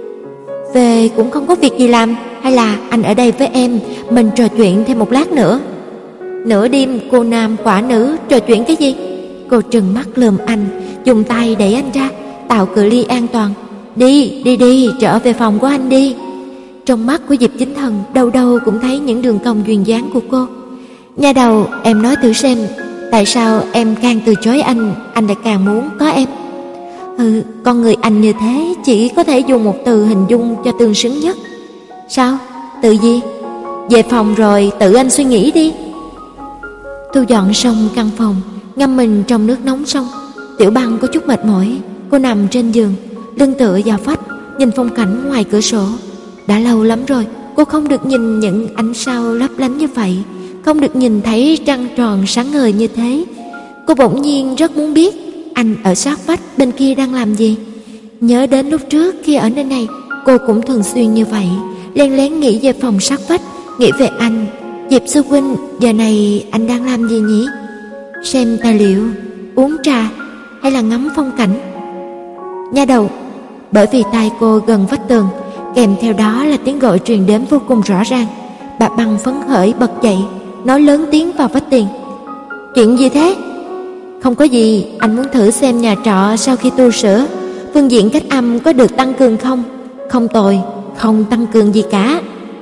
Về cũng không có việc gì làm, hay là anh ở đây với em, mình trò chuyện thêm một lát nữa. Nửa đêm cô nam quả nữ, trò chuyện cái gì? Cô trừng mắt lườm anh, dùng tay đẩy anh ra, tạo cự ly an toàn. Đi, đi đi, trở về phòng của anh đi. Trong mắt của Diệp Chính Thần đâu đâu cũng thấy những đường cong duyên dáng của cô. Nha đầu, em nói thử xem, tại sao em càng từ chối anh, anh lại càng muốn có em? Ừ, con người anh như thế chỉ có thể dùng một từ hình dung cho tương xứng nhất. Sao? Từ gì? Về phòng rồi tự anh suy nghĩ đi. Thu dọn xong căn phòng, ngâm mình trong nước nóng xong, Tiểu Băng có chút mệt mỏi. Cô nằm trên giường, lưng tựa vào vách, nhìn phong cảnh ngoài cửa sổ. Đã lâu lắm rồi cô không được nhìn những ánh sao lấp lánh như vậy, không được nhìn thấy trăng tròn sáng ngời như thế. Cô bỗng nhiên rất muốn biết anh ở sát vách bên kia đang làm gì. Nhớ đến lúc trước khi ở nơi này, cô cũng thường xuyên như vậy, lén lén nghĩ về phòng sát vách, nghĩ về anh. Diệp sư huynh, giờ này anh đang làm gì nhỉ? Xem tài liệu, uống trà, hay là ngắm phong cảnh? Nha đầu. Bởi vì tai cô gần vách tường, kèm theo đó là tiếng gọi truyền đến vô cùng rõ ràng. Bà Băng phấn khởi bật dậy, nói lớn tiếng vào vách tiền. Chuyện gì thế? Không có gì, anh muốn thử xem nhà trọ sau khi tu sửa, phương diện cách âm có được tăng cường không? Không tồi, không tăng cường gì cả.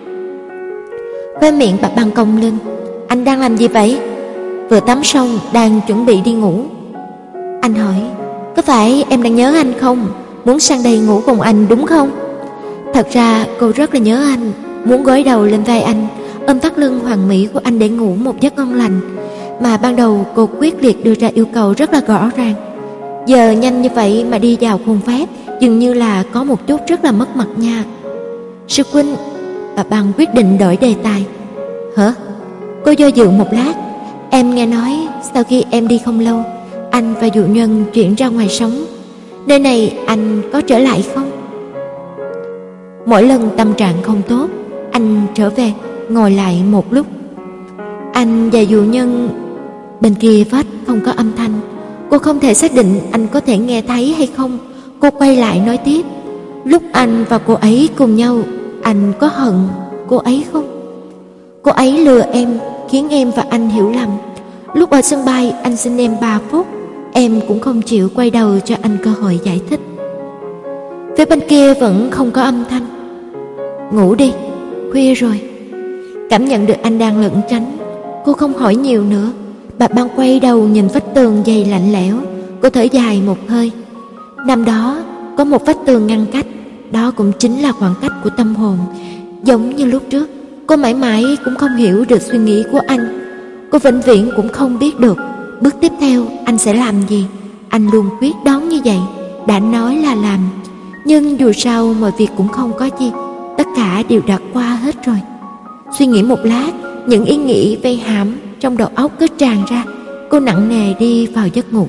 Khóe miệng bà Băng cong lên. Anh đang làm gì vậy? Vừa tắm xong, đang chuẩn bị đi ngủ. Anh hỏi, có phải em đang nhớ anh không? Muốn sang đây ngủ cùng anh đúng không? Thật ra cô rất là nhớ anh, muốn gối đầu lên vai anh, ôm thắt lưng hoàn mỹ của anh để ngủ một giấc ngon lành. mà ban đầu cô quyết liệt đưa ra yêu cầu rất là rõ ràng. Giờ nhanh như vậy mà đi vào khuôn phép, dường như là có một chút rất là mất mặt nha. Sư huynh, bà Băng quyết định đổi đề tài. Hả? Cô do dự một lát. Em nghe nói sau khi em đi không lâu, anh và Dụ Nhân chuyển ra ngoài sống. Nơi này anh có trở lại không? Mỗi lần tâm trạng không tốt, anh trở về, ngồi lại một lúc. Anh và Dụ Nhân... Bên kia vách không có âm thanh. Cô không thể xác định anh có thể nghe thấy hay không. Cô quay lại nói tiếp. Lúc anh và cô ấy cùng nhau, anh có hận cô ấy không? Cô ấy lừa em, khiến em và anh hiểu lầm. Lúc ở sân bay anh xin em ba phút, em cũng không chịu quay đầu cho anh cơ hội giải thích. Phía bên kia vẫn không có âm thanh. Ngủ đi, khuya rồi. Cảm nhận được anh đang lẩn tránh, cô không hỏi nhiều nữa. Bà Băng quay đầu nhìn vách tường dày lạnh lẽo. Cô thở dài một hơi. Năm đó có một vách tường ngăn cách, đó cũng chính là khoảng cách của tâm hồn. Giống như lúc trước, cô mãi mãi cũng không hiểu được suy nghĩ của anh. Cô vĩnh viễn cũng không biết được bước tiếp theo anh sẽ làm gì. Anh luôn quyết đoán như vậy, đã nói là làm. Nhưng dù sao mọi việc cũng không có gì, tất cả đều đã qua hết rồi. Suy nghĩ một lát, những ý nghĩ vây hãm trong đầu óc cứ tràn ra. Cô nặng nề đi vào giấc ngủ.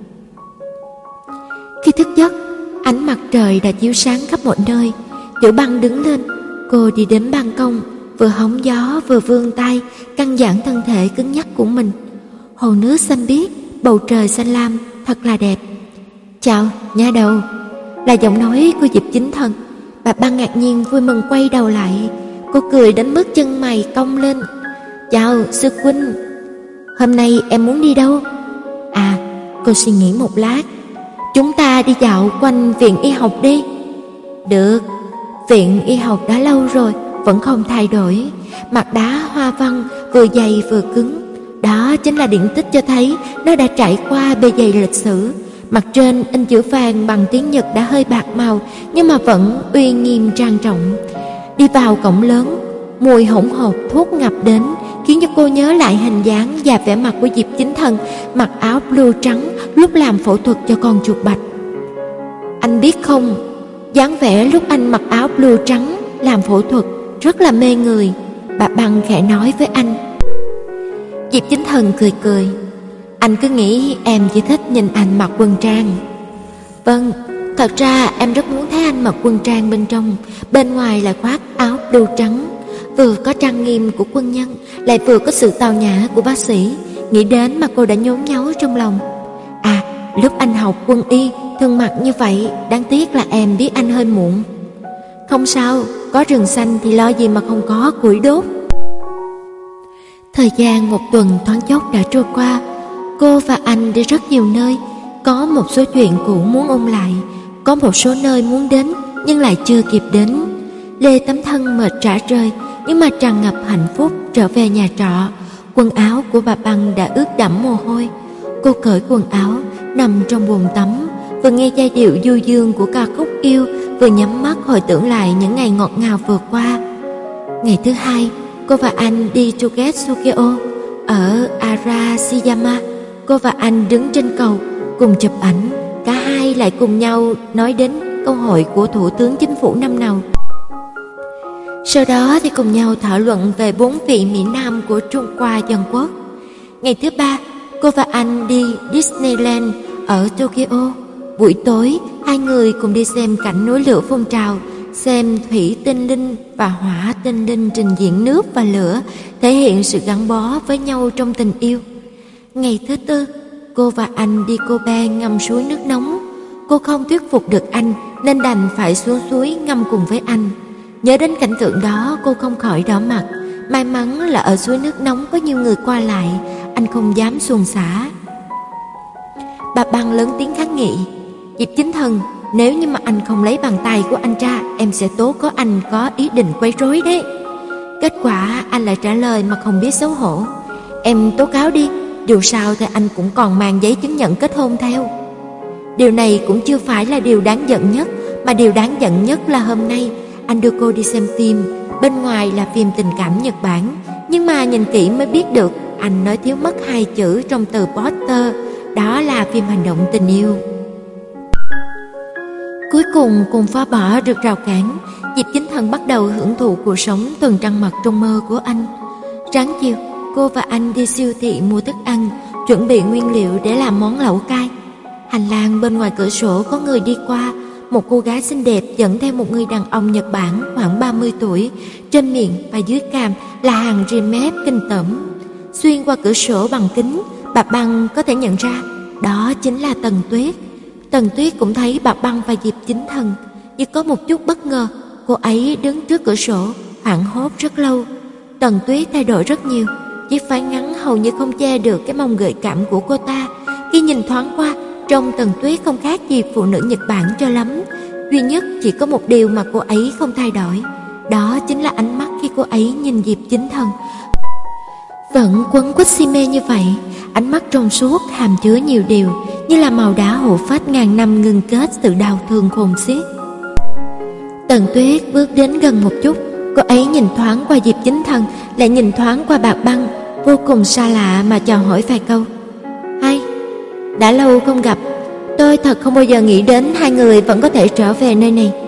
Khi thức giấc, ánh mặt trời đã chiếu sáng khắp mọi nơi. Tiểu Băng đứng lên. Cô đi đến ban công, vừa hóng gió vừa vươn tay căng giãn thân thể cứng nhắc của mình. Hồ nước xanh biếc, bầu trời xanh lam, thật là đẹp. Chào, nha đầu. Là giọng nói của Diệp Chính Thần. Bà Băng ngạc nhiên vui mừng quay đầu lại. Cô cười đến mức chân mày cong lên. Chào, sư huynh. Hôm nay em muốn đi đâu? À, cô suy nghĩ một lát. Chúng ta đi dạo quanh viện y học đi. Được. Viện y học đã lâu rồi vẫn không thay đổi. Mặt đá hoa văn vừa dày vừa cứng. Đó chính là điển tích cho thấy nó đã trải qua bề dày lịch sử. Mặt trên in chữ vàng bằng tiếng Nhật đã hơi bạc màu, nhưng mà vẫn uy nghiêm trang trọng. Đi vào cổng lớn, mùi hỗn hợp thuốc ngập đến, khiến cho cô nhớ lại hình dáng và vẻ mặt của Diệp Chính Thần mặc áo blue trắng lúc làm phẫu thuật cho con chuột bạch. Anh biết không, dáng vẻ lúc anh mặc áo blue trắng làm phẫu thuật rất là mê người. Bà Băng khẽ nói với anh. Diệp Chính Thần cười cười. Anh cứ nghĩ em chỉ thích nhìn anh mặc quân trang. Vâng, thật ra em rất muốn thấy anh mặc quân trang bên trong, bên ngoài là khoác áo blue trắng, vừa có trang nghiêm của quân nhân, lại vừa có sự tao nhã của bác sĩ. Nghĩ đến mà cô đã nhốn nháo trong lòng. À, lúc anh học quân y thường mặc như vậy, đáng tiếc là em biết anh hơi muộn. Không sao, có rừng xanh thì lo gì mà không có củi đốt. Thời gian một tuần thoáng chốc đã trôi qua. Cô và anh đi rất nhiều nơi. Có một số chuyện cũ muốn ôn lại, có một số nơi muốn đến nhưng lại chưa kịp đến. Lê tấm thân mệt rã rời, nhưng mà tràn ngập hạnh phúc trở về nhà trọ. Quần áo của bà Băng đã ướt đẫm mồ hôi. Cô cởi quần áo, nằm trong bồn tắm, vừa nghe giai điệu du dương của ca khúc yêu, vừa nhắm mắt hồi tưởng lại những ngày ngọt ngào vừa qua. Ngày thứ hai, cô và anh đi Togetsukeō ở Arashiyama. Cô và anh đứng trên cầu cùng chụp ảnh. Cả hai lại cùng nhau nói đến câu hỏi của Thủ tướng Chính phủ năm nào. Sau đó thì cùng nhau thảo luận về bốn vị Mỹ Nam của Trung Hoa Dân Quốc. Ngày thứ ba, cô và anh đi Disneyland ở Tokyo. Buổi tối, hai người cùng đi xem cảnh núi lửa phun trào, xem thủy tinh linh và hỏa tinh linh trình diễn nước và lửa, thể hiện sự gắn bó với nhau trong tình yêu. Ngày thứ tư, cô và anh đi Kobe ngâm suối nước nóng. Cô không thuyết phục được anh nên đành phải xuống suối ngâm cùng với anh. Nhớ đến cảnh tượng đó, cô không khỏi đỏ mặt. May mắn là ở suối nước nóng có nhiều người qua lại, anh không dám xuồng xả. Bà Băng lớn tiếng kháng nghị. Diệp Chính Thần, nếu như mà anh không lấy bàn tay của anh ra, em sẽ tố có anh có ý định quấy rối đấy. Kết quả anh lại trả lời mà không biết xấu hổ. Em tố cáo đi, dù sao thì anh cũng còn mang giấy chứng nhận kết hôn theo. Điều này cũng chưa phải là điều đáng giận nhất, mà điều đáng giận nhất là hôm nay anh đưa cô đi xem phim. Bên ngoài là phim tình cảm Nhật Bản, nhưng mà nhìn kỹ mới biết được anh nói thiếu mất hai chữ trong từ poster, đó là phim hành động tình yêu. Cuối cùng cùng phá bỏ được rào cản, Diệp Chính Thần bắt đầu hưởng thụ cuộc sống tuần trăng mật trong mơ của anh. Sáng chiều, cô và anh đi siêu thị mua thức ăn, chuẩn bị nguyên liệu để làm món lẩu cay. Hành lang bên ngoài cửa sổ có người đi qua, một cô gái xinh đẹp dẫn theo một người đàn ông Nhật Bản khoảng ba mươi tuổi, trên miệng và dưới cằm là hàng rim mép kinh tởm. Xuyên qua cửa sổ bằng kính, bà Băng có thể nhận ra đó chính là Tần Tuyết. Tần Tuyết cũng thấy bà Băng và Diệp Chính Thần, nhưng có một chút bất ngờ, cô ấy đứng trước cửa sổ, hoảng hốt rất lâu. Tần Tuyết thay đổi rất nhiều, chiếc váy ngắn hầu như không che được cái mông gợi cảm của cô ta. Khi nhìn thoáng qua, trông Tần Tuyết không khác gì phụ nữ Nhật Bản cho lắm. Duy nhất chỉ có một điều mà cô ấy không thay đổi, đó chính là ánh mắt khi cô ấy nhìn Diệp Chính Thần. Vẫn quấn quýt si mê như vậy, ánh mắt trong suốt hàm chứa nhiều điều, như là màu đá hộ phách ngàn năm ngưng kết sự đau thương khôn xiết. Tần Tuyết bước đến gần một chút, cô ấy nhìn thoáng qua Diệp Chính Thần, lại nhìn thoáng qua bà Băng, vô cùng xa lạ mà chào hỏi vài câu. Hay, đã lâu không gặp, tôi thật không bao giờ nghĩ đến hai người vẫn có thể trở về nơi này.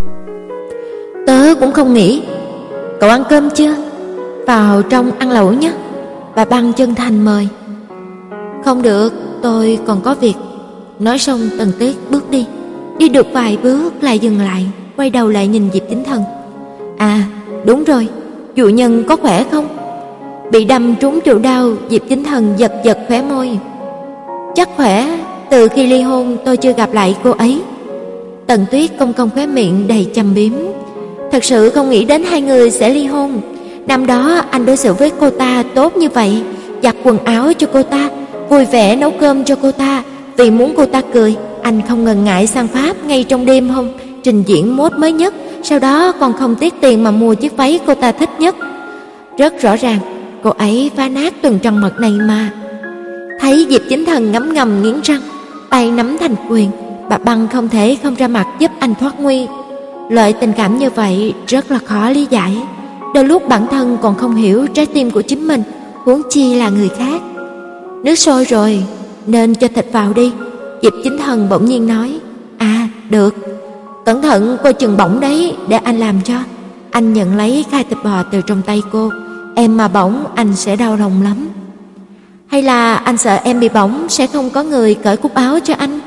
Tớ cũng không nghĩ. Cậu ăn cơm chưa? Vào trong ăn lẩu nhé. Bà Băng chân thành mời. Không được, tôi còn có việc. Nói xong Tần Tuyết bước đi. Đi được vài bước lại dừng lại, quay đầu lại nhìn Diệp Chính Thần. À, đúng rồi, chủ nhân có khỏe không? Bị đâm trúng chỗ đau, Diệp Chính Thần giật giật khóe môi. Chắc khỏe, từ khi ly hôn tôi chưa gặp lại cô ấy. Tần Tuyết cong cong khóe miệng đầy châm biếm. Thật sự không nghĩ đến hai người sẽ ly hôn. Năm đó anh đối xử với cô ta tốt như vậy, giặt quần áo cho cô ta, vui vẻ nấu cơm cho cô ta. Vì muốn cô ta cười, anh không ngần ngại sang Pháp ngay trong đêm hôm, trình diễn mốt mới nhất, sau đó còn không tiếc tiền mà mua chiếc váy cô ta thích nhất. Rất rõ ràng, cô ấy phá nát tuần trăng mật này mà. Thấy Diệp Chính Thần ngấm ngầm nghiến răng, tay nắm thành quyền, bà Băng không thể không ra mặt giúp anh thoát nguy. Loại tình cảm như vậy rất là khó lý giải. Đôi lúc bản thân còn không hiểu trái tim của chính mình, huống chi là người khác. Nước sôi rồi, nên cho thịt vào đi. Diệp Chính Thần bỗng nhiên nói. À, được. Cẩn thận coi chừng bỏng đấy, để anh làm cho. Anh nhận lấy khai thịt bò từ trong tay cô. Em mà bỏng anh sẽ đau lòng lắm. Hay là anh sợ em bị bỏng sẽ không có người cởi cúc áo cho anh?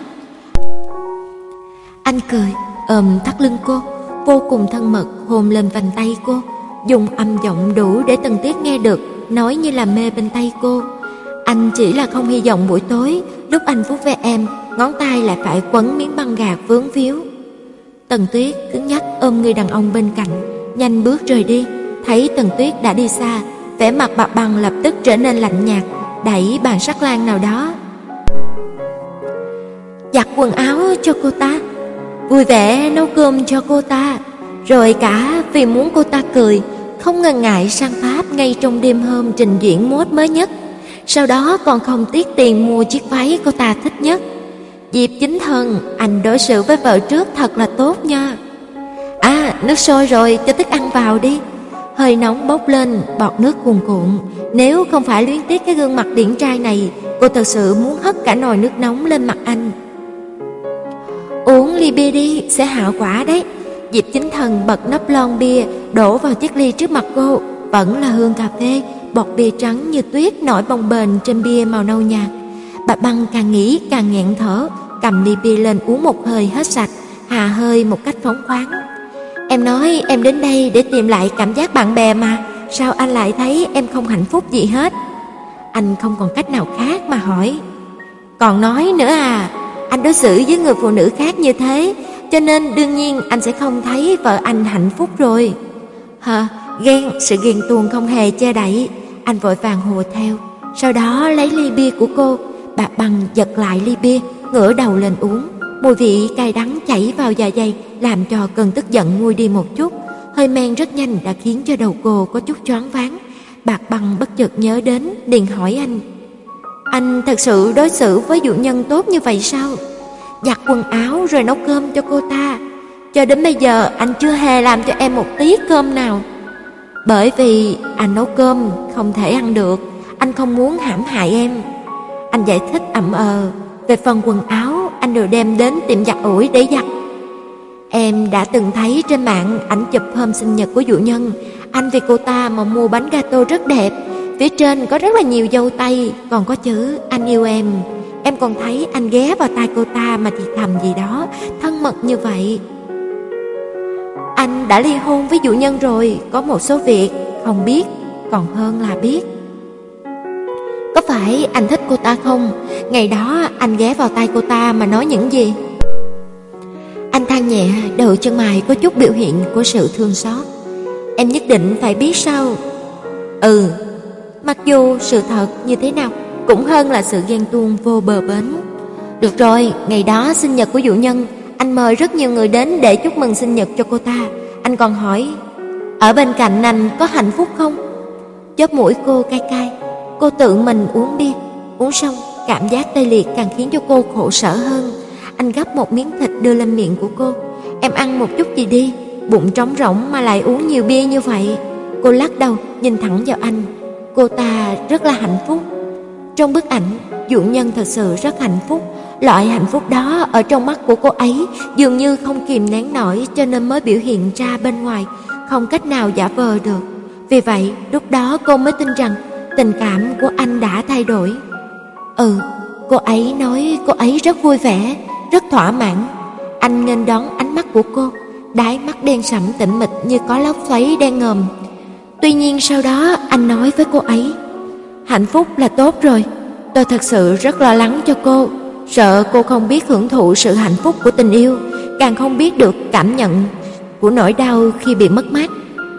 Anh cười, ôm thắt lưng cô, vô cùng thân mật hôn lên vành tay cô, dùng âm giọng đủ để Tần Tuyết nghe được, nói như là mê bên tay cô. Anh chỉ là không hy vọng buổi tối lúc anh vuốt ve em, ngón tay lại phải quấn miếng băng gạc vướng víu. Tần Tuyết cứng nhắc ôm người đàn ông bên cạnh, nhanh bước rời đi. Thấy Tần Tuyết đã đi xa, vẻ mặt bà Băng lập tức trở nên lạnh nhạt, đẩy bàn sắt lan nào đó. Giặt quần áo cho cô ta, vui vẻ nấu cơm cho cô ta, rồi cả vì muốn cô ta cười, không ngần ngại sang Pháp ngay trong đêm hôm trình diễn mốt mới nhất, sau đó còn không tiếc tiền mua chiếc váy cô ta thích nhất. Diệp Chính Thần, anh đối xử với vợ trước thật là tốt nha. À, nước sôi rồi, cho thức ăn vào đi. Hơi nóng bốc lên, bọt nước cuồn cuộn. Nếu không phải luyến tiếc cái gương mặt điển trai này, cô thật sự muốn hất cả nồi nước nóng lên mặt anh. Uống ly bia đi, sẽ hạ quả đấy. Diệp Chính Thần bật nắp lon bia, đổ vào chiếc ly trước mặt cô. Vẫn là hương cà phê, bọt bia trắng như tuyết nổi bồng bềnh trên bia màu nâu nhạt. Bà Băng càng nghĩ càng nghẹn thở, cầm ly bia lên uống một hơi hết sạch, hà hơi một cách phóng khoáng. Em nói em đến đây để tìm lại cảm giác bạn bè mà, sao anh lại thấy em không hạnh phúc gì hết? Anh không còn cách nào khác mà hỏi. Còn nói nữa à, anh đối xử với người phụ nữ khác như thế, cho nên đương nhiên anh sẽ không thấy vợ anh hạnh phúc rồi. Hả? Ghen, sự ghen tuông không hề che đậy. Anh vội vàng hùa theo, sau đó lấy ly bia của cô. Bà Băng giật lại ly bia, ngửa đầu lên uống. Mùi vị cay đắng chảy vào dạ dày, làm cho cơn tức giận nguôi đi một chút. Hơi men rất nhanh đã khiến cho đầu cô có chút choáng váng. Bà Băng bất chợt nhớ đến, liền hỏi anh. Anh thật sự đối xử với dụ nhân tốt như vậy sao? Giặt quần áo rồi nấu cơm cho cô ta. Cho đến bây giờ anh chưa hề làm cho em một tí cơm nào. Bởi vì anh nấu cơm không thể ăn được, anh không muốn hãm hại em. Anh giải thích ậm ờ. Về phần quần áo, anh đều đem đến tiệm giặt ủi để giặt. Em đã từng thấy trên mạng ảnh chụp hôm sinh nhật của dụ nhân. Anh vì cô ta mà mua bánh gato rất đẹp. Phía trên có rất là nhiều dâu tây, còn có chữ anh yêu em. Em còn thấy anh ghé vào tai cô ta mà thì thầm gì đó, thân mật như vậy. Anh đã ly hôn với dụ nhân rồi, có một số việc không biết, còn hơn là biết. Có phải anh thích cô ta không? Ngày đó anh ghé vào tai cô ta mà nói những gì? Anh than nhẹ, đầu chân mày có chút biểu hiện của sự thương xót. Em nhất định phải biết sao? Ừ, mặc dù sự thật như thế nào cũng hơn là sự ghen tuông vô bờ bến. Được rồi, ngày đó sinh nhật của dụ nhân, anh mời rất nhiều người đến để chúc mừng sinh nhật cho cô ta. Anh còn hỏi, ở bên cạnh anh có hạnh phúc không? Chóp mũi cô cay cay. Cô tự mình uống bia. Uống xong, cảm giác tê liệt càng khiến cho cô khổ sở hơn. Anh gắp một miếng thịt đưa lên miệng của cô. Em ăn một chút gì đi, bụng trống rỗng mà lại uống nhiều bia như vậy. Cô lắc đầu, nhìn thẳng vào anh. Cô ta rất là hạnh phúc. Trong bức ảnh, dụ nhân thật sự rất hạnh phúc. Loại hạnh phúc đó ở trong mắt của cô ấy dường như không kìm nén nổi, cho nên mới biểu hiện ra bên ngoài, không cách nào giả vờ được. Vì vậy, lúc đó cô mới tin rằng tình cảm của anh đã thay đổi. Ừ, cô ấy nói cô ấy rất vui vẻ, rất thỏa mãn. Anh nghênh đón ánh mắt của cô, đáy mắt đen sẫm tĩnh mịch như có lốc xoáy đen ngòm. Tuy nhiên sau đó anh nói với cô ấy, hạnh phúc là tốt rồi. Tôi thật sự rất lo lắng cho cô, sợ cô không biết hưởng thụ sự hạnh phúc của tình yêu, càng không biết được cảm nhận của nỗi đau khi bị mất mát.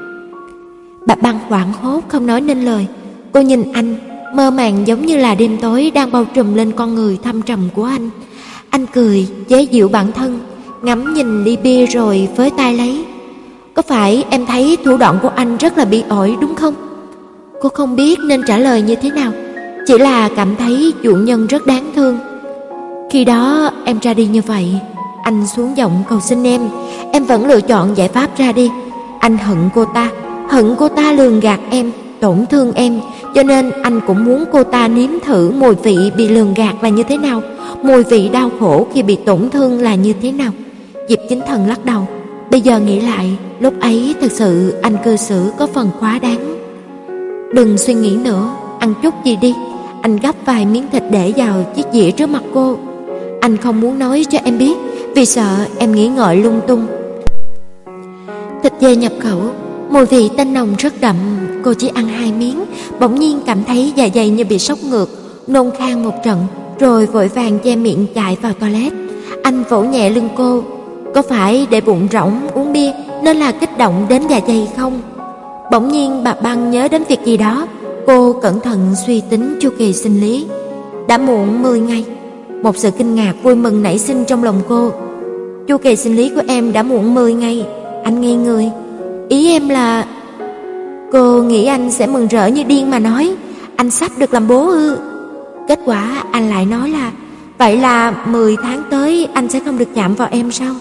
Bà Băng hoảng hốt không nói nên lời. Cô nhìn anh, mơ màng giống như là đêm tối đang bao trùm lên con người thâm trầm của anh. Anh cười, chế giễu bản thân, ngắm nhìn ly bia rồi với tay lấy. Có phải em thấy thủ đoạn của anh rất là bị ổi đúng không? Cô không biết nên trả lời như thế nào, chỉ là cảm thấy dụ nhân rất đáng thương. Khi đó em ra đi như vậy, anh xuống giọng cầu xin em, em vẫn lựa chọn giải pháp ra đi. Anh hận cô ta, hận cô ta lường gạt em, tổn thương em, cho nên anh cũng muốn cô ta nếm thử mùi vị bị lường gạt là như thế nào, mùi vị đau khổ khi bị tổn thương là như thế nào. Diệp Chính Thần lắc đầu. Bây giờ nghĩ lại, lúc ấy thật sự anh cư xử có phần quá đáng. Đừng suy nghĩ nữa, ăn chút gì đi. Anh gắp vài miếng thịt để vào chiếc dĩa trước mặt cô. Anh không muốn nói cho em biết, vì sợ em nghĩ ngợi lung tung. Thịt dê nhập khẩu, mùi vị tanh nồng rất đậm. Cô chỉ ăn hai miếng, bỗng nhiên cảm thấy dạ dày như bị sốc ngược, nôn khan một trận, rồi vội vàng che miệng chạy vào toilet. Anh vỗ nhẹ lưng cô. Có phải để bụng rỗng uống bia nên là kích động đến dạ dày không? Bỗng nhiên bà Băng nhớ đến việc gì đó. Cô cẩn thận suy tính chu kỳ sinh lý. Đã muộn mười ngày. Một sự kinh ngạc vui mừng nảy sinh trong lòng cô. Chu kỳ sinh lý của em đã muộn mười ngày. Anh ngây người. Ý em là... Cô nghĩ anh sẽ mừng rỡ như điên mà nói anh sắp được làm bố ư? Kết quả anh lại nói là vậy là mười tháng tới anh sẽ không được chạm vào em sao?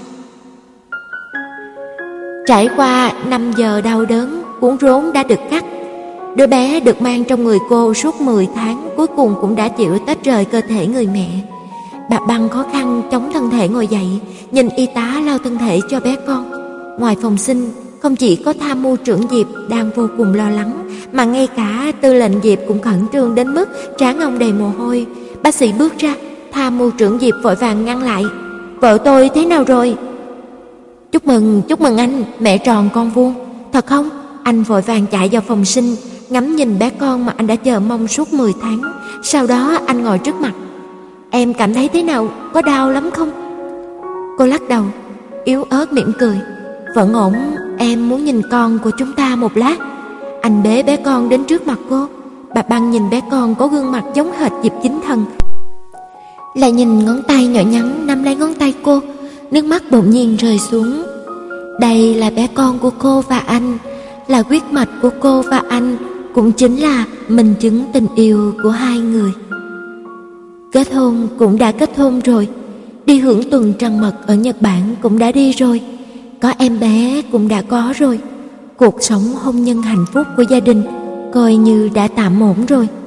Trải qua năm giờ đau đớn, cuốn rốn đã được cắt. Đứa bé được mang trong người cô suốt mười tháng cuối cùng cũng đã chịu tách rời cơ thể người mẹ. Bà Băng khó khăn chống thân thể ngồi dậy, nhìn y tá lau thân thể cho bé con. Ngoài phòng sinh, không chỉ có tham mưu trưởng Diệp đang vô cùng lo lắng, mà ngay cả tư lệnh Diệp cũng khẩn trương đến mức trán ông đầy mồ hôi. Bác sĩ bước ra, tham mưu trưởng Diệp vội vàng ngăn lại. Vợ tôi thế nào rồi? Chúc mừng, chúc mừng anh, mẹ tròn con vuông. Thật không? Anh vội vàng chạy vào phòng sinh, ngắm nhìn bé con mà anh đã chờ mong suốt mười tháng. Sau đó anh ngồi trước mặt. Em cảm thấy thế nào? Có đau lắm không? Cô lắc đầu, yếu ớt mỉm cười. Vẫn ổn, em muốn nhìn con của chúng ta một lát. Anh bế bé con đến trước mặt cô. Bà Băng nhìn bé con có gương mặt giống hệt Diệp Chính Thần, lại nhìn ngón tay nhỏ nhắn nắm lấy ngón tay cô. Nước mắt bỗng nhiên rơi xuống. Đây là bé con của cô và anh, là huyết mạch của cô và anh, cũng chính là minh chứng tình yêu của hai người. Kết hôn cũng đã kết hôn rồi, đi hưởng tuần trăng mật ở Nhật Bản cũng đã đi rồi, có em bé cũng đã có rồi. Cuộc sống hôn nhân hạnh phúc của gia đình coi như đã tạm ổn rồi.